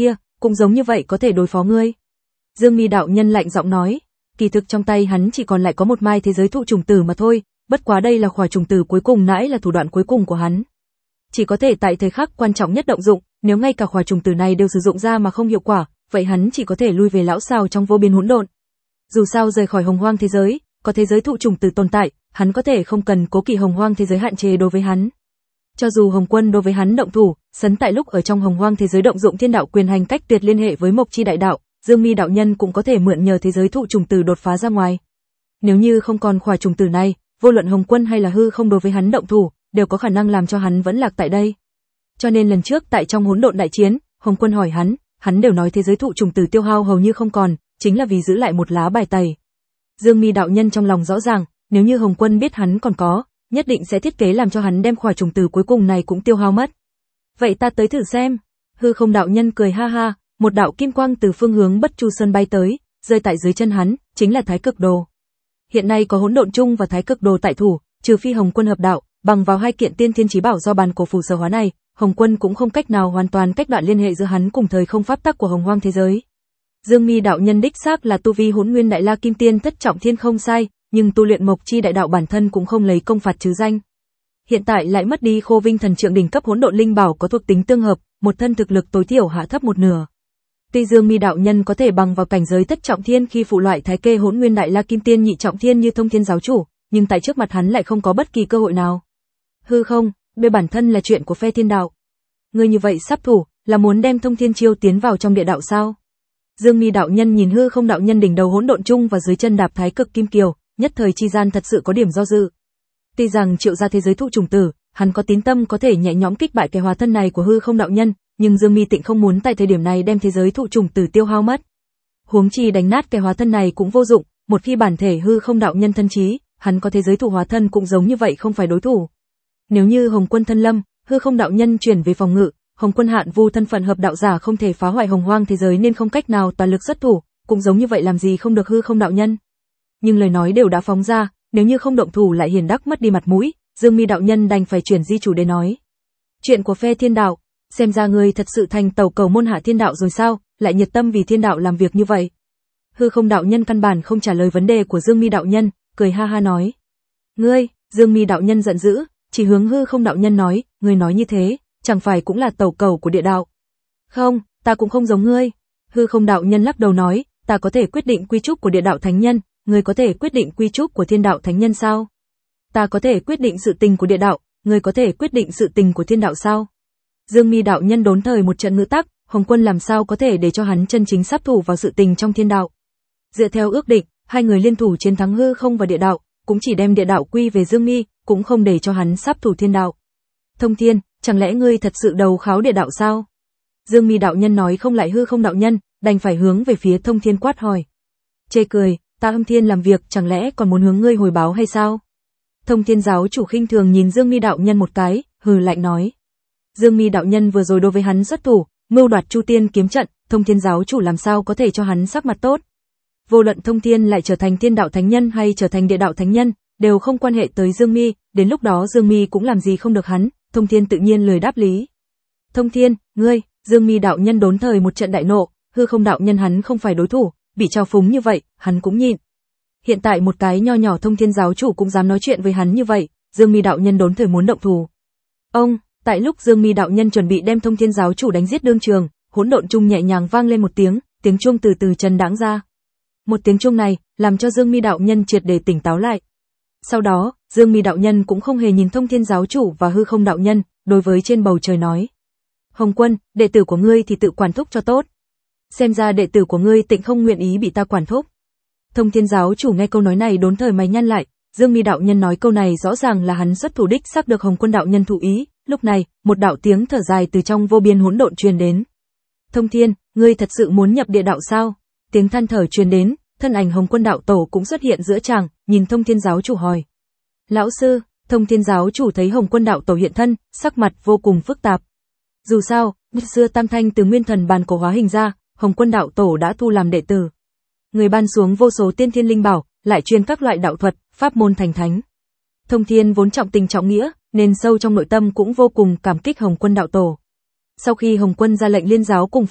cũng giống như vậy có thể đối phó ngươi. Dương Mi đạo nhân lạnh giọng nói, kỳ thực trong tay hắn chỉ còn lại có một mai thế giới thụ trùng tử mà thôi, bất quá đây là khỏa trùng tử cuối cùng nãy là thủ đoạn cuối cùng của hắn. Chỉ có thể tại thời khắc quan trọng nhất động dụng, nếu ngay cả khỏa trùng tử này đều sử dụng ra mà không hiệu quả, vậy hắn chỉ có thể lui về lão xào trong vô biên hỗn độn. Dù sao rời khỏi hồng hoang thế giới, có thế giới thụ trùng tử tồn tại, hắn có thể không cần cố kỵ hồng hoang thế giới hạn chế đối với hắn. Cho dù Hồng Quân đối với hắn động thủ, sấn tại lúc ở trong hồng hoang thế giới động dụng thiên đạo quyền hành cách tuyệt liên hệ với Mộc Chi đại đạo, Dương Mi đạo nhân cũng có thể mượn nhờ thế giới thụ trùng tử đột phá ra ngoài. Nếu như không còn khỏa trùng tử này, vô luận Hồng Quân hay là hư không đối với hắn động thủ, đều có khả năng làm cho hắn vẫn lạc tại đây. Cho nên lần trước tại trong hỗn độn đại chiến, Hồng Quân hỏi hắn, hắn đều nói thế giới thụ trùng tử tiêu hao hầu như không còn, chính là vì giữ lại một lá bài tẩy. Dương Mi đạo nhân trong lòng rõ ràng, nếu như Hồng Quân biết hắn còn có, nhất định sẽ thiết kế làm cho hắn đem khỏa trùng tử cuối cùng này cũng tiêu hao mất. Vậy ta tới thử xem. Hư không đạo nhân cười ha ha, một đạo kim quang từ phương hướng Bất Chu Sơn bay tới, rơi tại dưới chân hắn, chính là Thái Cực Đồ. Hiện nay có hỗn độn chung và Thái Cực Đồ tại thủ, trừ phi Hồng Quân hợp đạo, bằng vào hai kiện tiên thiên chí bảo do bàn cổ phù sở hóa này, Hồng Quân cũng không cách nào hoàn toàn cách đoạn liên hệ giữa hắn cùng thời không pháp tắc của hồng hoang thế giới. Dương Mi đạo nhân đích xác là tu vi Hỗn Nguyên Đại La Kim Tiên thất trọng thiên không sai, nhưng tu luyện Mộc Chi đại đạo bản thân cũng không lấy công phạt chứ danh. Hiện tại lại mất đi Khô Vinh thần trượng đỉnh cấp hỗn độn linh bảo có thuộc tính tương hợp, một thân thực lực tối thiểu hạ thấp một nửa. Tuy Dương Mi đạo nhân có thể bằng vào cảnh giới thất trọng thiên khi phụ loại thái kê Hỗn Nguyên Đại La Kim Tiên nhị trọng thiên như Thông Thiên giáo chủ, nhưng tại trước mặt hắn lại không có bất kỳ cơ hội nào. Hư không, bê bản thân là chuyện của phe thiên đạo. Ngươi như vậy sắp thủ, là muốn đem Thông Thiên chiêu tiến vào trong địa đạo sao? Dương Mi đạo nhân nhìn hư không đạo nhân đỉnh đầu hỗn độn chung và dưới chân đạp thái cực kim kiều, nhất thời chi gian thật sự có điểm do dự. Tuy rằng triệu ra thế giới thụ trùng tử, hắn có tín tâm có thể nhẹ nhõm kích bại cái hóa thân này của hư không đạo nhân, nhưng Dương Mi Tịnh không muốn tại thời điểm này đem thế giới thụ trùng tử tiêu hao mất. Huống chi đánh nát cái hóa thân này cũng vô dụng, một khi bản thể hư không đạo nhân thân trí, hắn có thế giới thụ hóa thân cũng giống như vậy không phải đối thủ. Nếu như Hồng Quân thân lâm, hư không đạo nhân chuyển về phòng ngự, Hồng Quân hạn vu thân phận hợp đạo giả không thể phá hoại hồng hoang thế giới nên không cách nào toàn lực xuất thủ, cũng giống như vậy làm gì không được hư không đạo nhân. Nhưng lời nói đều đã phóng ra, nếu như không động thủ lại hiển đắc mất đi mặt mũi, Dương Mi đạo nhân đành phải chuyển di chủ đề nói. Chuyện của phe thiên đạo, xem ra ngươi thật sự thành tẩu cầu môn hạ thiên đạo rồi sao, lại nhiệt tâm vì thiên đạo làm việc như vậy. Hư không đạo nhân căn bản không trả lời vấn đề của Dương Mi đạo nhân, cười ha ha nói. Ngươi, Dương Mi đạo nhân giận dữ, chỉ hướng hư không đạo nhân nói, ngươi nói như thế, chẳng phải cũng là tẩu cầu của địa đạo. Không, ta cũng không giống ngươi. Hư không đạo nhân lắc đầu nói, ta có thể quyết định quy trúc của địa đạo thánh nhân, ngươi có thể quyết định quy trúc của thiên đạo thánh nhân sao? Ta có thể quyết định sự tình của địa đạo, ngươi có thể quyết định sự tình của thiên đạo sao? Dương Mi đạo nhân đốn thời một trận ngữ tắc, Hồng Quân làm sao có thể để cho hắn chân chính sát thủ vào sự tình trong thiên đạo. Dựa theo ước định, hai người liên thủ chiến thắng hư không và địa đạo, cũng chỉ đem địa đạo quy về Dương Mi, cũng không để cho hắn sát thủ thiên đạo. Thông Thiên, chẳng lẽ ngươi thật sự đầu kháo địa đạo sao? Dương Mi đạo nhân nói không lại hư không đạo nhân, đành phải hướng về phía Thông Thiên quát hỏi. Chê cười, ta Âm Thiên làm việc chẳng lẽ còn muốn hướng ngươi hồi báo hay sao? Thông Thiên giáo chủ khinh thường nhìn Dương Mi đạo nhân một cái, hừ lạnh nói. Dương Mi đạo nhân vừa rồi đối với hắn xuất thủ, mưu đoạt Chu Tiên kiếm trận, Thông Thiên giáo chủ làm sao có thể cho hắn sắc mặt tốt? Vô luận Thông Thiên lại trở thành thiên đạo thánh nhân hay trở thành địa đạo thánh nhân, đều không quan hệ tới Dương Mi, đến lúc đó Dương Mi cũng làm gì không được hắn, Thông Thiên tự nhiên lười đáp lý. Thông Thiên, ngươi, Dương Mi đạo nhân đốn thời một trận đại nộ, hư không đạo nhân hắn không phải đối thủ, bị trao phúng như vậy, hắn cũng nhịn. Hiện tại một cái nho nhỏ Thông Thiên giáo chủ cũng dám nói chuyện với hắn như vậy, Dương Mi đạo nhân đốn thời muốn động thủ. Ông, tại lúc Dương Mi đạo nhân chuẩn bị đem Thông Thiên giáo chủ đánh giết đương trường, hỗn độn chung nhẹ nhàng vang lên một tiếng, tiếng chuông từ từ trần đãng ra. Một tiếng chuông này, làm cho Dương Mi đạo nhân triệt để tỉnh táo lại. Sau đó, Dương Mi đạo nhân cũng không hề nhìn Thông Thiên giáo chủ và hư không đạo nhân, đối với trên bầu trời nói. Hồng Quân, đệ tử của ngươi thì tự quản thúc cho tốt. Xem ra đệ tử của ngươi Tịnh không nguyện ý bị ta quản thúc. Thông Thiên giáo chủ nghe câu nói này đốn thời mày nhăn lại, Dương Mi đạo nhân nói câu này rõ ràng là hắn xuất thủ đích xác được Hồng Quân đạo nhân thụ ý, lúc này, một đạo tiếng thở dài từ trong vô biên hỗn độn truyền đến. Thông Thiên, ngươi thật sự muốn nhập địa đạo sao? Tiếng than thở truyền đến, thân ảnh Hồng Quân đạo tổ cũng xuất hiện giữa tràng, nhìn Thông Thiên giáo chủ hỏi. Lão sư, Thông Thiên giáo chủ thấy Hồng Quân đạo tổ hiện thân, sắc mặt vô cùng phức tạp. Dù sao, xưa Tam Thanh từ nguyên thần bàn cổ hóa hình ra, Hồng Quân đạo tổ đã thu làm đệ tử. Người ban xuống vô số tiên thiên linh bảo, lại truyền các loại đạo thuật, pháp môn thành thánh. Thông Thiên vốn trọng tình trọng nghĩa, nên sâu trong nội tâm cũng vô cùng cảm kích Hồng Quân đạo tổ. Sau khi Hồng Quân ra lệnh liên giáo cùng phạt,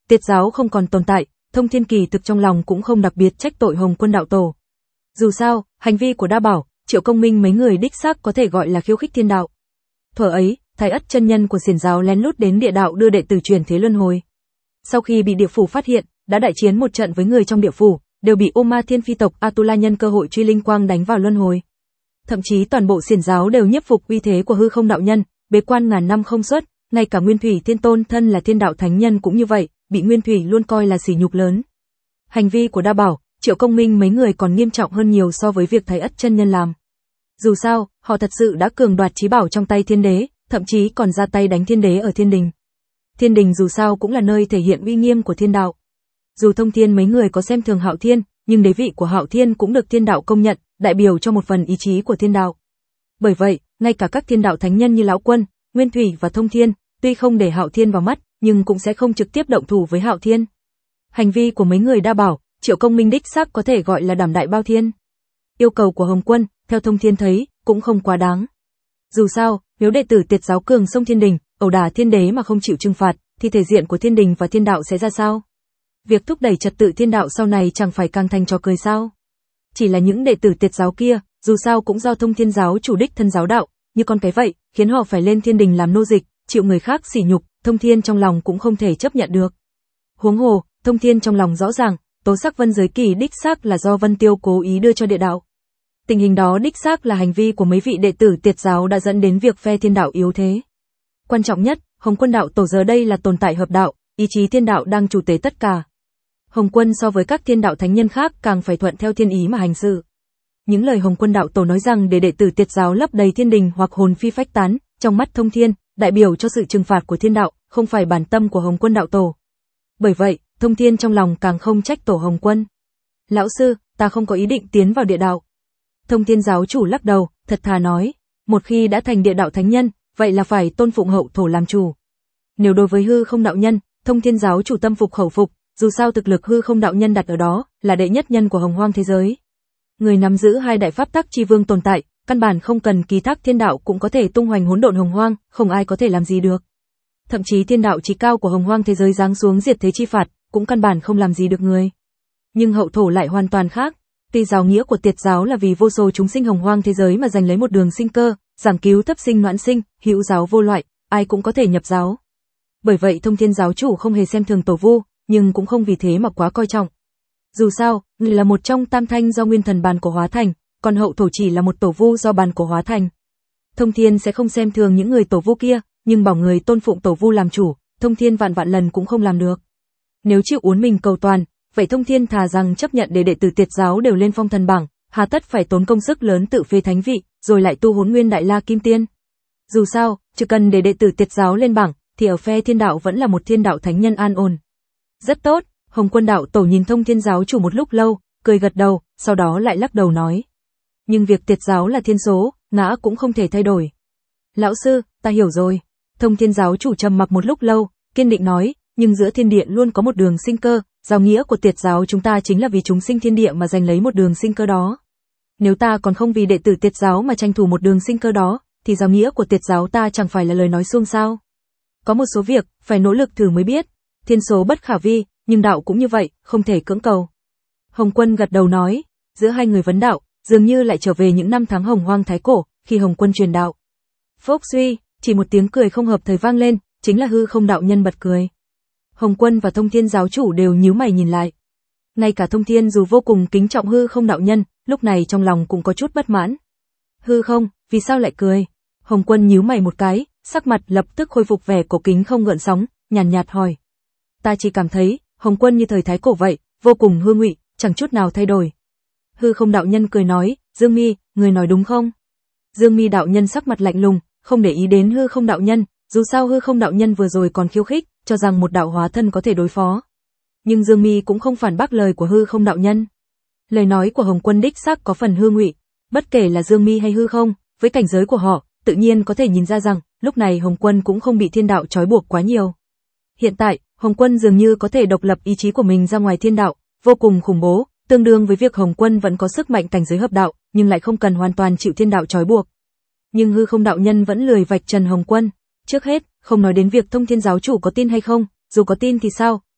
Tiệt giáo không còn tồn tại, Thông Thiên kỳ thực trong lòng cũng không đặc biệt trách tội Hồng Quân đạo tổ. Dù sao, hành vi của Đa Bảo, Triệu Công Minh mấy người đích xác có thể gọi là khiêu khích thiên đạo. Thuở ấy, Thái Ất chân nhân của Xiển giáo lén lút đến địa đạo đưa đệ tử truyền thế luân hồi. Sau khi bị địa phủ phát hiện, đã đại chiến một trận với người trong địa phủ, đều bị Ô Ma Thiên Phi tộc Atula nhân cơ hội truy linh quang đánh vào luân hồi. Thậm chí toàn bộ Xiển giáo đều nhiếp phục uy thế của Hư Không đạo nhân, bế quan ngàn năm không xuất, ngay cả Nguyên Thủy Thiên Tôn thân là thiên đạo thánh nhân cũng như vậy, bị Nguyên Thủy luôn coi là sỉ nhục lớn. Hành vi của Đa Bảo, Triệu Công Minh mấy người còn nghiêm trọng hơn nhiều so với việc Thái Ất chân nhân làm. Dù sao, họ thật sự đã cường đoạt chí bảo trong tay Thiên Đế, thậm chí còn ra tay đánh Thiên Đế ở Thiên Đình. Thiên Đình dù sao cũng là nơi thể hiện uy nghiêm của thiên đạo. Dù Thông Thiên mấy người có xem thường Hạo Thiên, nhưng đế vị của Hạo Thiên cũng được thiên đạo công nhận, đại biểu cho một phần ý chí của thiên đạo. Bởi vậy, ngay cả các thiên đạo thánh nhân như Lão Quân, Nguyên Thủy và Thông Thiên, tuy không để Hạo Thiên vào mắt, nhưng cũng sẽ không trực tiếp động thủ với Hạo Thiên. Hành vi của mấy người Đa Bảo, Triệu Công Minh đích xác có thể gọi là đảm đại bao thiên. Yêu cầu của Hồng Quân, theo Thông Thiên thấy, cũng không quá đáng. Dù sao, nếu đệ tử Tiệt giáo cường xông Thiên Đình, ẩu đả Thiên Đế mà không chịu trừng phạt, thì thể diện của Thiên Đình và thiên đạo sẽ ra sao? Việc thúc đẩy trật tự thiên đạo sau này chẳng phải càng thành trò cười sao? Chỉ là những đệ tử Tiệt giáo kia, dù sao cũng do Thông Thiên giáo chủ đích thân giáo đạo, như con cái vậy, khiến họ phải lên Thiên Đình làm nô dịch, chịu người khác sỉ nhục, Thông Thiên trong lòng cũng không thể chấp nhận được. Huống hồ, Thông Thiên trong lòng rõ ràng, Tố Sắc Vân giới kỳ đích xác là do Vân Tiêu cố ý đưa cho địa đạo. Tình hình đó đích xác là hành vi của mấy vị đệ tử Tiệt giáo đã dẫn đến việc phe thiên đạo yếu thế. Quan trọng nhất, Hồng Quân đạo tổ giờ đây là tồn tại hợp đạo, ý chí thiên đạo đang chủ tế tất cả. Hồng Quân so với các thiên đạo thánh nhân khác càng phải thuận theo thiên ý mà hành sự. Những lời Hồng Quân đạo tổ nói rằng để đệ tử Tiệt giáo lấp đầy thiên đình hoặc hồn phi phách tán, trong mắt Thông Thiên, đại biểu cho sự trừng phạt của thiên đạo, không phải bản tâm của Hồng Quân đạo tổ. Bởi vậy, Thông Thiên trong lòng càng không trách tổ Hồng Quân. Lão sư, ta không có ý định tiến vào địa đạo. Thông Thiên giáo chủ lắc đầu, thật thà nói, một khi đã thành địa đạo thánh nhân, vậy là phải tôn phụng hậu thổ làm chủ. Nếu đối với Hư Không đạo nhân, Thông Thiên giáo chủ tâm phục khẩu phục, dù sao thực lực Hư Không đạo nhân đặt ở đó, là đệ nhất nhân của hồng hoang thế giới. Người nắm giữ hai đại pháp tắc chi vương tồn tại, căn bản không cần ký thác thiên đạo cũng có thể tung hoành hỗn độn hồng hoang, không ai có thể làm gì được. Thậm chí thiên đạo chí cao của hồng hoang thế giới giáng xuống diệt thế chi phạt, cũng căn bản không làm gì được người. Nhưng hậu thổ lại hoàn toàn khác. Tuy giáo nghĩa của Tiệt giáo là vì vô số chúng sinh hồng hoang thế giới mà giành lấy một đường sinh cơ, giảng cứu thấp sinh noãn sinh, hữu giáo vô loại, ai cũng có thể nhập giáo. Bởi vậy Thông Thiên giáo chủ không hề xem thường tổ vu, nhưng cũng không vì thế mà quá coi trọng. Dù sao, người là một trong tam thanh do nguyên thần bàn cổ hóa thành, còn hậu thổ chỉ là một tổ vu do bàn cổ hóa thành. Thông Thiên sẽ không xem thường những người tổ vu kia, nhưng bảo người tôn phụng tổ vu làm chủ, Thông Thiên vạn vạn lần cũng không làm được. Nếu chịu uốn mình cầu toàn, vậy Thông Thiên thà rằng chấp nhận để đệ tử Tiệt giáo đều lên phong thần bảng, hà tất phải tốn công sức lớn tự phế thánh vị, rồi lại tu Hỗn Nguyên Đại La Kim Tiên. Dù sao, chỉ cần để đệ tử Tiệt giáo lên bảng, thì ở phe thiên đạo vẫn là một thiên đạo thánh nhân an ổn. Rất tốt, Hồng Quân đạo tổ nhìn Thông Thiên giáo chủ một lúc lâu, cười gật đầu, sau đó lại lắc đầu nói. Nhưng việc Tiệt giáo là thiên số, ngã cũng không thể thay đổi. Lão sư, ta hiểu rồi. Thông Thiên giáo chủ trầm mặc một lúc lâu, kiên định nói, nhưng giữa thiên địa luôn có một đường sinh cơ, giáo nghĩa của Tiệt giáo chúng ta chính là vì chúng sinh thiên địa mà giành lấy một đường sinh cơ đó. Nếu ta còn không vì đệ tử Tiệt giáo mà tranh thủ một đường sinh cơ đó, thì giáo nghĩa của Tiệt giáo ta chẳng phải là lời nói suông sao? Có một số việc, phải nỗ lực thử mới biết. Thiên số bất khả vi, nhưng đạo cũng như vậy, không thể cưỡng cầu. Hồng Quân gật đầu nói, giữa hai người vấn đạo, dường như lại trở về những năm tháng hồng hoang thái cổ, khi Hồng Quân truyền đạo. Phốc suy, chỉ một tiếng cười không hợp thời vang lên, chính là Hư Không đạo nhân bật cười. Hồng Quân và Thông Thiên giáo chủ đều nhíu mày nhìn lại. Ngay cả Thông Thiên dù vô cùng kính trọng Hư Không đạo nhân, lúc này trong lòng cũng có chút bất mãn. Hư Không, vì sao lại cười? Hồng Quân nhíu mày một cái, sắc mặt lập tức khôi phục vẻ cổ kính không gợn sóng, nhàn nhạt, nhạt hỏi. Ta chỉ cảm thấy, Hồng Quân như thời thái cổ vậy, vô cùng hư ngụy, chẳng chút nào thay đổi. Hư Không đạo nhân cười nói, Dương Mi, người nói đúng không? Dương Mi đạo nhân sắc mặt lạnh lùng, không để ý đến Hư Không đạo nhân, dù sao Hư Không đạo nhân vừa rồi còn khiêu khích, cho rằng một đạo hóa thân có thể đối phó. Nhưng Dương Mi cũng không phản bác lời của Hư Không đạo nhân. Lời nói của Hồng Quân đích xác có phần hư ngụy, bất kể là Dương Mi hay Hư Không, với cảnh giới của họ, tự nhiên có thể nhìn ra rằng, lúc này Hồng Quân cũng không bị thiên đạo trói buộc quá nhiều. Hiện tại, Hồng Quân dường như có thể độc lập ý chí của mình ra ngoài thiên đạo, vô cùng khủng bố, tương đương với việc Hồng Quân vẫn có sức mạnh cảnh giới hợp đạo, nhưng lại không cần hoàn toàn chịu thiên đạo trói buộc. Nhưng Hư Không đạo nhân vẫn lười vạch trần Hồng Quân. Trước hết, không nói đến việc Thông Thiên giáo chủ có tin hay không, dù có tin thì sao,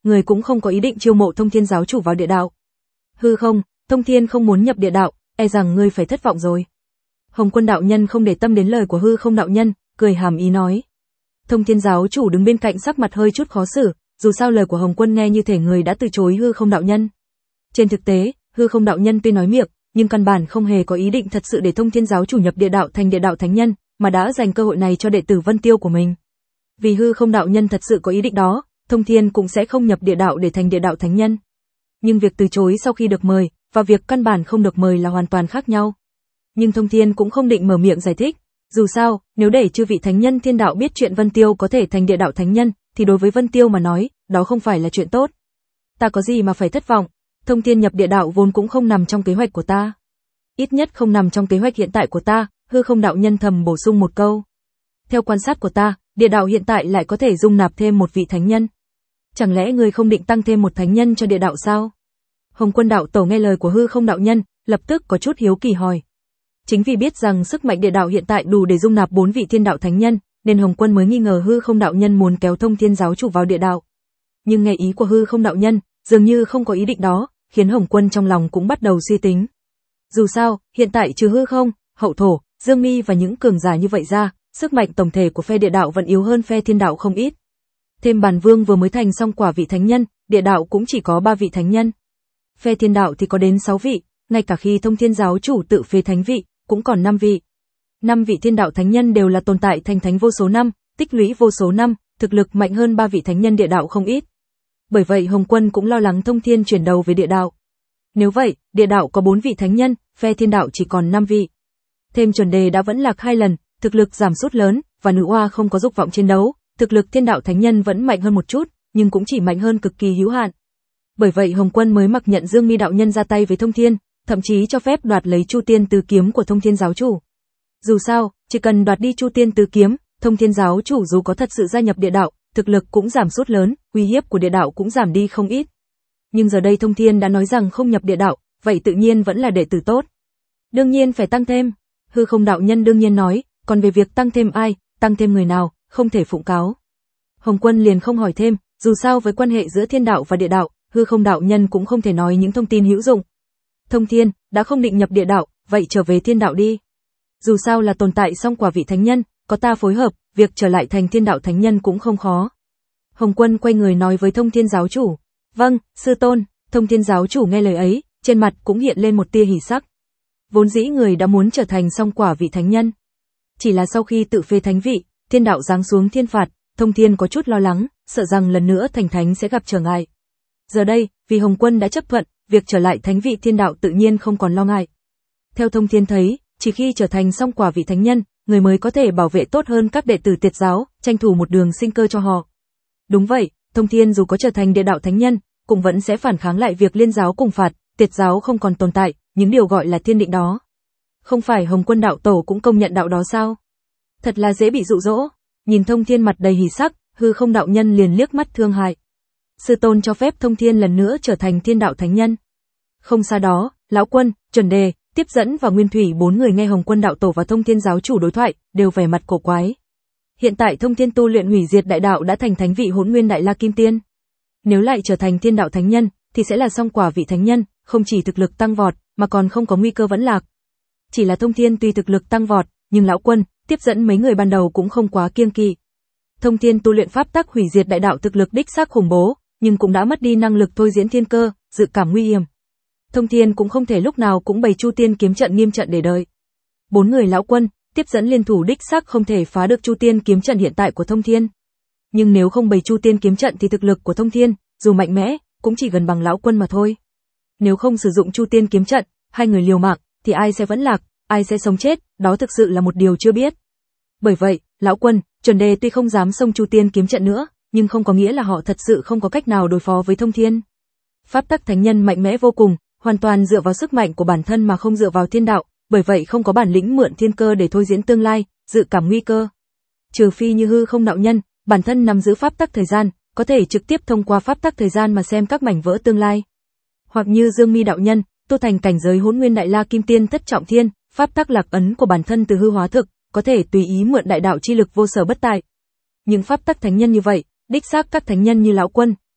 người cũng không có ý định chiêu mộ Thông Thiên giáo chủ vào địa đạo. Hư không, Thông Thiên không muốn nhập địa đạo, e rằng ngươi phải thất vọng rồi. Hồng Quân đạo nhân không để tâm đến lời của hư không đạo nhân, cười hàm ý nói. Thông Thiên giáo chủ đứng bên cạnh sắc mặt hơi chút khó xử, dù sao lời của Hồng Quân nghe như thể người đã từ chối hư không đạo nhân. Trên thực tế, hư không đạo nhân tuy nói miệng, nhưng căn bản không hề có ý định thật sự để Thông Thiên giáo chủ nhập địa đạo thành địa đạo thánh nhân, mà đã dành cơ hội này cho đệ tử Vân Tiêu của mình. Vì hư không đạo nhân thật sự có ý định đó, Thông Thiên cũng sẽ không nhập địa đạo để thành địa đạo thánh nhân. Nhưng việc từ chối sau khi được mời, và việc căn bản không được mời là hoàn toàn khác nhau. Nhưng Thông Thiên cũng không định mở miệng giải thích. Dù sao, nếu để chư vị thánh nhân thiên đạo biết chuyện Vân Tiêu có thể thành địa đạo thánh nhân, thì đối với Vân Tiêu mà nói, đó không phải là chuyện tốt. Ta có gì mà phải thất vọng, Thông Thiên nhập địa đạo vốn cũng không nằm trong kế hoạch của ta. Ít nhất không nằm trong kế hoạch hiện tại của ta, hư không đạo nhân thầm bổ sung một câu. Theo quan sát của ta, địa đạo hiện tại lại có thể dung nạp thêm một vị thánh nhân. Chẳng lẽ ngươi không định tăng thêm một thánh nhân cho địa đạo sao? Hồng Quân đạo tổ nghe lời của hư không đạo nhân, lập tức có chút hiếu kỳ hỏi. Chính vì biết rằng sức mạnh địa đạo hiện tại đủ để dung nạp bốn vị thiên đạo thánh nhân, nên Hồng Quân mới nghi ngờ hư không đạo nhân muốn kéo Thông Thiên giáo chủ vào địa đạo. Nhưng nghe ý của hư không đạo nhân, dường như không có ý định đó, khiến Hồng Quân trong lòng cũng bắt đầu suy tính. Dù sao, hiện tại trừ hư không, hậu thổ, Dương Mi và những cường giả như vậy ra, sức mạnh tổng thể của phe địa đạo vẫn yếu hơn phe thiên đạo không ít. Thêm Bản Vương vừa mới thành xong quả vị thánh nhân, địa đạo cũng chỉ có ba vị thánh nhân. Phe thiên đạo thì có đến sáu vị, ngay cả khi Thông Thiên giáo chủ tự phế thánh vị, cũng còn năm vị. Năm vị thiên đạo thánh nhân đều là tồn tại thành thánh vô số năm, tích lũy vô số năm, thực lực mạnh hơn ba vị thánh nhân địa đạo không ít. Bởi vậy Hồng Quân cũng lo lắng Thông Thiên chuyển đầu về địa đạo. Nếu vậy, địa đạo có bốn vị thánh nhân, phe thiên đạo chỉ còn năm vị. Thêm chuẩn đề đã vẫn lạc hai lần, thực lực giảm sút lớn, và nữ oa không có dục vọng chiến đấu, thực lực thiên đạo thánh nhân vẫn mạnh hơn một chút, nhưng cũng chỉ mạnh hơn cực kỳ hữu hạn. Bởi vậy Hồng Quân mới mặc nhận Dương Mi đạo nhân ra tay với Thông Thiên, thậm chí cho phép đoạt lấy Chu Tiên Tứ Kiếm của Thông Thiên giáo chủ. Dù sao, chỉ cần đoạt đi Chu Tiên Tứ Kiếm, Thông Thiên giáo chủ dù có thật sự gia nhập địa đạo, thực lực cũng giảm sút lớn, uy hiếp của địa đạo cũng giảm đi không ít. Nhưng giờ đây Thông Thiên đã nói rằng không nhập địa đạo, vậy tự nhiên vẫn là đệ tử tốt. Đương nhiên phải tăng thêm. Hư không đạo nhân đương nhiên nói, còn về việc tăng thêm ai, tăng thêm người nào, không thể phụng cáo. Hồng Quân liền không hỏi thêm, dù sao với quan hệ giữa thiên đạo và địa đạo, hư không đạo nhân cũng không thể nói những thông tin hữu dụng. Thông Thiên, đã không định nhập địa đạo, vậy trở về thiên đạo đi. Dù sao là tồn tại song quả vị thánh nhân, có ta phối hợp, việc trở lại thành thiên đạo thánh nhân cũng không khó. Hồng Quân quay người nói với Thông Thiên giáo chủ. Vâng, sư tôn. Thông Thiên giáo chủ nghe lời ấy, trên mặt cũng hiện lên một tia hỉ sắc. Vốn dĩ người đã muốn trở thành song quả vị thánh nhân. Chỉ là sau khi tự phế thánh vị, thiên đạo giáng xuống thiên phạt, Thông Thiên có chút lo lắng, sợ rằng lần nữa thành thánh sẽ gặp trở ngại. Giờ đây, vì Hồng Quân đã chấp thuận, việc trở lại thánh vị thiên đạo tự nhiên không còn lo ngại. Theo Thông Thiên thấy, chỉ khi trở thành song quả vị thánh nhân, người mới có thể bảo vệ tốt hơn các đệ tử Tiệt giáo, tranh thủ một đường sinh cơ cho họ. Đúng vậy, Thông Thiên dù có trở thành địa đạo thánh nhân, cũng vẫn sẽ phản kháng lại việc liên giáo cùng phạt, Tiệt giáo không còn tồn tại, những điều gọi là thiên định đó. Không phải Hồng Quân đạo tổ cũng công nhận đạo đó sao? Thật là dễ bị dụ dỗ. Nhìn Thông Thiên mặt đầy hỉ sắc, hư không đạo nhân liền liếc mắt thương hại. Sư tôn cho phép Thông Thiên lần nữa trở thành thiên đạo thánh nhân. Không xa đó, Lão Quân, Chuẩn Đề, Tiếp Dẫn và Nguyên Thủy bốn người nghe Hồng Quân đạo tổ và Thông Thiên giáo chủ đối thoại, đều vẻ mặt cổ quái. Hiện tại Thông Thiên tu luyện hủy diệt đại đạo đã thành thánh vị Hỗn Nguyên Đại La Kim Tiên. Nếu lại trở thành thiên đạo thánh nhân, thì sẽ là song quả vị thánh nhân, không chỉ thực lực tăng vọt, mà còn không có nguy cơ vẫn lạc. Chỉ là Thông Thiên tuy thực lực tăng vọt, nhưng Lão Quân, Tiếp Dẫn mấy người ban đầu cũng không quá kiêng kỵ. Thông Thiên tu luyện pháp tắc hủy diệt đại đạo thực lực đích xác khủng bố, nhưng cũng đã mất đi năng lực thôi diễn thiên cơ, dự cảm nguy hiểm. Thông Thiên cũng không thể lúc nào cũng bày Chu Tiên kiếm trận nghiêm trận để đợi. Bốn người Lão Quân, Tiếp Dẫn liên thủ đích xác không thể phá được Chu Tiên kiếm trận hiện tại của Thông Thiên. Nhưng nếu không bày Chu Tiên kiếm trận thì thực lực của Thông Thiên, dù mạnh mẽ, cũng chỉ gần bằng Lão Quân mà thôi. Nếu không sử dụng Chu Tiên kiếm trận, hai người liều mạng, thì ai sẽ vẫn lạc, ai sẽ sống chết, đó thực sự là một điều chưa biết. Bởi vậy, Lão Quân, Chuẩn Đề tuy không dám xông Chu Tiên kiếm trận nữa, nhưng không có nghĩa là họ thật sự không có cách nào đối phó với Thông Thiên. Pháp tắc thánh nhân mạnh mẽ vô cùng, hoàn toàn dựa vào sức mạnh của bản thân mà không dựa vào thiên đạo, bởi vậy không có bản lĩnh mượn thiên cơ để thôi diễn tương lai, dự cảm nguy cơ. Trừ phi như hư không đạo nhân, bản thân nắm giữ pháp tắc thời gian, có thể trực tiếp thông qua pháp tắc thời gian mà xem các mảnh vỡ tương lai. Hoặc như Dương Mi đạo nhân, tu thành cảnh giới Hỗn Nguyên Đại La Kim Tiên thất trọng thiên, pháp tắc lạc ấn của bản thân từ hư hóa thực, có thể tùy ý mượn đại đạo chi lực vô sở bất tại. Những pháp tắc thánh nhân như vậy, đích xác các thánh nhân như Lão Quân,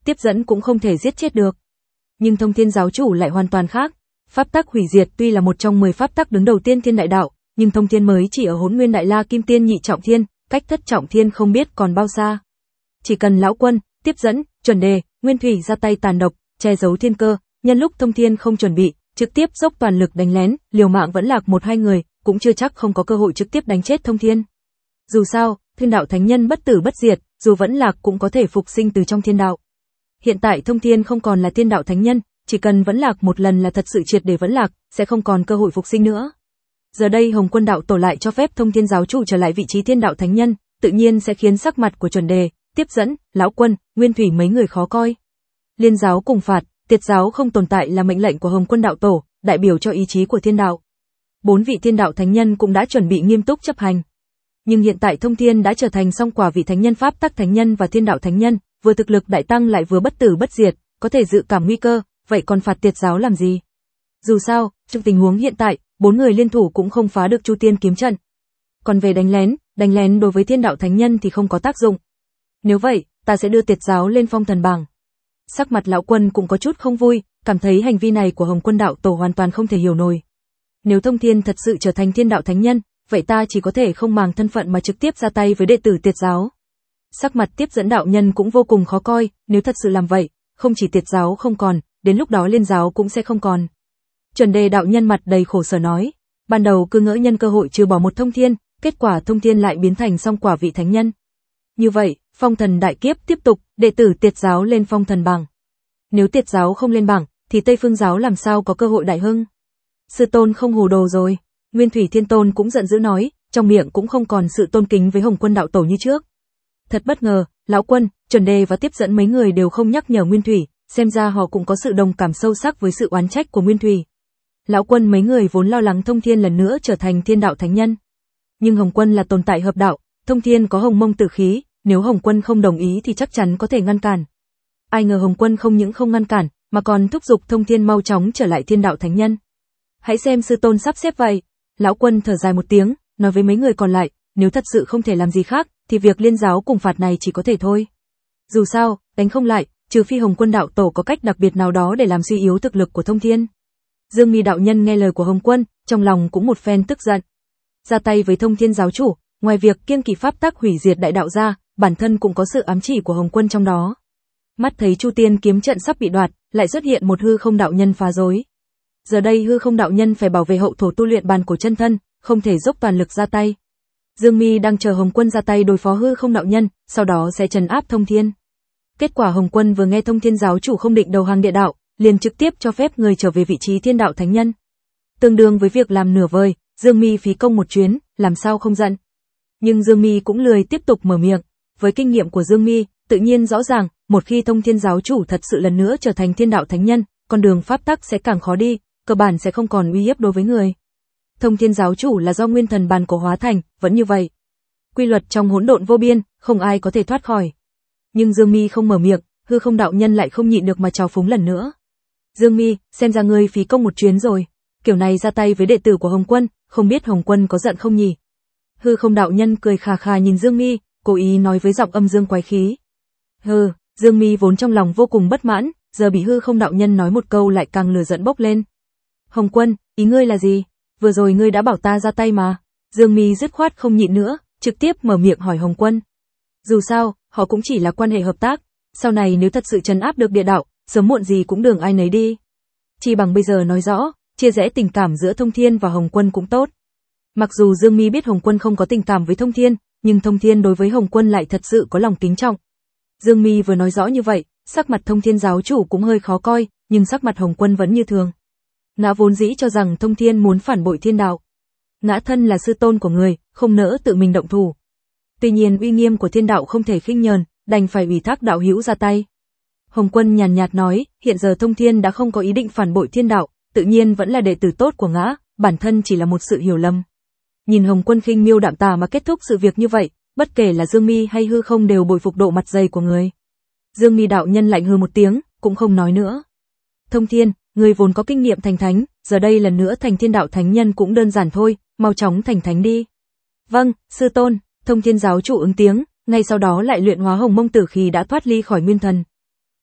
tiếp dẫn cũng không thể giết chết được. Nhưng Thông Thiên giáo chủ lại hoàn toàn khác. Pháp tắc hủy diệt tuy là một trong mười pháp tắc đứng đầu tiên thiên đại đạo, nhưng Thông Thiên mới chỉ ở Hỗn Nguyên Đại La Kim Tiên nhị trọng thiên, cách thất trọng thiên không biết còn bao xa. Chỉ cần lão quân, tiếp dẫn, chuẩn đề, nguyên thủy ra tay tàn độc, che giấu thiên cơ, nhân lúc Thông Thiên không chuẩn bị, trực tiếp dốc toàn lực đánh lén, liều mạng vẫn lạc một hai người, cũng chưa chắc không có cơ hội trực tiếp đánh chết Thông Thiên. Dù sao, thiên đạo thánh nhân bất tử bất diệt, dù vẫn lạc cũng có thể phục sinh từ trong thiên đạo. Hiện tại Thông Thiên không còn là thiên đạo thánh nhân, chỉ cần vẫn lạc một lần là thật sự triệt để vẫn lạc, sẽ không còn cơ hội phục sinh nữa. Giờ đây Hồng Quân đạo tổ lại cho phép Thông Thiên giáo chủ trở lại vị trí thiên đạo thánh nhân, tự nhiên sẽ khiến sắc mặt của chuẩn đề, tiếp dẫn, lão quân, nguyên thủy mấy người khó coi. Liên giáo cùng phạt, tiệt giáo không tồn tại là mệnh lệnh của Hồng Quân đạo tổ, đại biểu cho ý chí của thiên đạo. Bốn vị thiên đạo thánh nhân cũng đã chuẩn bị nghiêm túc chấp hành. Nhưng hiện tại Thông Thiên đã trở thành song quả vị thánh nhân pháp tắc thánh nhân và thiên đạo thánh nhân, vừa thực lực đại tăng lại vừa bất tử bất diệt, có thể dự cảm nguy cơ, vậy còn phạt tiệt giáo làm gì? Dù sao, trong tình huống hiện tại, bốn người liên thủ cũng không phá được Chu Tiên kiếm trận. Còn về đánh lén, đánh lén đối với thiên đạo thánh nhân thì không có tác dụng. Nếu vậy, ta sẽ đưa tiệt giáo lên phong thần bảng. Sắc mặt lão quân cũng có chút không vui, cảm thấy hành vi này của Hồng Quân đạo tổ hoàn toàn không thể hiểu nổi. Nếu Thông Thiên thật sự trở thành thiên đạo thánh nhân, vậy ta chỉ có thể không màng thân phận mà trực tiếp ra tay với đệ tử tiệt giáo. Sắc mặt tiếp dẫn đạo nhân cũng vô cùng khó coi, nếu thật sự làm vậy, không chỉ tiệt giáo không còn, đến lúc đó liên giáo cũng sẽ không còn. Chuẩn đề đạo nhân mặt đầy khổ sở nói, ban đầu cứ ngỡ nhân cơ hội trừ bỏ một Thông Thiên, kết quả Thông Thiên lại biến thành song quả vị thánh nhân. Như vậy, phong thần đại kiếp tiếp tục, đệ tử tiệt giáo lên phong thần bảng. Nếu tiệt giáo không lên bảng, thì Tây Phương giáo làm sao có cơ hội đại hưng? Sư tôn không hồ đồ rồi. Nguyên Thủy Thiên Tôn cũng giận dữ nói, trong miệng cũng không còn sự tôn kính với Hồng Quân đạo tổ như trước. Thật bất ngờ, lão quân, chuẩn đề và tiếp dẫn mấy người đều không nhắc nhở Nguyên Thủy, xem ra họ cũng có sự đồng cảm sâu sắc với sự oán trách của Nguyên Thủy. Lão quân mấy người vốn lo lắng Thông Thiên lần nữa trở thành thiên đạo thánh nhân. Nhưng Hồng Quân là tồn tại hợp đạo, Thông Thiên có Hồng Mông tử khí, nếu Hồng Quân không đồng ý thì chắc chắn có thể ngăn cản. Ai ngờ Hồng Quân không những không ngăn cản, mà còn thúc giục Thông Thiên mau chóng trở lại thiên đạo thánh nhân. Hãy xem sư tôn sắp xếp vậy. Lão quân thở dài một tiếng, nói với mấy người còn lại, nếu thật sự không thể làm gì khác, thì việc liên giáo cùng phạt này chỉ có thể thôi. Dù sao, đánh không lại, trừ phi Hồng Quân đạo tổ có cách đặc biệt nào đó để làm suy yếu thực lực của Thông Thiên. Dương Mi đạo nhân nghe lời của Hồng Quân, trong lòng cũng một phen tức giận. Ra tay với Thông Thiên giáo chủ, ngoài việc kiêng kỵ pháp tắc hủy diệt đại đạo ra, bản thân cũng có sự ám chỉ của Hồng Quân trong đó. Mắt thấy Chu Tiên kiếm trận sắp bị đoạt, lại xuất hiện một hư không đạo nhân phá rối. Giờ đây hư không đạo nhân phải bảo vệ hậu thổ tu luyện bàn cổ chân thân, không thể dốc toàn lực ra tay. Dương Mi đang chờ Hồng Quân ra tay đối phó hư không đạo nhân, sau đó sẽ trấn áp Thông Thiên. Kết quả Hồng Quân vừa nghe Thông Thiên giáo chủ không định đầu hàng địa đạo, liền trực tiếp cho phép người trở về vị trí thiên đạo thánh nhân. Tương đương với việc làm nửa vời, Dương Mi phí công một chuyến, làm sao không giận. Nhưng Dương Mi cũng lười tiếp tục mở miệng, với kinh nghiệm của Dương Mi, tự nhiên rõ ràng, một khi Thông Thiên giáo chủ thật sự lần nữa trở thành thiên đạo thánh nhân, con đường pháp tắc sẽ càng khó đi, cơ bản sẽ không còn uy hiếp đối với người. Thông Thiên giáo chủ là do nguyên thần bàn cổ hóa thành, vẫn như vậy. Quy luật trong hỗn độn vô biên, không ai có thể thoát khỏi. Nhưng Dương Mi không mở miệng, hư không đạo nhân lại không nhịn được mà trào phúng lần nữa. Dương Mi, xem ra ngươi phí công một chuyến rồi. Kiểu này ra tay với đệ tử của Hồng Quân, không biết Hồng Quân có giận không nhỉ? Hư không đạo nhân cười khà khà nhìn Dương Mi, cố ý nói với giọng âm dương quái khí. Hừ, Dương Mi vốn trong lòng vô cùng bất mãn, giờ bị hư không đạo nhân nói một câu lại càng lửa giận bốc lên. Hồng Quân, ý ngươi là gì? Vừa rồi ngươi đã bảo ta ra tay mà. Dương Mi dứt khoát không nhịn nữa, trực tiếp mở miệng hỏi Hồng Quân. Dù sao, họ cũng chỉ là quan hệ hợp tác, sau này nếu thật sự trấn áp được địa đạo, sớm muộn gì cũng đường ai nấy đi. Chỉ bằng bây giờ nói rõ, chia rẽ tình cảm giữa Thông Thiên và Hồng Quân cũng tốt. Mặc dù Dương Mi biết Hồng Quân không có tình cảm với Thông Thiên, nhưng Thông Thiên đối với Hồng Quân lại thật sự có lòng kính trọng. Dương Mi vừa nói rõ như vậy, sắc mặt Thông Thiên giáo chủ cũng hơi khó coi, nhưng sắc mặt Hồng Quân vẫn như thường. Ngã vốn dĩ cho rằng Thông Thiên muốn phản bội thiên đạo. Ngã thân là sư tôn của người, không nỡ tự mình động thủ. Tuy nhiên uy nghiêm của thiên đạo không thể khinh nhờn, đành phải ủy thác đạo hữu ra tay. Hồng Quân nhàn nhạt nói, hiện giờ Thông Thiên đã không có ý định phản bội thiên đạo, tự nhiên vẫn là đệ tử tốt của ngã, bản thân chỉ là một sự hiểu lầm. Nhìn Hồng Quân khinh miêu đạm tà mà kết thúc sự việc như vậy, bất kể là Dương Mi hay hư không đều bội phục độ mặt dày của người. Dương Mi đạo nhân lạnh hừ một tiếng, cũng không nói nữa. Thông Thiên, người vốn có kinh nghiệm thành thánh, giờ đây lần nữa thành thiên đạo thánh nhân cũng đơn giản thôi, mau chóng thành thánh đi. Vâng, sư tôn. Thông Thiên giáo chủ ứng tiếng, ngay sau đó lại luyện hóa hồng mông tử khí đã thoát ly khỏi nguyên thần.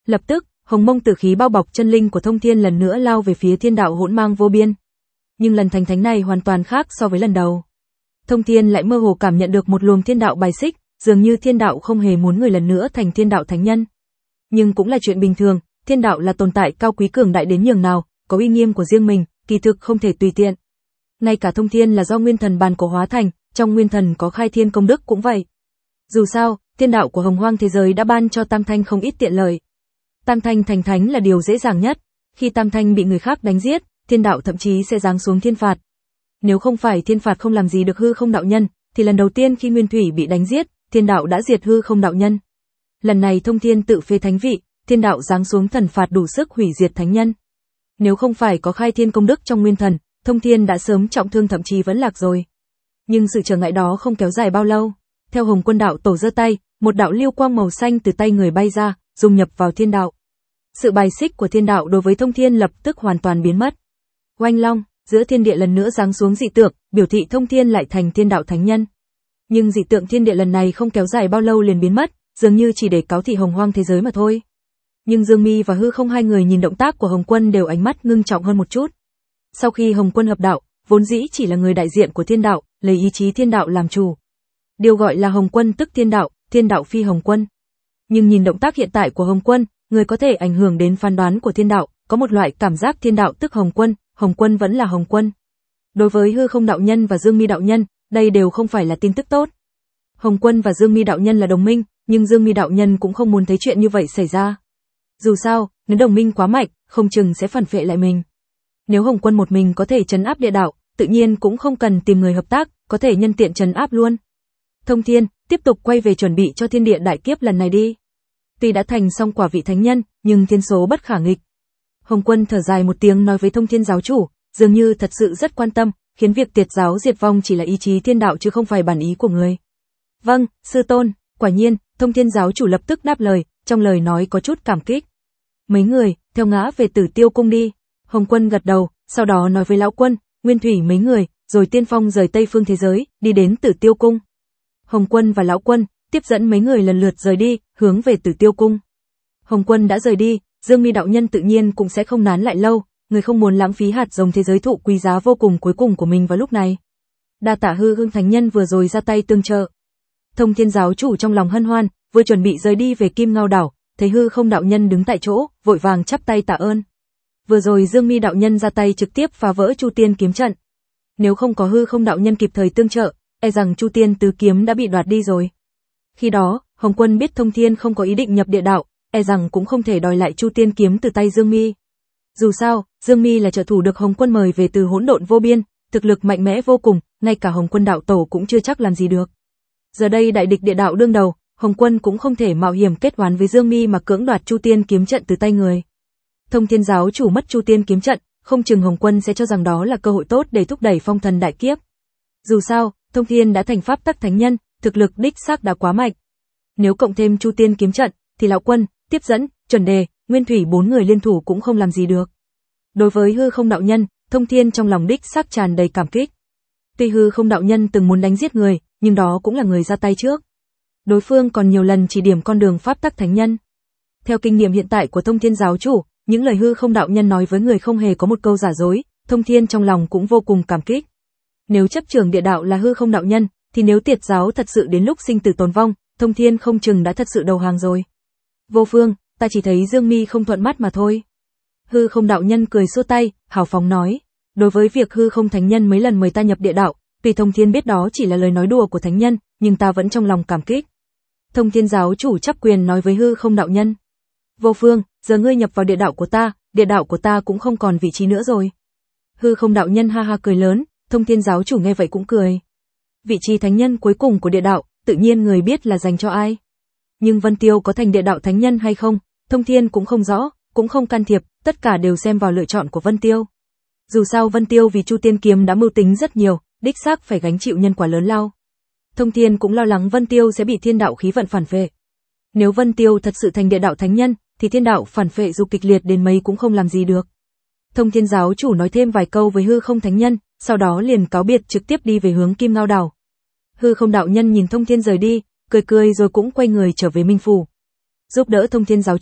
Lập tức, hồng mông tử khí bao bọc chân linh của Thông Thiên lần nữa lao về phía thiên đạo hỗn mang vô biên. Nhưng lần thành thánh này hoàn toàn khác so với lần đầu. Thông Thiên lại mơ hồ cảm nhận được một luồng thiên đạo bài xích, dường như thiên đạo không hề muốn người lần nữa thành thiên đạo thánh nhân. Nhưng cũng là chuyện bình thường, thiên đạo là tồn tại cao quý cường đại đến nhường nào, có uy nghiêm của riêng mình, kỳ thực không thể tùy tiện. Ngay cả Thông Thiên là do nguyên thần bàn cổ hóa thành, trong nguyên thần có khai thiên công đức cũng vậy. Dù sao, thiên đạo của hồng hoang thế giới đã ban cho Tam Thanh không ít tiện lợi. Tam Thanh thành thánh là điều dễ dàng nhất, khi Tam Thanh bị người khác đánh giết, thiên đạo thậm chí sẽ giáng xuống thiên phạt. Nếu không phải thiên phạt không làm gì được hư không đạo nhân, thì lần đầu tiên khi Nguyên Thủy bị đánh giết, thiên đạo đã diệt hư không đạo nhân. Lần này Thông Thiên tự phế thánh vị, thiên đạo giáng xuống thần phạt đủ sức hủy diệt thánh nhân. Nếu không phải có khai thiên công đức trong nguyên thần, Thông Thiên đã sớm trọng thương thậm chí vẫn lạc rồi. Nhưng sự trở ngại đó không kéo dài bao lâu. Theo Hồng Quân đạo tổ giơ tay, một đạo lưu quang màu xanh từ tay người bay ra, dung nhập vào thiên đạo. Sự bài xích của thiên đạo đối với Thông Thiên lập tức hoàn toàn biến mất. Oanh long, giữa thiên địa lần nữa giáng xuống dị tượng, biểu thị Thông Thiên lại thành thiên đạo thánh nhân. Nhưng dị tượng thiên địa lần này không kéo dài bao lâu liền biến mất, dường như chỉ để cáo thị hồng hoang thế giới mà thôi. Nhưng Dương Mi và Hư Không hai người nhìn động tác của Hồng Quân đều ánh mắt ngưng trọng hơn một chút. Sau khi Hồng Quân hợp đạo, vốn dĩ chỉ là người đại diện của thiên đạo, lấy ý chí thiên đạo làm chủ. Điều gọi là Hồng Quân tức thiên đạo, thiên đạo phi Hồng Quân. Nhưng nhìn động tác hiện tại của Hồng Quân, người có thể ảnh hưởng đến phán đoán của thiên đạo, có một loại cảm giác thiên đạo tức Hồng Quân, Hồng Quân vẫn là Hồng Quân. Đối với Hư Không đạo nhân và Dương Mi đạo nhân, đây đều không phải là tin tức tốt. Hồng Quân và Dương Mi đạo nhân là đồng minh, nhưng Dương Mi đạo nhân cũng không muốn thấy chuyện như vậy xảy ra. Dù sao, nếu đồng minh quá mạnh, không chừng sẽ phản phệ lại mình. Nếu Hồng Quân một mình có thể trấn áp địa đạo, tự nhiên cũng không cần tìm người hợp tác, có thể nhân tiện trấn áp luôn. Thông Thiên, tiếp tục quay về chuẩn bị cho thiên địa đại kiếp lần này đi. Tuy đã thành xong quả vị thánh nhân, nhưng thiên số bất khả nghịch. Hồng Quân thở dài một tiếng nói với Thông Thiên giáo chủ, dường như thật sự rất quan tâm, khiến việc tiệt giáo diệt vong chỉ là ý chí thiên đạo chứ không phải bản ý của người. Vâng, sư tôn, quả nhiên, Thông Thiên giáo chủ lập tức đáp lời, trong lời nói có chút cảm kích. Mấy người, theo ngã về Tử Tiêu cung đi. Hồng Quân gật đầu, sau đó nói với Lão Quân, Nguyên Thủy mấy người, rồi tiên phong rời Tây phương thế giới, đi đến Tử Tiêu cung. Hồng Quân và Lão Quân tiếp dẫn mấy người lần lượt rời đi, hướng về Tử Tiêu cung. Hồng Quân đã rời đi, Dương Mi đạo nhân tự nhiên cũng sẽ không nán lại lâu, người không muốn lãng phí hạt giống thế giới thụ quý giá vô cùng cuối cùng của mình vào lúc này. Đa tạ Hư Hương thánh nhân vừa rồi ra tay tương trợ. Thông Thiên giáo chủ trong lòng hân hoan, vừa chuẩn bị rời đi về Kim Ngao đảo, thấy Hư Không đạo nhân đứng tại chỗ, vội vàng chắp tay tạ ơn. Vừa rồi Dương Mi đạo nhân ra tay trực tiếp phá vỡ Chu Tiên kiếm trận. Nếu không có Hư Không đạo nhân kịp thời tương trợ, e rằng Chu Tiên tứ kiếm đã bị đoạt đi rồi. Khi đó, Hồng Quân biết Thông Thiên không có ý định nhập địa đạo, e rằng cũng không thể đòi lại Chu Tiên kiếm từ tay Dương Mi. Dù sao, Dương Mi là trợ thủ được Hồng Quân mời về từ hỗn độn vô biên, thực lực mạnh mẽ vô cùng, ngay cả Hồng Quân đạo tổ cũng chưa chắc làm gì được. Giờ đây đại địch địa đạo đương đầu, Hồng Quân cũng không thể mạo hiểm kết oán với Dương Mi mà cưỡng đoạt Chu Tiên kiếm trận từ tay người. Thông Thiên giáo chủ mất Chu Tiên kiếm trận, không chừng Hồng Quân sẽ cho rằng đó là cơ hội tốt để thúc đẩy phong thần đại kiếp. Dù sao, Thông Thiên đã thành pháp tắc thánh nhân, thực lực đích xác đã quá mạnh. Nếu cộng thêm Chu Tiên kiếm trận, thì Lão Quân, Tiếp dẫn, Chuẩn Đề, Nguyên Thủy bốn người liên thủ cũng không làm gì được. Đối với Hư Không đạo nhân, Thông Thiên trong lòng đích xác tràn đầy cảm kích. Tuy Hư Không đạo nhân từng muốn đánh giết người, nhưng đó cũng là người ra tay trước. Đối phương còn nhiều lần chỉ điểm con đường pháp tắc thánh nhân. Theo kinh nghiệm hiện tại của Thông Thiên giáo chủ, những lời Hư Không đạo nhân nói với người không hề có một câu giả dối, Thông Thiên trong lòng cũng vô cùng cảm kích. Nếu chấp trưởng địa đạo là Hư Không đạo nhân, thì nếu tiệt giáo thật sự đến lúc sinh tử tồn vong, Thông Thiên không chừng đã thật sự đầu hàng rồi. Vô Phương, ta chỉ thấy Dương Mi không thuận mắt mà thôi. Hư Không đạo nhân cười xua tay, hào phóng nói, đối với việc Hư Không thánh nhân mấy lần mời ta nhập địa đạo, tuy Thông Thiên biết đó chỉ là lời nói đùa của thánh nhân, nhưng ta vẫn trong lòng cảm kích. Thông Thiên giáo chủ chắp quyền nói với Hư Không đạo nhân, Vô Phương, giờ ngươi nhập vào địa đạo của ta, địa đạo của ta cũng không còn vị trí nữa rồi. Hư Không đạo nhân ha ha cười lớn, Thông Thiên giáo chủ nghe vậy cũng cười. Vị trí thánh nhân cuối cùng của địa đạo, tự nhiên người biết là dành cho ai. Nhưng Vân Tiêu có thành địa đạo thánh nhân hay không, Thông Thiên cũng không rõ, cũng không can thiệp, tất cả đều xem vào lựa chọn của Vân Tiêu. Dù sao Vân Tiêu vì Chu Tiên kiếm đã mưu tính rất nhiều, đích xác phải gánh chịu nhân quả lớn lao. Thông Thiên cũng lo lắng Vân Tiêu sẽ bị thiên đạo khí vận phản phệ. Nếu Vân Tiêu thật sự thành địa đạo thánh nhân, thì thiên đạo phản phệ dù kịch liệt đến mấy cũng không làm gì được. Thông Thiên giáo chủ nói thêm vài câu với Hư Không thánh nhân, sau đó liền cáo biệt trực tiếp đi về hướng Kim Ngao đảo. Hư Không đạo nhân nhìn Thông Thiên rời đi, cười cười rồi cũng quay người trở về Minh phủ. Giúp đỡ Thông Thiên giáo chủ,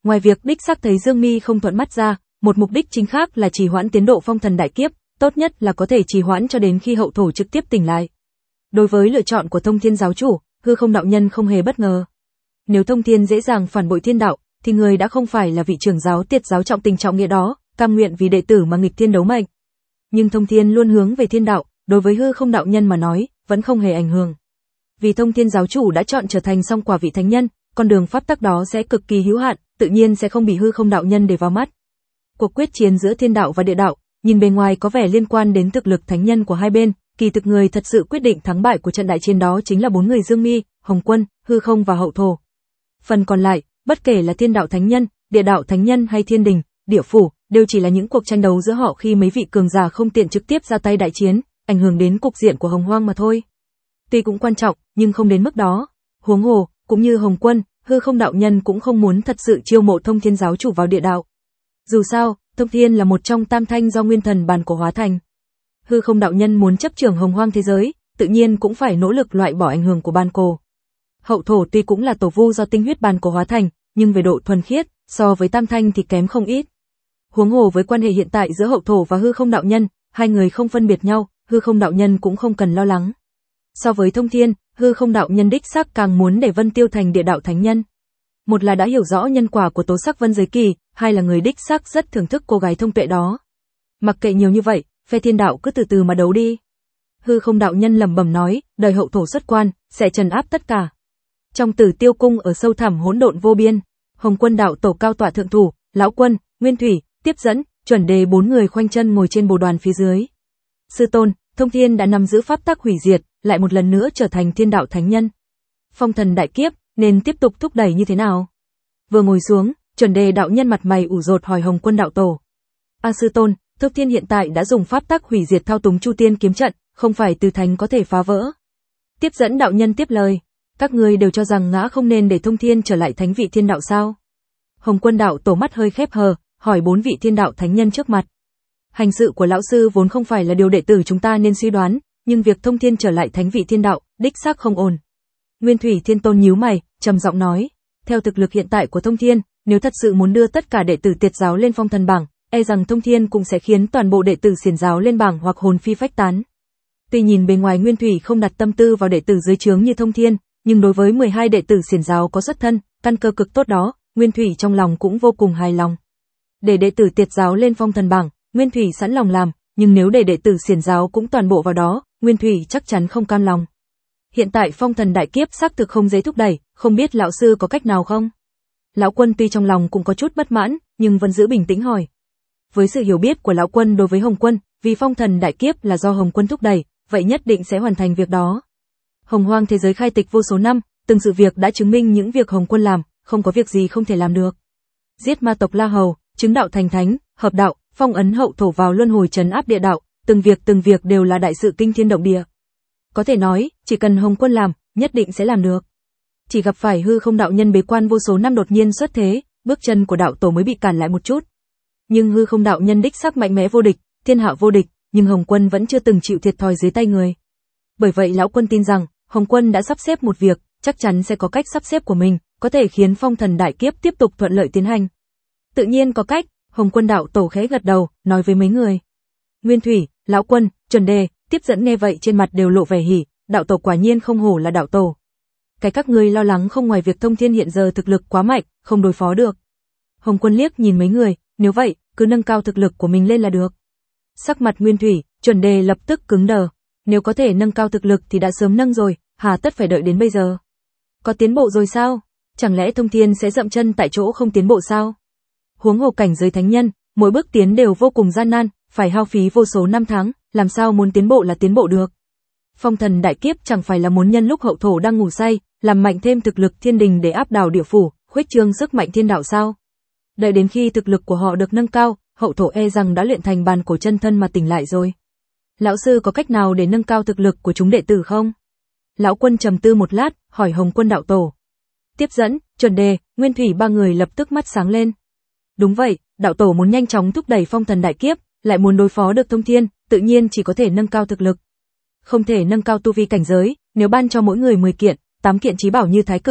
ngoài việc đích xác thấy Dương Mi không thuận mắt ra, một mục đích chính khác là trì hoãn tiến độ phong thần đại kiếp, tốt nhất là có thể trì hoãn cho đến khi hậu thổ trực tiếp tỉnh lại. Đối với lựa chọn của Thông Thiên giáo chủ, Hư Không đạo nhân không hề bất ngờ. Nếu Thông Thiên dễ dàng phản bội thiên đạo, thì người đã không phải là vị trưởng giáo tiệt giáo trọng tình trọng nghĩa đó, cam nguyện vì đệ tử mà nghịch thiên đấu mệnh. Nhưng Thông Thiên luôn hướng về thiên đạo, đối với Hư Không đạo nhân mà nói, vẫn không hề ảnh hưởng. Vì Thông Thiên giáo chủ đã chọn trở thành song quả vị thánh nhân, con đường pháp tắc đó sẽ cực kỳ hữu hạn, tự nhiên sẽ không bị Hư Không đạo nhân để vào mắt. Cuộc quyết chiến giữa thiên đạo và địa đạo, nhìn bề ngoài có vẻ liên quan đến thực lực thánh nhân của hai bên, kỳ thực người thật sự quyết định thắng bại của trận đại chiến đó chính là bốn người Dương Mi, Hồng Quân, Hư Không và Hậu Thổ. Phần còn lại, bất kể là thiên đạo thánh nhân, địa đạo thánh nhân hay thiên đình, địa phủ, đều chỉ là những cuộc tranh đấu giữa họ khi mấy vị cường giả không tiện trực tiếp ra tay đại chiến, ảnh hưởng đến cục diện của Hồng Hoang mà thôi. Tuy cũng quan trọng, nhưng không đến mức đó. Huống hồ, cũng như Hồng Quân, Hư Không đạo nhân cũng không muốn thật sự chiêu mộ Thông Thiên giáo chủ vào địa đạo. Dù sao, Thông Thiên là một trong tam thanh do nguyên thần bàn cổ hóa thành. Hư Không đạo nhân muốn chấp trưởng Hồng Hoang thế giới, tự nhiên cũng phải nỗ lực loại bỏ ảnh hưởng của bàn cổ. Hậu Thổ tuy cũng là tổ vu do tinh huyết bàn cổ hóa thành, nhưng về độ thuần khiết, so với tam thanh thì kém không ít. Huống hồ với quan hệ hiện tại giữa Hậu Thổ và Hư Không đạo nhân, hai người không phân biệt nhau, Hư Không đạo nhân cũng không cần lo lắng. So với Thông Thiên, Hư Không đạo nhân đích xác càng muốn để Vân Tiêu thành địa đạo thánh nhân. Một là đã hiểu rõ nhân quả của Tố Sắc Vân Giới Kỳ, hai là người đích xác rất thưởng thức cô gái thông tuệ đó. Mặc kệ nhiều như vậy, phe thiên đạo cứ từ từ mà đấu đi. Hư Không đạo nhân lẩm bẩm nói, đời Hậu Thổ xuất quan, sẽ trấn áp tất cả. Trong Tử Tiêu cung ở sâu thẳm hỗn độn vô biên, Hồng Quân đạo tổ cao tọa thượng thủ, Lão Quân, Nguyên Thủy, Tiếp Dẫn, Chuẩn Đề bốn người khoanh chân ngồi trên bồ đoàn phía dưới. Sư tôn, Thông Thiên đã nắm giữ pháp tắc hủy diệt, lại một lần nữa trở thành thiên đạo thánh nhân. Phong thần đại kiếp, nên tiếp tục thúc đẩy như thế nào? Vừa ngồi xuống, Chuẩn Đề đạo nhân mặt mày ủ rột hỏi Hồng Quân đạo tổ. A sư tôn, Thông Thiên hiện tại đã dùng pháp tắc hủy diệt thao túng Chu Tiên kiếm trận, không phải từ thánh có thể phá vỡ. Tiếp Dẫn đạo nhân tiếp lời, các ngươi đều cho rằng ngã không nên để Thông Thiên trở lại thánh vị thiên đạo sao? Hồng Quân đạo tổ mắt hơi khép hờ, hỏi bốn vị thiên đạo thánh nhân trước mặt. Hành sự của lão sư vốn không phải là điều đệ tử chúng ta nên suy đoán, nhưng việc Thông Thiên trở lại thánh vị thiên đạo, đích xác không ổn. Nguyên Thủy Thiên Tôn nhíu mày, trầm giọng nói, theo thực lực hiện tại của Thông Thiên, nếu thật sự muốn đưa tất cả đệ tử Tiệt giáo lên phong thần bảng, e rằng Thông Thiên cũng sẽ khiến toàn bộ đệ tử Xiển giáo lên bảng hoặc hồn phi phách tán. Tuy nhìn bề ngoài Nguyên Thủy không đặt tâm tư vào đệ tử dưới trướng như Thông Thiên, nhưng đối với mười hai đệ tử Xiển giáo có xuất thân, căn cơ cực tốt đó, Nguyên Thủy trong lòng cũng vô cùng hài lòng. Để đệ tử Tiệt giáo lên phong thần bảng, Nguyên Thủy sẵn lòng làm, nhưng nếu để đệ tử Xiển giáo cũng toàn bộ vào đó, Nguyên Thủy chắc chắn không cam lòng. Hiện tại phong thần đại kiếp xác thực không dễ thúc đẩy, không biết lão sư có cách nào không? Lão Quân tuy trong lòng cũng có chút bất mãn, nhưng vẫn giữ bình tĩnh hỏi. Với sự hiểu biết của lão Quân đối với Hồng Quân, vì phong thần đại kiếp là do Hồng Quân thúc đẩy, vậy nhất định sẽ hoàn thành việc đó. Hồng Hoang thế giới khai tịch vô số năm, từng sự việc đã chứng minh những việc Hồng Quân làm, không có việc gì không thể làm được. Giết ma tộc La Hầu, chứng đạo thành thánh, hợp đạo, phong ấn Hậu Thổ vào luân hồi trấn áp địa đạo, từng việc từng việc đều là đại sự kinh thiên động địa. Có thể nói, chỉ cần Hồng Quân làm, nhất định sẽ làm được. Chỉ gặp phải Hư Không đạo nhân bế quan vô số năm đột nhiên xuất thế, bước chân của đạo tổ mới bị cản lại một chút. Nhưng Hư Không đạo nhân đích xác mạnh mẽ vô địch, thiên hạ vô địch, nhưng Hồng Quân vẫn chưa từng chịu thiệt thòi dưới tay người. Bởi vậy lão Quân tin rằng, Hồng Quân đã sắp xếp một việc, chắc chắn sẽ có cách sắp xếp của mình, có thể khiến phong thần đại kiếp tiếp tục thuận lợi tiến hành. Tự nhiên có cách, Hồng Quân đạo tổ khẽ gật đầu, nói với mấy người. Nguyên Thủy, Lão Quân, Chuẩn Đề, Tiếp Dẫn nghe vậy trên mặt đều lộ vẻ hỉ, đạo tổ quả nhiên không hổ là đạo tổ. Cái các ngươi lo lắng không ngoài việc Thông Thiên hiện giờ thực lực quá mạnh, không đối phó được. Hồng Quân liếc nhìn mấy người, nếu vậy, cứ nâng cao thực lực của mình lên là được. Sắc mặt Nguyên Thủy, Chuẩn Đề lập tức cứng đờ, nếu có thể nâng cao thực lực thì đã sớm nâng rồi, hà tất phải đợi đến bây giờ. Có tiến bộ rồi sao? Chẳng lẽ Thông Thiên sẽ dậm chân tại chỗ không tiến bộ sao? Huống hồ cảnh giới thánh nhân, mỗi bước tiến đều vô cùng gian nan, phải hao phí vô số năm tháng, làm sao muốn tiến bộ là tiến bộ được. Phong thần đại kiếp chẳng phải là muốn nhân lúc Hậu Thổ đang ngủ say, làm mạnh thêm thực lực thiên đình để áp đảo địa phủ, khuếch trương sức mạnh thiên đạo sao? Đợi đến khi thực lực của họ được nâng cao, Hậu Thổ e rằng đã luyện thành bàn cổ chân thân mà tỉnh lại rồi. Lão sư có cách nào để nâng cao thực lực của chúng đệ tử không? Lão Quân trầm tư một lát, hỏi Hồng Quân đạo tổ. Tiếp Dẫn, Chuẩn Đề, Nguyên Thủy ba người lập tức mắt sáng lên. Đúng vậy, đạo tổ muốn nhanh chóng thúc đẩy phong thần đại kiếp, lại muốn đối phó được Thông Thiên, tự nhiên chỉ có thể nâng cao thực lực. Không thể nâng cao tu vi cảnh giới, nếu ban cho mỗi người mười kiện, tám kiện chí bảo như Thái Cực Đồ,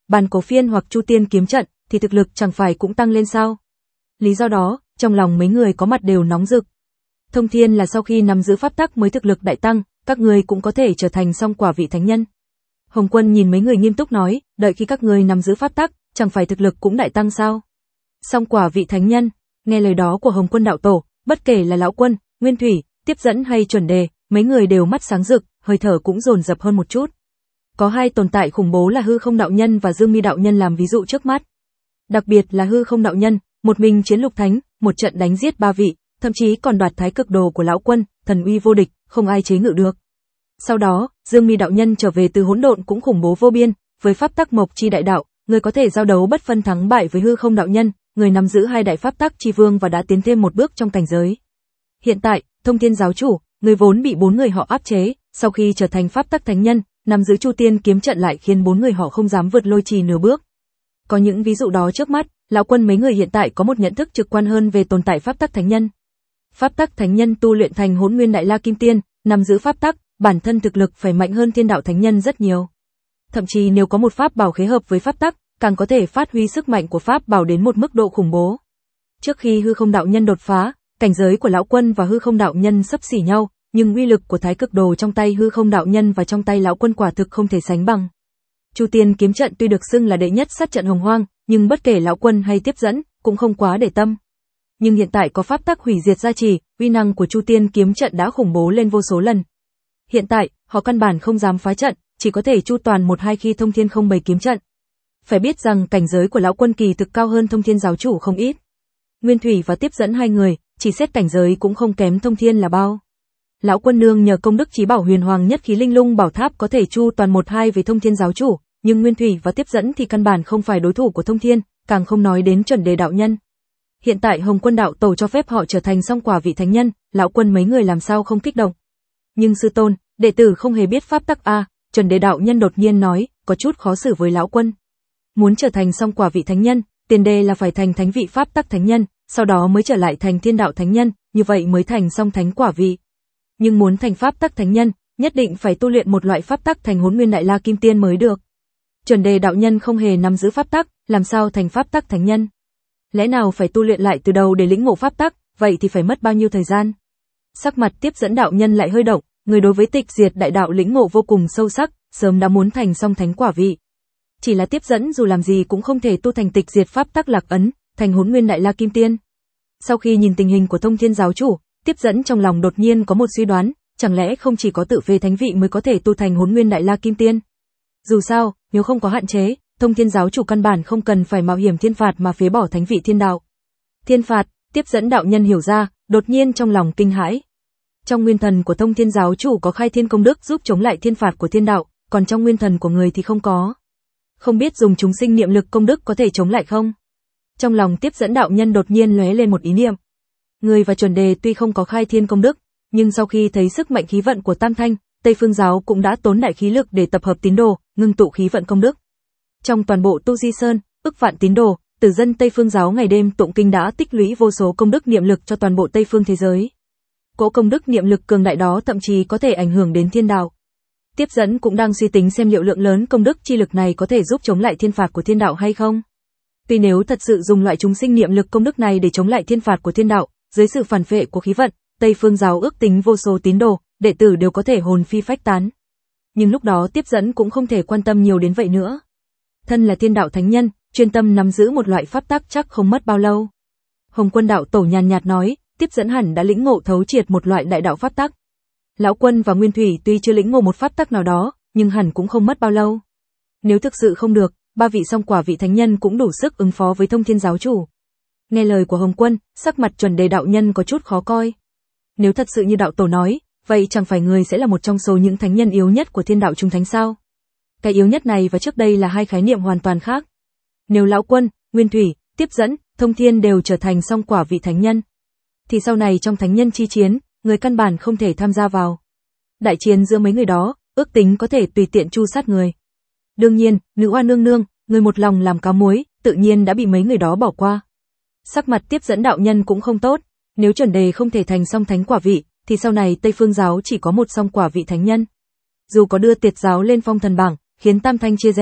bàn cổ phiên hoặc chu tiên kiếm trận, thì thực lực chẳng phải cũng tăng lên sao? Lý do đó, trong lòng mấy người có mặt đều nóng rực. Thông thiên là sau khi nắm giữ pháp tắc mới thực lực đại tăng, các người cũng có thể trở thành song quả vị thánh nhân. Hồng Quân nhìn mấy người nghiêm túc nói, đợi khi các người nắm giữ pháp tắc, chẳng phải thực lực cũng đại tăng sao? Song quả vị thánh nhân, nghe lời đó của Hồng Quân đạo tổ, bất kể là lão quân, Nguyên Thủy, Tiếp Dẫn hay Chuẩn Đề, mấy người đều mắt sáng rực, hơi thở cũng dồn dập hơn một chút. Có hai tồn tại khủng bố là Hư Không đạo nhân và Dương Mi đạo nhân làm ví dụ trước mắt. Đặc biệt là Hư Không đạo nhân, một mình chiến lục thánh, một trận đánh giết ba vị, thậm chí còn đoạt thái cực đồ của lão quân, thần uy vô địch, không ai chế ngự được. Sau đó, Dương Mi đạo nhân trở về từ hỗn độn cũng khủng bố vô biên, với pháp tắc mộc chi đại đạo, người có thể giao đấu bất phân thắng bại với Hư Không đạo nhân, người nắm giữ hai đại pháp tắc chi vương và đã tiến thêm một bước trong cảnh giới. Hiện tại, Thông Thiên giáo chủ, người vốn bị bốn người họ áp chế, sau khi trở thành pháp tắc thánh nhân, nắm giữ chu tiên kiếm trận lại khiến bốn người họ không dám vượt lôi trì nửa bước. Có những ví dụ đó trước mắt, lão quân mấy người hiện tại có một nhận thức trực quan hơn về tồn tại pháp tắc thánh nhân. Pháp tắc thánh nhân tu luyện thành Hỗn Nguyên Đại La Kim Tiên, nắm giữ pháp tắc, bản thân thực lực phải mạnh hơn thiên đạo thánh nhân rất nhiều. Thậm chí nếu có một pháp bảo khế hợp với pháp tắc, càng có thể phát huy sức mạnh của pháp bảo đến một mức độ khủng bố. Trước khi Hư Không đạo nhân đột phá, cảnh giới của lão quân và Hư Không đạo nhân xấp xỉ nhau, nhưng uy lực của thái cực đồ trong tay Hư Không đạo nhân và trong tay lão quân quả thực không thể sánh bằng. Chu tiên kiếm trận tuy được xưng là đệ nhất sát trận hồng hoang, nhưng bất kể lão quân hay Tiếp Dẫn, cũng không quá để tâm. Nhưng hiện tại có pháp tắc hủy diệt gia trì, uy năng của chu tiên kiếm trận đã khủng bố lên vô số lần. Hiện tại, họ căn bản không dám phá trận, chỉ có thể chu toàn một hai khi Thông Thiên không bày kiếm trận. Phải biết rằng cảnh giới của lão quân kỳ thực cao hơn Thông Thiên giáo chủ không ít. Nguyên Thủy và Tiếp Dẫn hai người, chỉ xét cảnh giới cũng không kém Thông Thiên là bao. Lão quân nương nhờ công đức chí bảo huyền hoàng nhất khí linh lung bảo tháp có thể chu toàn một hai với Thông Thiên giáo chủ, nhưng Nguyên Thủy và Tiếp Dẫn thì căn bản không phải đối thủ của Thông Thiên, càng không nói đến Chuẩn Đề đạo nhân. Hiện tại Hồng Quân đạo tổ cho phép họ trở thành song quả vị thánh nhân, lão quân mấy người làm sao không kích động. Nhưng sư tôn, đệ tử không hề biết pháp tắc a, Chuẩn Đề đạo nhân đột nhiên nói, có chút khó xử với lão quân. Muốn trở thành song quả vị thánh nhân, tiền đề là phải thành thánh vị pháp tắc thánh nhân, sau đó mới trở lại thành thiên đạo thánh nhân, như vậy mới thành song thánh quả vị. Nhưng muốn thành pháp tắc thánh nhân, nhất định phải tu luyện một loại pháp tắc thành Hỗn Nguyên Đại La Kim Tiên mới được. Chuẩn Đề đạo nhân không hề nắm giữ pháp tắc, làm sao thành pháp tắc thánh nhân? Lẽ nào phải tu luyện lại từ đầu để lĩnh ngộ pháp tắc, vậy thì phải mất bao nhiêu thời gian? Sắc mặt Tiếp Dẫn đạo nhân lại hơi động, người đối với tịch diệt đại đạo lĩnh ngộ vô cùng sâu sắc, sớm đã muốn thành song thánh quả vị. Chỉ là Tiếp Dẫn dù làm gì cũng không thể tu thành tịch diệt pháp tắc lạc ấn, thành Hỗn Nguyên Đại La Kim Tiên. Sau khi nhìn tình hình của Thông Thiên giáo chủ, Tiếp Dẫn trong lòng đột nhiên có một suy đoán, chẳng lẽ không chỉ có tự phế thánh vị mới có thể tu thành Hỗn Nguyên Đại La Kim Tiên? Dù sao, nếu không có hạn chế, Thông Thiên giáo chủ căn bản không cần phải mạo hiểm thiên phạt mà phế bỏ thánh vị thiên đạo. Thiên phạt, Tiếp Dẫn đạo nhân hiểu ra, đột nhiên trong lòng kinh hãi. Trong nguyên thần của Thông Thiên giáo chủ có khai thiên công đức giúp chống lại thiên phạt của thiên đạo, còn trong nguyên thần của người thì không có. Không biết dùng chúng sinh niệm lực công đức có thể chống lại không? Trong lòng Tiếp Dẫn đạo nhân đột nhiên lóe lên một ý niệm. Người và Chuẩn Đề tuy không có khai thiên công đức, nhưng sau khi thấy sức mạnh khí vận của Tam Thanh, Tây Phương giáo cũng đã tốn đại khí lực để tập hợp tín đồ, ngưng tụ khí vận công đức. Trong toàn bộ Tu Di Sơn, ức vạn tín đồ, tử dân Tây Phương giáo ngày đêm tụng kinh đã tích lũy vô số công đức niệm lực cho toàn bộ Tây Phương thế giới. Cỗ công đức niệm lực cường đại đó thậm chí có thể ảnh hưởng đến thiên đạo. Tiếp Dẫn cũng đang suy tính xem liệu lượng lớn công đức chi lực này có thể giúp chống lại thiên phạt của thiên đạo hay không. Tuy nếu thật sự dùng loại chúng sinh niệm lực công đức này để chống lại thiên phạt của thiên đạo, dưới sự phản phệ của khí vận, Tây Phương giáo ước tính vô số tín đồ, đệ tử đều có thể hồn phi phách tán. Nhưng lúc đó Tiếp Dẫn cũng không thể quan tâm nhiều đến vậy nữa. Thân là thiên đạo thánh nhân, chuyên tâm nắm giữ một loại pháp tắc chắc không mất bao lâu. Hồng Quân đạo tổ nhàn nhạt nói, Tiếp Dẫn hẳn đã lĩnh ngộ thấu triệt một loại đại đạo pháp tắc. Lão Quân và Nguyên Thủy tuy chưa lĩnh ngộ một pháp tắc nào đó, nhưng hẳn cũng không mất bao lâu. Nếu thực sự không được, ba vị song quả vị thánh nhân cũng đủ sức ứng phó với Thông Thiên giáo chủ. Nghe lời của Hồng Quân, sắc mặt Chuẩn Đề đạo nhân có chút khó coi. Nếu thật sự như đạo tổ nói, vậy chẳng phải người sẽ là một trong số những thánh nhân yếu nhất của thiên đạo trung thánh sao? Cái yếu nhất này và trước đây là hai khái niệm hoàn toàn khác. Nếu Lão Quân, Nguyên Thủy, Tiếp Dẫn, Thông Thiên đều trở thành song quả vị thánh nhân, thì sau này trong thánh nhân chi chiến, người căn bản không thể tham gia vào. Đại chiến giữa mấy người đó, ước tính có thể tùy tiện chu sát người. Đương nhiên, nữ oa nương nương, người một lòng làm cá muối, tự nhiên đã bị mấy người đó bỏ qua. Sắc mặt Tiếp Dẫn đạo nhân cũng không tốt, nếu Chuẩn Đề không thể thành song thánh quả vị, thì sau này Tây Phương giáo chỉ có một song quả vị thánh nhân. Dù có đưa Tiệt giáo lên phong thần bảng, khiến Tam Thanh chia rẽ,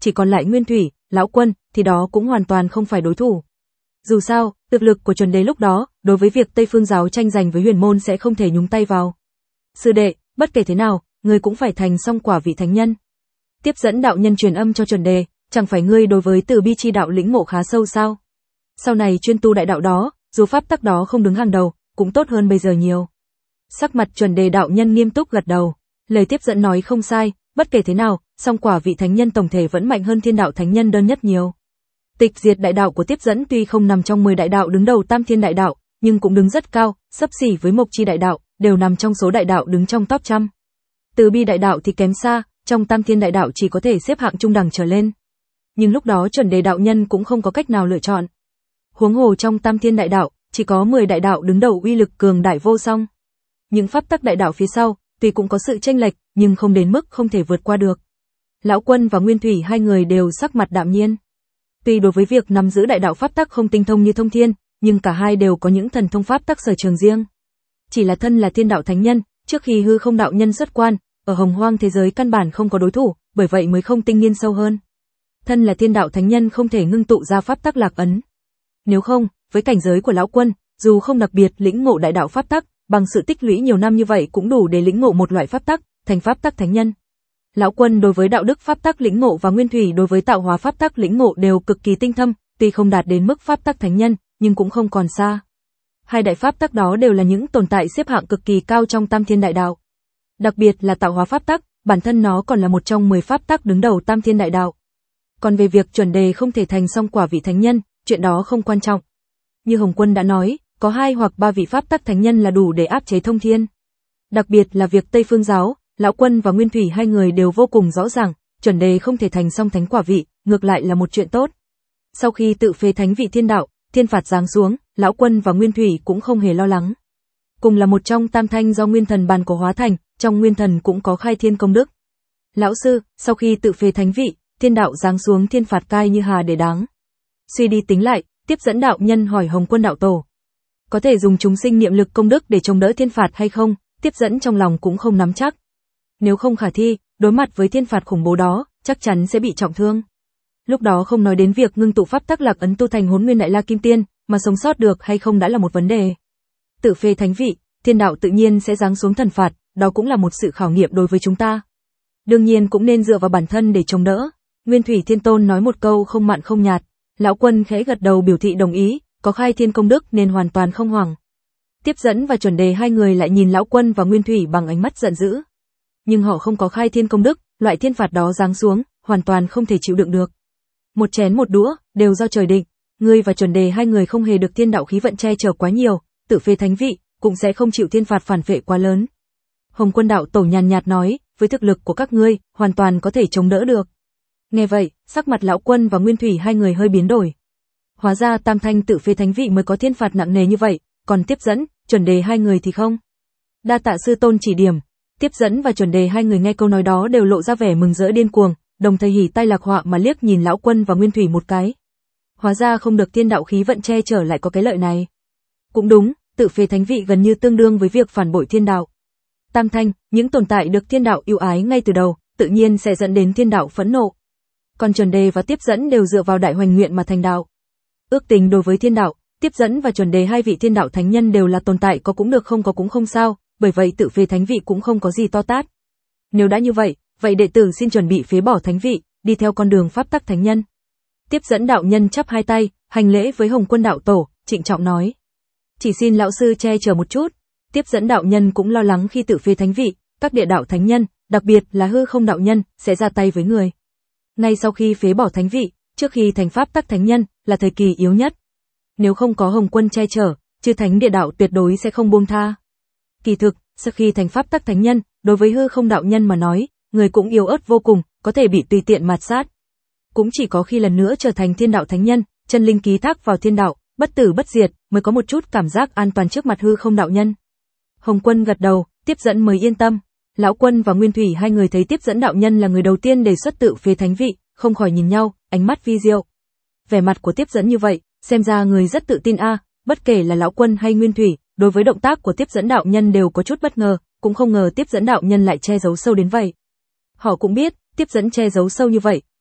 chỉ còn lại Nguyên Thủy, Lão Quân, thì đó cũng hoàn toàn không phải đối thủ. Dù sao, thực lực của chuẩn đế lúc đó, đối với việc Tây Phương giáo tranh giành với huyền môn sẽ không thể nhúng tay vào. Sư đệ, bất kể thế nào, ngươi cũng phải thành song quả vị thánh nhân. Tiếp dẫn đạo nhân truyền âm cho chuẩn đề, chẳng phải ngươi đối với từ bi chi đạo lĩnh ngộ khá sâu sao? Sau này chuyên tu đại đạo đó, dù pháp tắc đó không đứng hàng đầu, cũng tốt hơn bây giờ nhiều. Sắc mặt chuẩn đề đạo nhân nghiêm túc gật đầu, lời tiếp dẫn nói không sai, bất kể thế nào, song quả vị thánh nhân tổng thể vẫn mạnh hơn thiên đạo thánh nhân đơn nhất nhiều. Tịch diệt đại đạo của tiếp dẫn tuy không nằm trong mười đại đạo đứng đầu tam thiên đại đạo, nhưng cũng đứng rất cao, xấp xỉ với mộc chi đại đạo, đều nằm trong số đại đạo đứng trong top trăm. Từ bi đại đạo thì kém xa, trong tam thiên đại đạo chỉ có thể xếp hạng trung đẳng trở lên. Nhưng lúc đó chuẩn đề đạo nhân cũng không có cách nào lựa chọn. Huống hồ trong tam thiên đại đạo, chỉ có mười đại đạo đứng đầu uy lực cường đại vô song. Những pháp tắc đại đạo phía sau, tuy cũng có sự chênh lệch, nhưng không đến mức không thể vượt qua được. Lão Quân và Nguyên Thủy hai người đều sắc mặt đạm nhiên. Tuy đối với việc nắm giữ đại đạo pháp tắc không tinh thông như Thông Thiên, nhưng cả hai đều có những thần thông pháp tắc sở trường riêng. Chỉ là thân là thiên đạo thánh nhân, trước khi hư không đạo nhân xuất quan, ở hồng hoang thế giới căn bản không có đối thủ, bởi vậy mới không tinh nghiên sâu hơn. Thân là thiên đạo thánh nhân không thể ngưng tụ ra pháp tắc lạc ấn. Nếu không, với cảnh giới của Lão Quân, dù không đặc biệt lĩnh ngộ đại đạo pháp tắc, bằng sự tích lũy nhiều năm như vậy cũng đủ để lĩnh ngộ một loại pháp tắc, thành pháp tắc thánh nhân. Lão Quân đối với đạo đức pháp tắc lĩnh ngộ và Nguyên Thủy đối với tạo hóa pháp tắc lĩnh ngộ đều cực kỳ tinh thâm, tuy không đạt đến mức pháp tắc thánh nhân, nhưng cũng không còn xa. Hai đại pháp tắc đó đều là những tồn tại xếp hạng cực kỳ cao trong tam thiên đại đạo. Đặc biệt là tạo hóa pháp tắc, bản thân nó còn là một trong mười pháp tắc đứng đầu tam thiên đại đạo. Còn về việc chuẩn đề không thể thành song quả vị thánh nhân, chuyện đó không quan trọng. Như Hồng Quân đã nói, có hai hoặc ba vị pháp tắc thánh nhân là đủ để áp chế Thông Thiên. Đặc biệt là việc Tây Phương giáo, Lão Quân và Nguyên Thủy hai người đều vô cùng rõ ràng, chuẩn đề không thể thành song thánh quả vị, ngược lại là một chuyện tốt. Sau khi tự phế thánh vị thiên đạo, thiên phạt giáng xuống, Lão Quân và Nguyên Thủy cũng không hề lo lắng. Cùng là một trong tam thanh do nguyên thần bàn cổ hóa thành, trong nguyên thần cũng có khai thiên công đức. Lão sư, sau khi tự phế thánh vị, thiên đạo giáng xuống thiên phạt cai như hà để đáng. Suy đi tính lại, tiếp dẫn đạo nhân hỏi Hồng Quân đạo tổ. Có thể dùng chúng sinh niệm lực công đức để chống đỡ thiên phạt hay không, tiếp dẫn trong lòng cũng không nắm chắc. Nếu không khả thi, đối mặt với thiên phạt khủng bố đó, chắc chắn sẽ bị trọng thương. Lúc đó không nói đến việc ngưng tụ pháp tắc lạc ấn tu thành Hỗn Nguyên Đại La Kim Tiên, mà sống sót được hay không đã là một vấn đề. Tự phế thánh vị, thiên đạo tự nhiên sẽ giáng xuống thần phạt, đó cũng là một sự khảo nghiệm đối với chúng ta. Đương nhiên cũng nên dựa vào bản thân để chống đỡ. Nguyên Thủy Thiên Tôn nói một câu không mặn không nhạt, Lão Quân khẽ gật đầu biểu thị đồng ý, có khai thiên công đức nên hoàn toàn không hoảng. Tiếp dẫn và chuẩn đề hai người lại nhìn Lão Quân và Nguyên Thủy bằng ánh mắt giận dữ. Nhưng họ không có khai thiên công đức, loại thiên phạt đó giáng xuống, hoàn toàn không thể chịu đựng được. Một chén một đũa, đều do trời định, ngươi và chuẩn đề hai người không hề được thiên đạo khí vận che chở quá nhiều, tự phế thánh vị, cũng sẽ không chịu thiên phạt phản vệ quá lớn. Hồng Quân đạo tổ nhàn nhạt nói, với thực lực của các ngươi, hoàn toàn có thể chống đỡ được. Nghe vậy, sắc mặt Lão Quân và Nguyên Thủy hai người hơi biến đổi. Hóa ra tam thanh tự phế thánh vị mới có thiên phạt nặng nề như vậy, còn tiếp dẫn, chuẩn đề hai người thì không. Đa tạ sư tôn chỉ điểm. Tiếp dẫn và chuẩn đề hai người nghe câu nói đó đều lộ ra vẻ mừng rỡ điên cuồng, đồng thời hỉ tai lạc họa mà liếc nhìn Lão Quân và Nguyên Thủy một cái. Hóa ra không được thiên đạo khí vận che chở lại có cái lợi này. Cũng đúng, tự phế thánh vị gần như tương đương với việc phản bội thiên đạo. Tam thanh, những tồn tại được thiên đạo yêu ái ngay từ đầu, tự nhiên sẽ dẫn đến thiên đạo phẫn nộ. Còn chuẩn đề và tiếp dẫn đều dựa vào đại hoành nguyện mà thành đạo. Ước tính đối với thiên đạo, tiếp dẫn và chuẩn đề hai vị thiên đạo thánh nhân đều là tồn tại có cũng được không có cũng không sao, bởi vậy tự phế thánh vị cũng không có gì to tát. Nếu đã như vậy, vậy đệ tử xin chuẩn bị phế bỏ thánh vị, đi theo con đường pháp tắc thánh nhân. Tiếp dẫn đạo nhân chắp hai tay, hành lễ với Hồng Quân đạo tổ, trịnh trọng nói. Chỉ xin lão sư che chở một chút. Tiếp dẫn đạo nhân cũng lo lắng khi tự phế thánh vị, các địa đạo thánh nhân, đặc biệt là hư không đạo nhân, sẽ ra tay với người. Ngay sau khi phế bỏ thánh vị, trước khi thành pháp tắc thánh nhân, là thời kỳ yếu nhất. Nếu không có Hồng Quân che chở, chư thánh địa đạo tuyệt đối sẽ không buông tha. Kỳ thực, sau khi thành pháp tắc thánh nhân, đối với hư không đạo nhân mà nói, người cũng yếu ớt vô cùng, có thể bị tùy tiện mạt sát. Cũng chỉ có khi lần nữa trở thành thiên đạo thánh nhân, chân linh ký thác vào thiên đạo, bất tử bất diệt, mới có một chút cảm giác an toàn trước mặt hư không đạo nhân. Hồng Quân gật đầu, tiếp dẫn mới yên tâm. Lão Quân và Nguyên Thủy hai người thấy tiếp dẫn đạo nhân là người đầu tiên đề xuất tự phế thánh vị, không khỏi nhìn nhau, ánh mắt vi diệu. Vẻ mặt của tiếp dẫn như vậy, xem ra người rất tự tin a, à, bất kể là Lão Quân hay Nguyên Thủy, đối với động tác của tiếp dẫn đạo nhân đều có chút bất ngờ, cũng không ngờ tiếp dẫn đạo nhân lại che giấu sâu đến vậy. Họ cũng biết, tiếp dẫn che giấu sâu như vậy,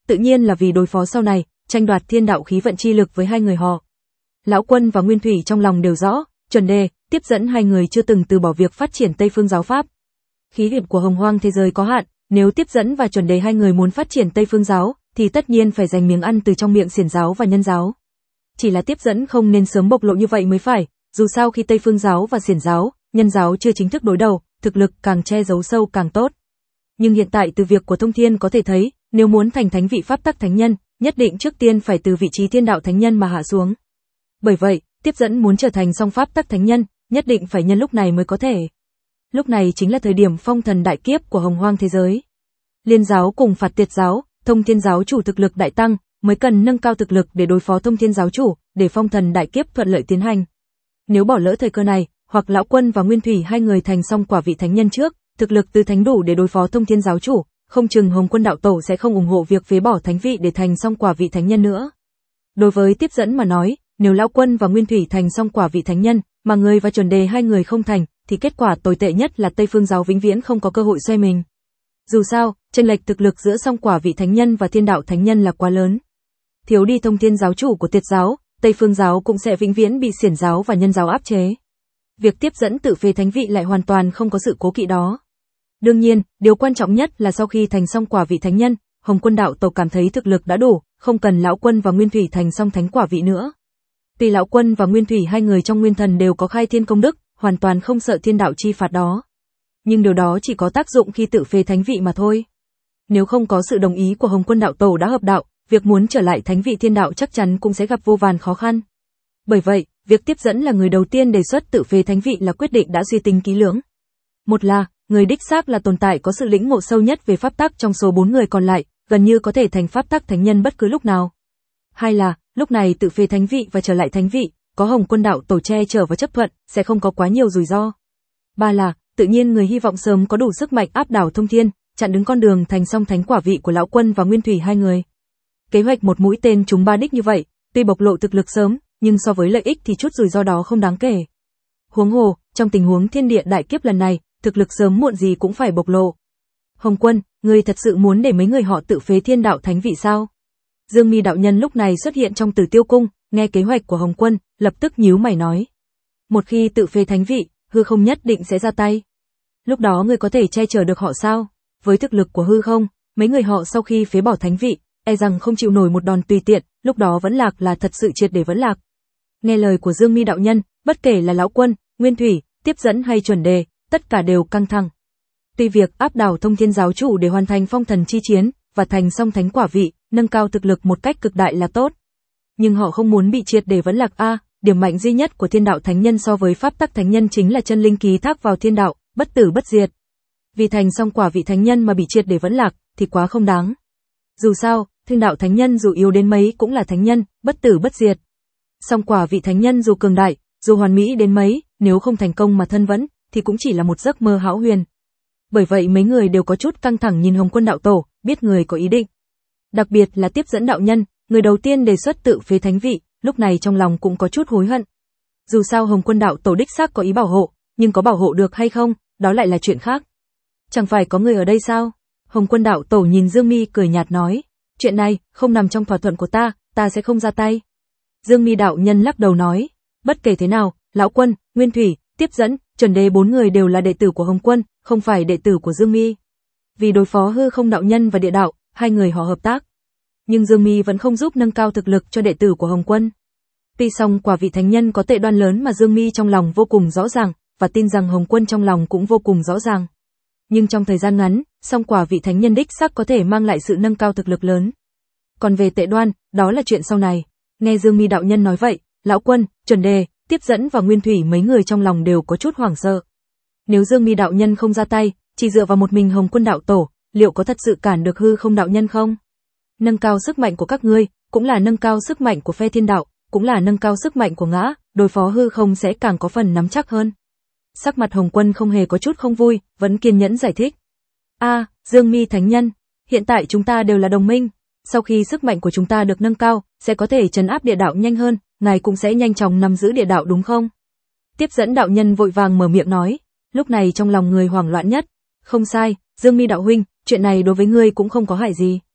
tự nhiên là vì đối phó sau này, tranh đoạt thiên đạo khí vận chi lực với hai người họ. Lão Quân và Nguyên Thủy trong lòng đều rõ, Chuẩn Đề, Tiếp Dẫn hai người chưa từng từ bỏ việc phát triển Tây Phương giáo pháp. Khí vận của Hồng Hoang thế giới có hạn, nếu Tiếp Dẫn và Chuẩn Đề hai người muốn phát triển Tây Phương giáo, thì tất nhiên phải giành miếng ăn từ trong miệng Xiển giáo và Nhân giáo. Chỉ là Tiếp Dẫn không nên sớm bộc lộ như vậy mới phải, dù sao khi Tây Phương giáo và Xiển giáo, Nhân giáo chưa chính thức đối đầu, thực lực càng che giấu sâu càng tốt. Nhưng hiện tại từ việc của Thông Thiên có thể thấy, nếu muốn thành thánh vị pháp tắc thánh nhân, nhất định trước tiên phải từ vị trí thiên đạo thánh nhân mà hạ xuống. Bởi vậy, Tiếp Dẫn muốn trở thành song pháp tắc thánh nhân, nhất định phải nhân lúc này mới có thể. Lúc này chính là thời điểm phong thần đại kiếp của Hồng Hoang thế giới. Liên giáo cùng Phạt Tiệt giáo, Thông Thiên giáo chủ thực lực đại tăng, mới cần nâng cao thực lực để đối phó Thông Thiên giáo chủ, để phong thần đại kiếp thuận lợi tiến hành. Nếu bỏ lỡ thời cơ này, hoặc Lão Quân và Nguyên Thủy hai người thành song quả vị thánh nhân trước, thực lực từ thánh đủ để đối phó Thông Thiên giáo chủ, không chừng Hồng Quân đạo tổ sẽ không ủng hộ việc phế bỏ thánh vị để thành song quả vị thánh nhân nữa. Đối với Tiếp Dẫn mà nói, nếu Lão Quân và Nguyên Thủy thành song quả vị thánh nhân, mà người và Chuẩn Đề hai người không thành, thì kết quả tồi tệ nhất là Tây Phương giáo vĩnh viễn không có cơ hội xoay mình. Dù sao, chênh lệch thực lực giữa song quả vị thánh nhân và thiên đạo thánh nhân là quá lớn. Thiếu đi Thông Thiên giáo chủ của Tiệt giáo, Tây Phương giáo cũng sẽ vĩnh viễn bị Xiển giáo và Nhân giáo áp chế. Việc Tiếp Dẫn tự phế thánh vị lại hoàn toàn không có sự cố kỵ đó. Đương nhiên, điều quan trọng nhất là sau khi thành song quả vị thánh nhân, Hồng Quân đạo tổ cảm thấy thực lực đã đủ, không cần Lão Quân và Nguyên Thủy thành song thánh quả vị nữa. Tuy Lão Quân và Nguyên Thủy hai người trong Nguyên Thần đều có khai thiên công đức, hoàn toàn không sợ thiên đạo chi phạt đó. Nhưng điều đó chỉ có tác dụng khi tự phế thánh vị mà thôi. Nếu không có sự đồng ý của Hồng Quân đạo tổ đã hợp đạo, việc muốn trở lại thánh vị thiên đạo chắc chắn cũng sẽ gặp vô vàn khó khăn. Bởi vậy, việc Tiếp Dẫn là người đầu tiên đề xuất tự phế thánh vị là quyết định đã suy tính kỹ lưỡng. Một là, người đích xác là tồn tại có sự lĩnh ngộ sâu nhất về pháp tắc trong số bốn người còn lại, gần như có thể thành pháp tắc thánh nhân bất cứ lúc nào. Hai là, lúc này tự phế thánh vị và trở lại thánh vị, có Hồng Quân đạo tổ che chở và chấp thuận, sẽ không có quá nhiều rủi ro. Ba là, tự nhiên người hy vọng sớm có đủ sức mạnh áp đảo Thông Thiên, chặn đứng con đường thành song thánh quả vị của Lão Quân và Nguyên Thủy hai người. Kế hoạch một mũi tên trúng ba đích như vậy, tuy bộc lộ thực lực sớm, nhưng so với lợi ích thì chút rủi ro đó không đáng kể. Huống hồ, trong tình huống thiên địa đại kiếp lần này, thực lực sớm muộn gì cũng phải bộc lộ. Hồng Quân, ngươi thật sự muốn để mấy người họ tự phế thiên đạo thánh vị sao? Dương Mi đạo nhân lúc này xuất hiện trong Tử Tiêu cung, nghe kế hoạch của Hồng Quân, lập tức nhíu mày nói: một khi tự phế thánh vị, hư không nhất định sẽ ra tay. Lúc đó ngươi có thể che chở được họ sao? Với thực lực của hư không, mấy người họ sau khi phế bỏ thánh vị, e rằng không chịu nổi một đòn tùy tiện, lúc đó vẫn lạc là thật sự triệt để vẫn lạc. Nghe lời của Dương Mi đạo nhân, bất kể là Lão Quân, Nguyên Thủy, Tiếp Dẫn hay Chuẩn Đề, tất cả đều căng thẳng. Tuy việc áp đảo Thông Thiên giáo chủ để hoàn thành phong thần chi chiến và thành song thánh quả vị, nâng cao thực lực một cách cực đại là tốt, nhưng họ không muốn bị triệt để vẫn lạc a. À, điểm mạnh duy nhất của thiên đạo thánh nhân so với pháp tắc thánh nhân chính là chân linh ký thác vào thiên đạo, bất tử bất diệt. Vì thành song quả vị thánh nhân mà bị triệt để vẫn lạc thì quá không đáng. Dù sao, thiên đạo thánh nhân dù yếu đến mấy cũng là thánh nhân, bất tử bất diệt. Song quả vị thánh nhân dù cường đại, dù hoàn mỹ đến mấy, nếu không thành công mà thân vẫn, thì cũng chỉ là một giấc mơ hão huyền. Bởi vậy mấy người đều có chút căng thẳng nhìn Hồng Quân đạo tổ, biết người có ý định. Đặc biệt là Tiếp Dẫn đạo nhân, người đầu tiên đề xuất tự phế thánh vị, lúc này trong lòng cũng có chút hối hận. Dù sao Hồng Quân đạo tổ đích xác có ý bảo hộ, nhưng có bảo hộ được hay không, đó lại là chuyện khác. Chẳng phải có người ở đây sao? Hồng Quân đạo tổ nhìn Dương Mi cười nhạt nói, chuyện này không nằm trong thỏa thuận của ta, ta sẽ không ra tay. Dương Mi đạo nhân lắc đầu nói, bất kể thế nào, Lão Quân, Nguyên Thủy, Tiếp Dẫn, Chuẩn Đề bốn người đều là đệ tử của Hồng Quân, không phải đệ tử của Dương Mi. Vì đối phó hư không đạo nhân và địa đạo, hai người họ hợp tác. Nhưng Dương Mi vẫn không giúp nâng cao thực lực cho đệ tử của Hồng Quân. Tuy song quả vị thánh nhân có tệ đoan lớn mà Dương Mi trong lòng vô cùng rõ ràng, và tin rằng Hồng Quân trong lòng cũng vô cùng rõ ràng. Nhưng trong thời gian ngắn, song quả vị thánh nhân đích xác có thể mang lại sự nâng cao thực lực lớn. Còn về tệ đoan, đó là chuyện sau này. Nghe Dương Mi đạo nhân nói vậy, Lão Quân, Chuẩn Đề, Tiếp Dẫn và Nguyên Thủy mấy người trong lòng đều có chút hoảng sợ. Nếu Dương Mi đạo nhân không ra tay, chỉ dựa vào một mình Hồng Quân đạo tổ, liệu có thật sự cản được hư không đạo nhân không? Nâng cao sức mạnh của các ngươi, cũng là nâng cao sức mạnh của phe thiên đạo, cũng là nâng cao sức mạnh của ngã, đối phó hư không sẽ càng có phần nắm chắc hơn. Sắc mặt Hồng Quân không hề có chút không vui, vẫn kiên nhẫn giải thích. A, à, Dương Mi thánh nhân, hiện tại chúng ta đều là đồng minh, sau khi sức mạnh của chúng ta được nâng cao, sẽ có thể trấn áp địa đạo nhanh hơn, ngài cũng sẽ nhanh chóng nắm giữ địa đạo đúng không? Tiếp Dẫn đạo nhân vội vàng mở miệng nói, lúc này trong lòng người hoảng loạn nhất. Không sai, Dương Mi đạo huynh, chuyện này đối với ngươi cũng không có hại gì.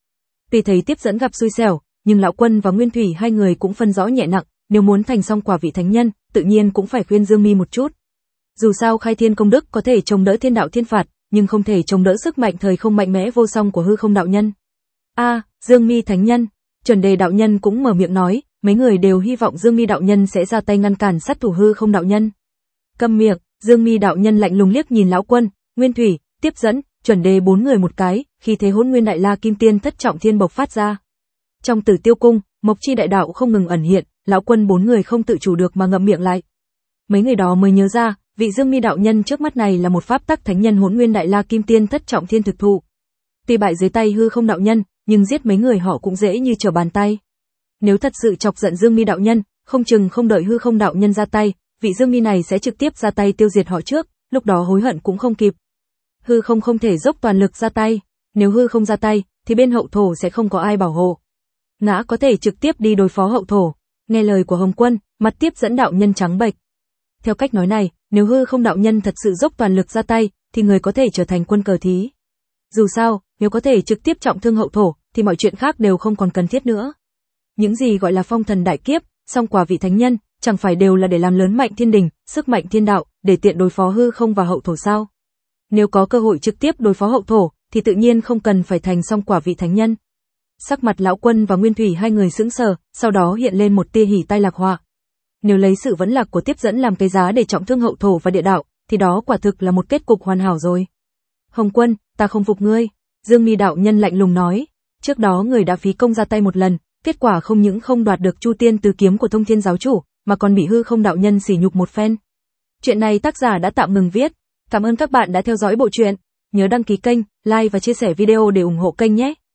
Tuy thấy tiếp dẫn gặp xui xẻo, nhưng lão Quân và Nguyên Thủy hai người cũng phân rõ nhẹ nặng, nếu muốn thành song quả vị thánh nhân, tự nhiên cũng phải khuyên Dương Mi một chút. Dù sao khai thiên công đức có thể chống đỡ thiên đạo thiên phạt, nhưng không thể chống đỡ sức mạnh thời không mạnh mẽ vô song của hư không đạo nhân. A, à, Dương Mi thánh nhân, Chuẩn Đề đạo nhân cũng mở miệng nói, mấy người đều hy vọng Dương Mi đạo nhân sẽ ra tay ngăn cản sát thủ hư không đạo nhân. Câm miệng, Dương Mi đạo nhân lạnh lùng liếc nhìn lão Quân, Nguyên Thủy, tiếp dẫn, Chuẩn Đề bốn người một cái, khi thế Hỗn Nguyên Đại La Kim Tiên thất trọng thiên bộc phát ra. Trong Tử Tiêu cung, Mộc Chi đại đạo không ngừng ẩn hiện, lão Quân bốn người không tự chủ được mà ngậm miệng lại. Mấy người đó mới nhớ ra, vị Dương Mi đạo nhân trước mắt này là một pháp tắc thánh nhân Hỗn Nguyên Đại La Kim Tiên thất trọng thiên thực thụ. Tuy bại dưới tay hư không đạo nhân, nhưng giết mấy người họ cũng dễ như trở bàn tay. Nếu thật sự chọc giận Dương Mi đạo nhân, không chừng không đợi hư không đạo nhân ra tay, vị Dương Mi này sẽ trực tiếp ra tay tiêu diệt họ trước, lúc đó hối hận cũng không kịp. Hư không không thể dốc toàn lực ra tay, nếu hư không ra tay, thì bên hậu thổ sẽ không có ai bảo hộ. Ngã có thể trực tiếp đi đối phó hậu thổ. Nghe lời của Hồng Quân, mặt tiếp dẫn đạo nhân trắng bệch. Theo cách nói này, nếu hư không đạo nhân thật sự dốc toàn lực ra tay, thì người có thể trở thành quân cờ thí. Dù sao, nếu có thể trực tiếp trọng thương hậu thổ, thì mọi chuyện khác đều không còn cần thiết nữa. Những gì gọi là phong thần đại kiếp, song quả vị thánh nhân, chẳng phải đều là để làm lớn mạnh thiên đình, sức mạnh thiên đạo, để tiện đối phó hư không và hậu thổ sao? Nếu có cơ hội trực tiếp đối phó hậu thổ, thì tự nhiên không cần phải thành song quả vị thánh nhân. Sắc mặt lão Quân và Nguyên Thủy hai người sững sờ, sau đó hiện lên một tia hỉ tai lạc họa. Nếu lấy sự vẫn lạc của tiếp dẫn làm cái giá để trọng thương hậu thổ và địa đạo, thì đó quả thực là một kết cục hoàn hảo rồi. Hồng Quân, ta không phục ngươi, Dương Mi đạo nhân lạnh lùng nói. Trước đó người đã phí công ra tay một lần, kết quả không những không đoạt được Chu Tiên Tứ Kiếm của Thông Thiên giáo chủ, mà còn bị hư không đạo nhân sỉ nhục một phen. Chuyện này tác giả đã tạm ngừng viết. Cảm ơn các bạn đã theo dõi bộ truyện. Nhớ đăng ký kênh, like và chia sẻ video để ủng hộ kênh nhé.